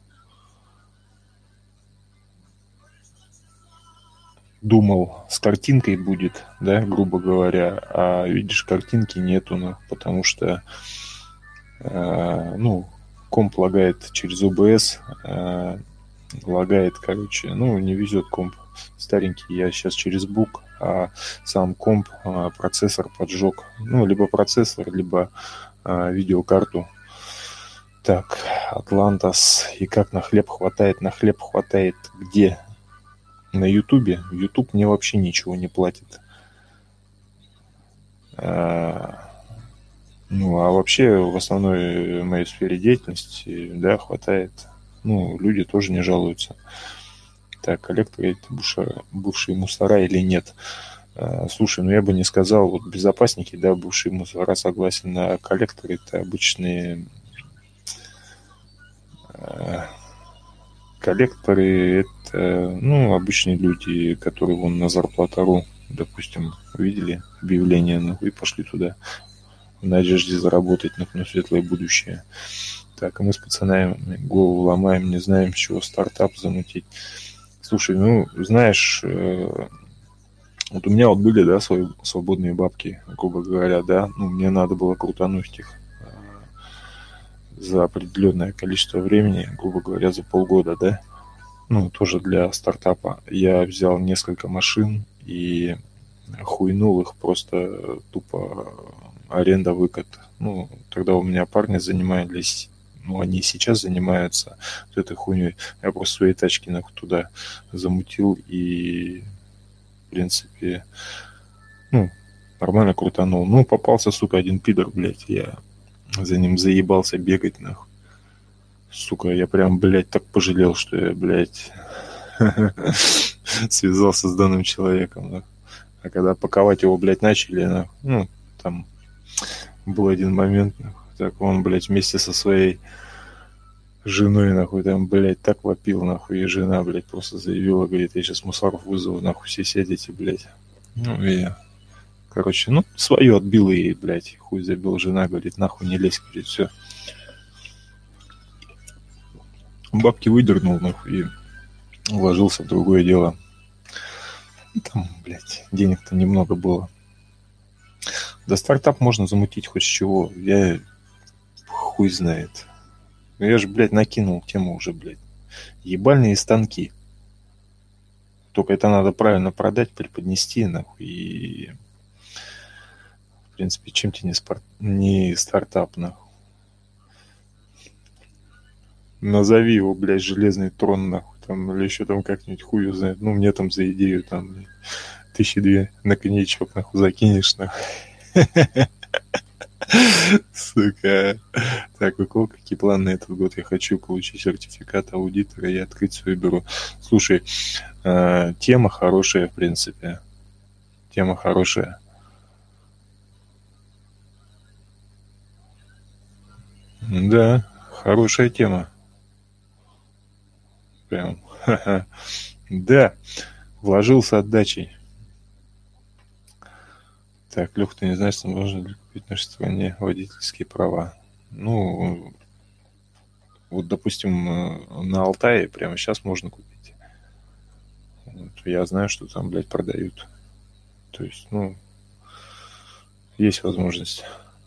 думал, с картинкой будет, да, грубо говоря, а видишь, картинки нету, ну, потому что, э, ну, комп лагает через о бэ эс, э, лагает, короче, ну, не везет комп старенький, я сейчас через бук, а сам комп, э, процессор поджег, ну, либо процессор, либо э, видеокарту. Так, Атлантас, и как на хлеб хватает, на хлеб хватает где? На Ютубе. Ютуб мне вообще ничего не платит. А, ну, а вообще в основной моей сфере деятельности, да, хватает. Ну, люди тоже не жалуются. Так, коллекторы это бывшие, бывшие мусора или нет? А, слушай, ну я бы не сказал, вот безопасники, да, бывшие мусора, согласен, а коллекторы это обычные... А, коллекторы это, ну, обычные люди, которые вон на зарплату.ру, допустим, увидели объявление, ну, и пошли туда в надежде заработать на, на светлое будущее. Так, а мы с пацанами голову ломаем, не знаем, с чего стартап замутить. Слушай, ну, знаешь, э, вот у меня вот были, да, свои свободные бабки, грубо говоря, да, ну, мне надо было крутануть их за определенное количество времени, грубо говоря, за полгода, да, ну, тоже для стартапа. Я взял несколько машин и хуйнул их просто тупо аренда, выкат. Ну, тогда у меня парни занимались, ну, они сейчас занимаются вот этой хуйней. Я просто свои тачки нахуй туда замутил и, в принципе, ну, нормально крутанул. Ну, попался, сука, один пидор, блядь, я за ним заебался бегать, нахуй. Сука, я прям, блядь, так пожалел, что я, блядь, связался с данным человеком, нахуй. А когда паковать его, блядь, начали, нахуй, ну, там был один момент, нахуй, так он, блядь, вместе со своей женой, нахуй, там, блядь, так вопил, нахуй, и жена, блядь, просто заявила, говорит, я сейчас мусоров вызову, нахуй, все сядете, блядь. Ну, и, короче, ну, свое отбил ей, блядь, хуй забил, жена, говорит, нахуй не лезь, говорит, все. Бабки выдернул, нахуй, и вложился в другое дело. Там, блядь, денег-то немного было. Да стартап можно замутить хоть с чего. Я хуй знает. Ну я же, блядь, накинул тему уже, блядь. Ебальные станки. Только это надо правильно продать, преподнести, нахуй. И, в принципе, чем тебе не, спар... не стартап, нахуй. Назови его, блядь, железный трон, нахуй, там, или еще там как-нибудь хуй знает. Ну, мне там за идею, там, блядь, тысячи две на коньячок, нахуй, закинешь, нахуй. Сука. Так, у кого какие планы на этот год? Я хочу получить сертификат аудитора и открыть свое бюро. Слушай, э, тема хорошая, в принципе. Тема хорошая. Да, хорошая тема. Прям. Да, вложился отдачей. Так, Лёх, ты не знаешь, что можно ли купить в нашей стране водительские права? Ну, вот, допустим, на Алтае прямо сейчас можно купить. Вот, я знаю, что там, блядь, продают. То есть, ну, есть возможность.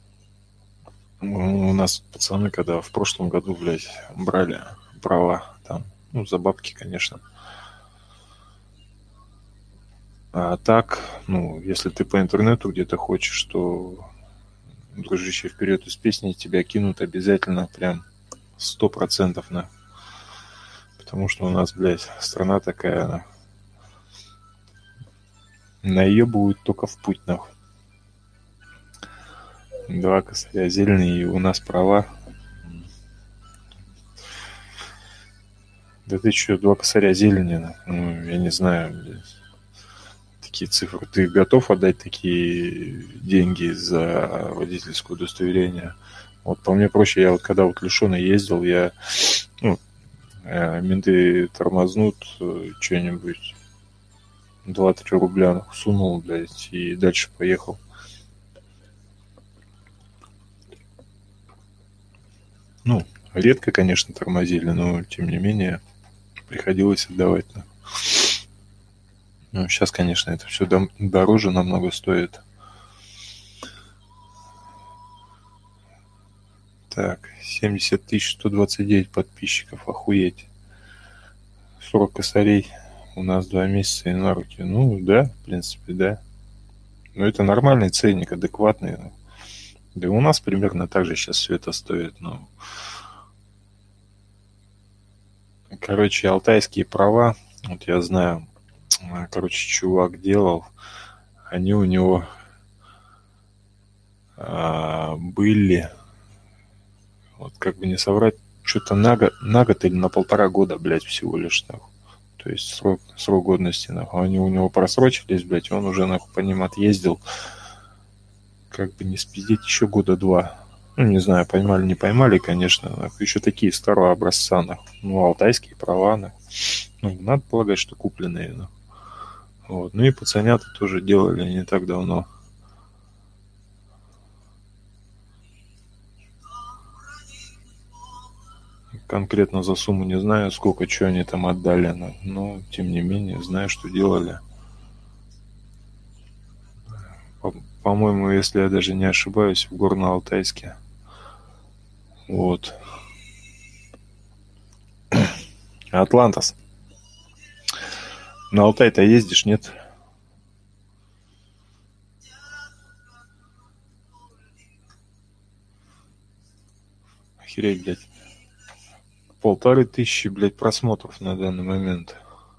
У нас пацаны, когда в прошлом году, блядь, брали права там, ну, за бабки, конечно. А так, ну, если ты по интернету где-то хочешь, то, дружище, вперед из песни тебя кинут обязательно прям сто процентов, на. Потому что у нас, блядь, страна такая, на. Наебывают только в путь, нахуй. Два косаря зелени, и у нас права. Да ты чё, два косаря зелени, нахуй? Ну, я не знаю, блядь. Такие цифры. Ты готов отдать такие деньги за водительское удостоверение? Вот по мне проще, я вот когда вот лишённый ездил, я, ну, э, менты тормознут, э, что-нибудь, два-три рубля нахуй сунул, блядь, и дальше поехал. Ну, редко, конечно, тормозили, но тем не менее приходилось отдавать. нахуй. Ну, сейчас, конечно, это все дороже намного стоит. Так, семьдесят тысяч сто двадцать девять подписчиков, охуеть. сорок косарей, у нас два месяца и на руки. Ну, да, в принципе, да. Но это нормальный ценник, адекватный. Да и у нас примерно так же сейчас все это стоит. Ну, короче, алтайские права, вот я знаю, а, короче, чувак делал, они у него а, были, вот как бы не соврать, что-то на год, на год или на полтора года, блядь, всего лишь, нахуй. То есть срок, срок годности, нахуй. Они у него просрочились, блядь, и он уже, нахуй, по ним отъездил. Как бы не спиздить, еще года два. Ну, не знаю, поймали, не поймали, конечно, нахуй. Еще такие старого образца, нахуй. Ну, алтайские права, нахуй. Ну, надо полагать, что купленные, нахуй. Вот. Ну и пацанята тоже делали не так давно. Конкретно за сумму не знаю, сколько, что они там отдали, но, но тем не менее знаю, что делали. По- По-моему, если я даже не ошибаюсь, в Горно-Алтайске. Вот. Атлантас. На Алтай-то ездишь, нет? Охереть, блядь. Полторы тысячи, блядь, просмотров на данный момент.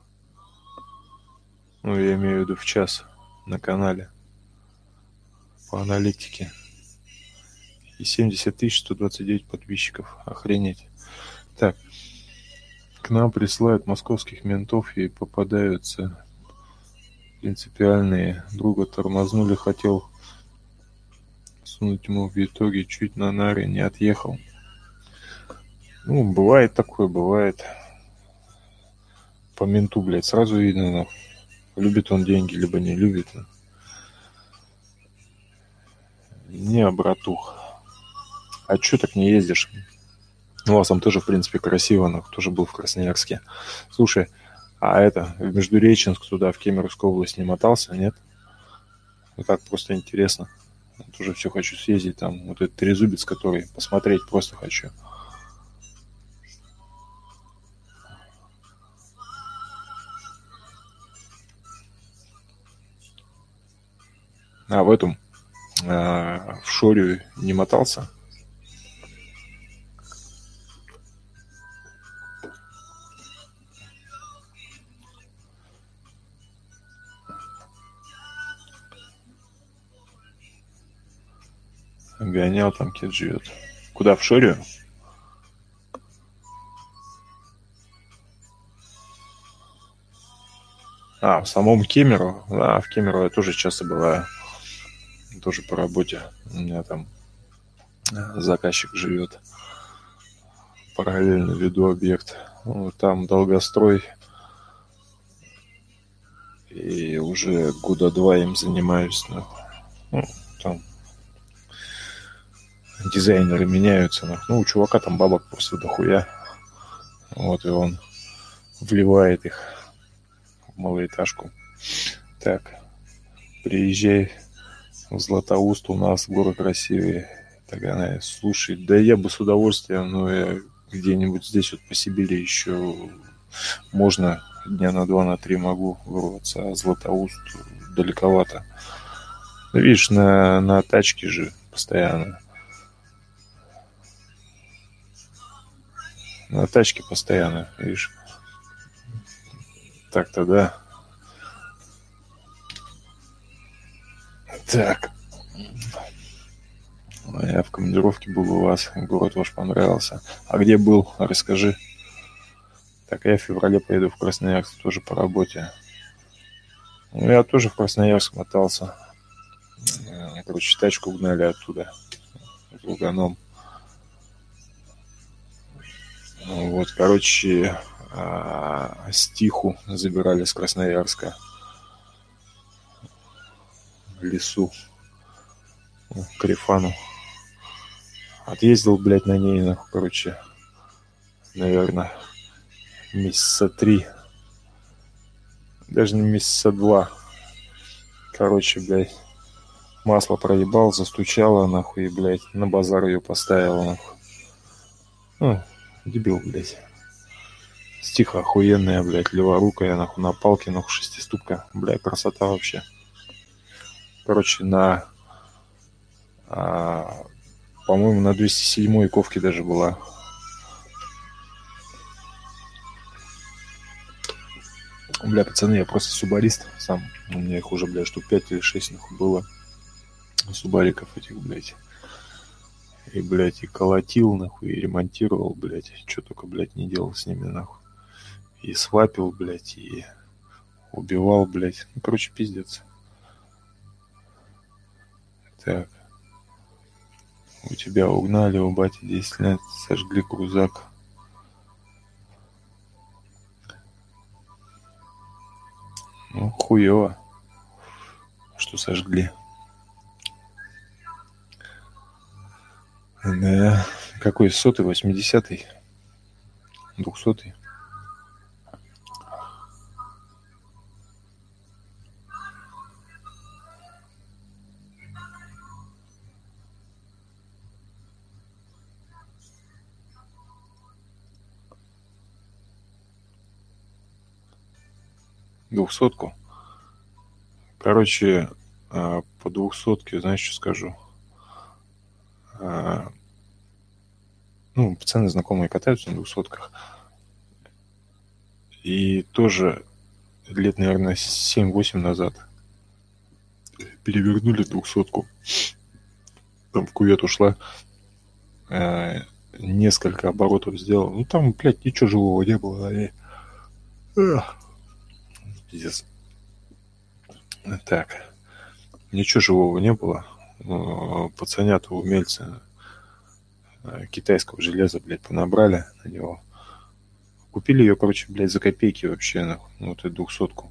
Ну, я имею в виду в час на канале. По аналитике. И семьдесят тысяч сто двадцать девять подписчиков. Охренеть. Так, к нам присылают московских ментов и попадаются принципиальные. Друга тормознули, хотел сунуть ему, в итоге чуть на наре не отъехал. Ну, бывает такое, бывает. По менту, блядь, сразу видно, нахуй. Любит он деньги, либо не любит. Не, братух. А чё так не ездишь? У вас там тоже, в принципе, красиво, но тоже был в Красноярске. Слушай, а это, в Междуреченск туда, в Кемеровскую область не мотался, нет? Ну так, просто интересно. Я тоже все хочу съездить там. Вот этот трезубец, который посмотреть просто хочу. А в этом, а, в Шорю не мотался? Гонял, там кет живет. Куда, в Шорию? А, в самом Кемерово? Да, в Кемерово я тоже часто бываю. Тоже по работе. У меня там а, заказчик живет. Параллельно веду объект. Ну, там долгострой. И уже года два им занимаюсь. нахуй. Ну, там дизайнеры меняются. нахуй. Ну, у чувака там бабок просто дохуя. Вот, и он вливает их в малоэтажку. Так, приезжай в Златоуст, у нас горы красивые. Так она, слушай, да я бы с удовольствием, но я где-нибудь здесь вот по Сибири еще можно дня на два, на три могу вырваться, а Златоуст далековато. Ну, видишь, на, на тачке же постоянно. На тачке постоянно, видишь. Так-то да. Так, я в командировке был у вас, город ваш понравился. А где был? Расскажи. Так, я в феврале поеду в Красноярск тоже по работе. Ну, я тоже в Красноярск мотался. Короче, тачку угнали оттуда, в Луганом. Вот, короче, стиху забирали с Красноярска в лесу, к Рифану. Отъездил, блядь, на ней, нахуй, короче, наверное, месяца три. Даже не месяца два. Короче, блядь, масло проебал, застучало, нахуй, и, блядь, на базар ее поставила, нахуй. Ну, дебил, блядь. Стиха охуенная, блядь, леворукая, нахуй, на палке, нахуй, шестиступка. Блядь, красота вообще. Короче, на... А, по-моему, на двести седьмой ковке даже была. Бля, пацаны, я просто субарист сам. У меня их уже, бля, штук пять или шесть, нахуй, было. Субариков этих, блядь. И, блядь, и колотил, нахуй, и ремонтировал, блядь. Что только, блядь, не делал с ними, нахуй. И свапил, блядь, и убивал, блядь. Ну, короче, пиздец. Так. У тебя угнали, у бати десять лет, сожгли крузак. Ну, хуёво, что сожгли. Да. Какой сотый, восьмидесятый? Двухсотый? Двухсотку? Короче, по двухсотке, знаешь, что скажу? Ну, пацаны знакомые катаются на двухсотках. И тоже лет, наверное, семь-восемь назад перевернули двухсотку. Там в кювет ушла. Э, несколько оборотов сделал. Ну, там, блядь, ничего живого не было. И... Пиздец. Так. Ничего живого не было. Пацанята, умельцы китайского железа, блядь, понабрали на него. Купили ее, короче, блядь, за копейки вообще, нахуй. Ну, вот эту двухсотку.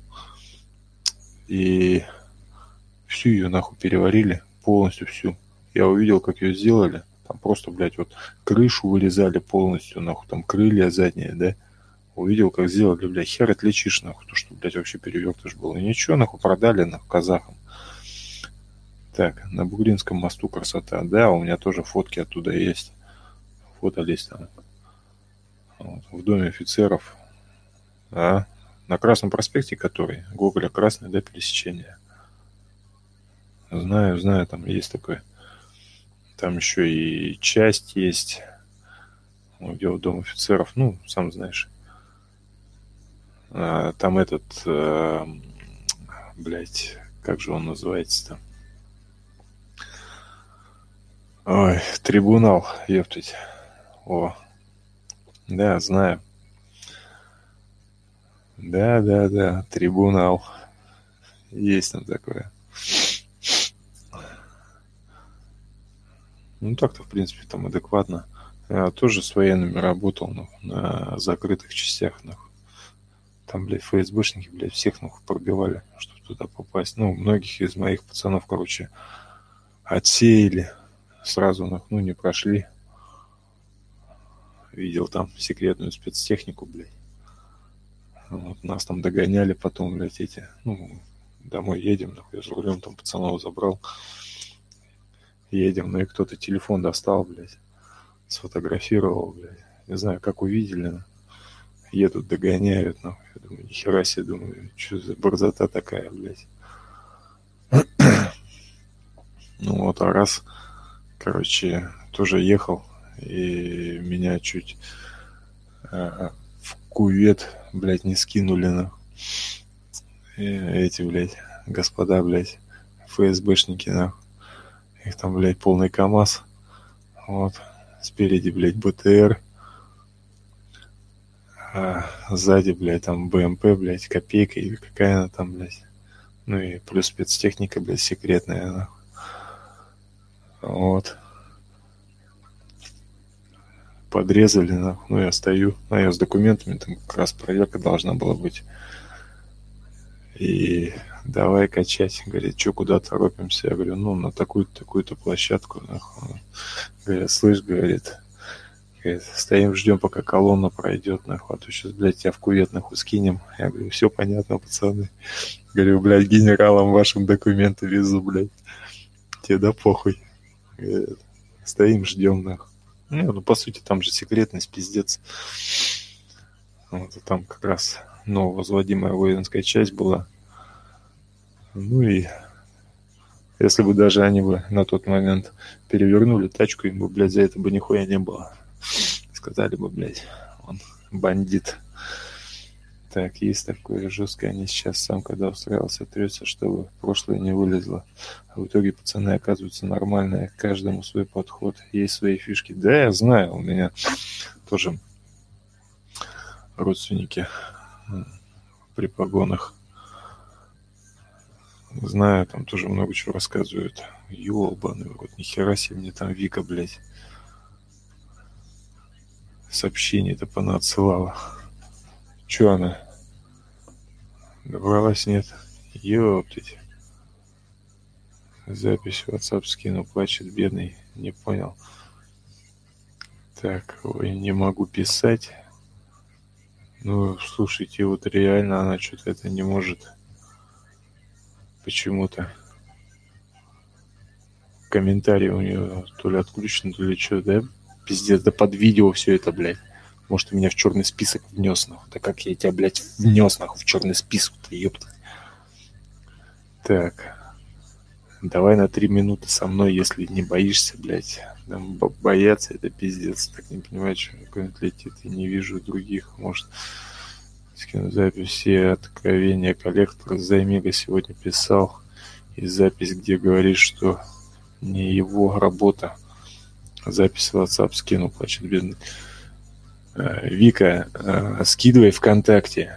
И всю ее, нахуй, переварили. Полностью всю. Я увидел, как ее сделали. Там просто, блядь, вот крышу вырезали полностью, нахуй. Там крылья задние, да. Увидел, как сделали, блядь, хер отличишь, нахуй. То, что, блядь, вообще перевертыш был. И ничего, нахуй, продали, нахуй, казахам. Так, на Бугринском мосту красота. Да, у меня тоже фотки оттуда есть. Фото есть там. Вот, в доме офицеров. А, на Красном проспекте, который, Гоголя Красный, да, пересечение. Знаю, знаю, там есть такое. Там еще и часть есть. Вот, где вот дом офицеров, ну, сам знаешь. А, там этот, э, блядь, как же он называется-то? Ой, трибунал, ептать. О, да, знаю. Да, да, да, трибунал. Есть там такое. Ну, так-то, в принципе, там адекватно. Я тоже с военными работал, ну, на закрытых частях, нахуй. Там, блядь, ФСБшники, блядь, всех, нахуй, пробивали, чтобы туда попасть. Ну, многих из моих пацанов, короче, отсеяли. Сразу, нахуй, ну, не прошли. Видел там секретную спецтехнику, блядь. Вот, нас там догоняли потом, блядь, эти, ну, домой едем, нахуй, я за рулем там пацанов забрал. Едем, ну и кто-то телефон достал, блядь, сфотографировал, блядь. Не знаю, как увидели, но едут, догоняют, нахуй. Я думаю, нихера себе, думаю, что за борзота такая, блядь. Ну вот, а раз, короче, тоже ехал, и меня чуть а, в кювет, блядь, не скинули, нахуй. И эти, блядь, господа, блядь, ФСБшники, нахуй. Их там, блядь, полный КамАЗ. Вот. Спереди, блядь, БТР. А сзади, блядь, там БМП, блядь, копейка или какая она там, блядь. Ну и плюс спецтехника, блядь, секретная, нахуй. Вот. Подрезали, нахуй. Ну, я стою. Ну, я с документами, там как раз проверка должна была быть. И давай качать. Говорит, что, куда торопимся? Я говорю, ну, на такую-то, такую-то площадку, нахуй. Говорят, слышь, говорит, говорит, стоим, ждем, пока колонна пройдет, нахуй. А то сейчас, блядь, тебя в кувет, нахуй, скинем. Я говорю, все понятно, пацаны. Говорю, блядь, генералам вашим документы везу, блядь. Тебе да похуй. Говорит, стоим, ждем, нахуй. Ну, ну, по сути, там же секретность, пиздец. Вот, там как раз нововозводимая воинская часть была. Ну и если бы даже они бы на тот момент перевернули тачку, им бы, блядь, за это бы нихуя не было. Сказали бы, блядь, он бандит. Так, есть такое жесткое. Они сейчас сам, когда устраивался, трется, чтобы прошлое не вылезло. А в итоге пацаны оказываются нормальные. Каждому свой подход. Есть свои фишки. Да, я знаю, у меня тоже родственники при погонах. Знаю, там тоже много чего рассказывают. Ёбаный рот, нихера себе мне там Вика, блядь, сообщение-то понаотсылала. Чё она? Добралась, нет? Ёптить. Запись в WhatsApp скину, плачет бедный. Не понял. Так, ой, не могу писать. Ну, слушайте, вот реально она что-то это не может. Почему-то. Комментарии у нее то ли отключены, то ли что, да? Пиздец, да под видео все это, блядь. Может, ты меня в черный список внес, нахуй. Да как я тебя, блядь, внес, нахуй, в черный список-то, ёпта. Так. Давай на три минуты со мной, если не боишься, блядь. Там бояться это пиздец. Так не понимаю, что какой-нибудь летит. И не вижу других. Может, скину запись. Все откровения коллектора Займига сегодня писал. И запись, где говорит, что не его работа. Запись в WhatsApp скину, плачет бедный. Вика, скидывай ВКонтакте.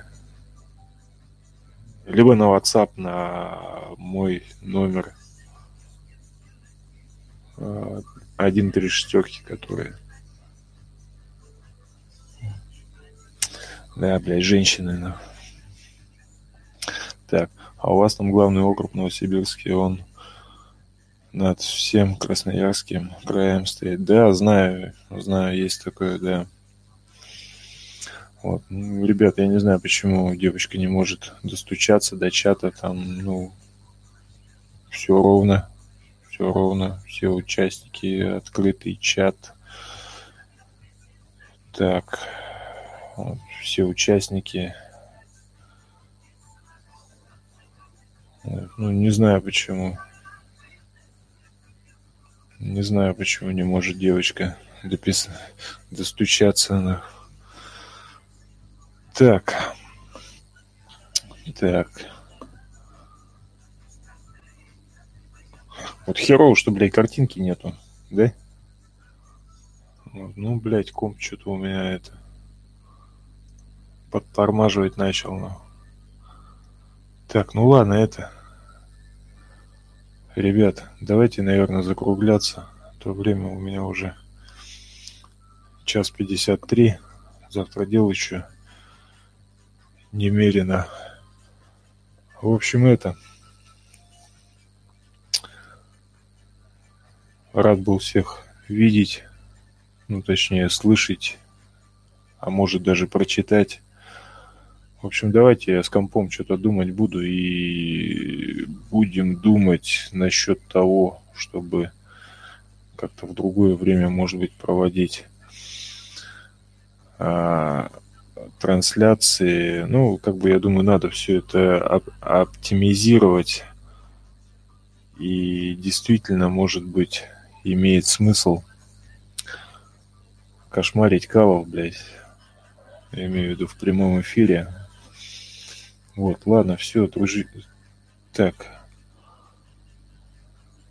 Либо на WhatsApp, на мой номер один три шестерки, который... Да, блядь, женщины, на. Так, а у вас там главный округ Новосибирский, он над всем Красноярским краем стоит. Да, знаю, знаю, есть такое, да. Вот. Ну, ребят, я не знаю, почему девочка не может достучаться до чата, там, ну, все ровно, все ровно, все участники, открытый чат. Так, вот, все участники. Ну, не знаю почему. Не знаю, почему не может девочка допис... достучаться на... Так. Так. Вот херово, что, блядь, картинки нету, да? Вот, ну, блядь, комп что-то у меня это... подтормаживать начал, ну. Так, ну ладно, это... Ребят, давайте, наверное, закругляться. А то время у меня уже час пятьдесят три. Завтра дел еще немерено. В общем, это... Рад был всех видеть, ну, точнее, слышать, а может даже прочитать. В общем, давайте я с компом что-то думать буду и будем думать насчет того, чтобы как-то в другое время, может быть, проводить а, трансляции. Ну, как бы, я думаю, надо все это оп- оптимизировать. И действительно, может быть, имеет смысл кошмарить кавов, блядь. Я имею в виду в прямом эфире. Вот, ладно, все, дружи. Так.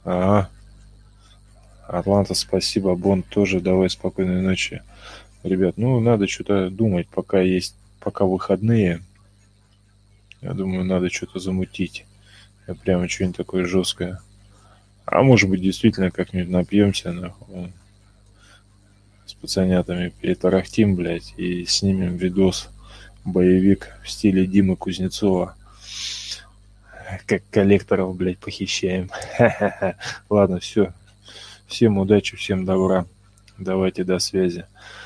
Ага. Атланта, спасибо. Бонд тоже. Давай, спокойной ночи. Ребят, ну, надо что-то думать, пока есть, пока выходные. Я думаю, надо что-то замутить. Я прямо что-нибудь такое жесткое. А может быть, действительно, как-нибудь напьемся, нахуй, с пацанятами перетарахтим, блядь, и снимем видос. Боевик в стиле Димы Кузнецова. Как коллекторов, блядь, похищаем. Ха-ха-ха. Ладно, все. Всем удачи, всем добра. Давайте, до связи.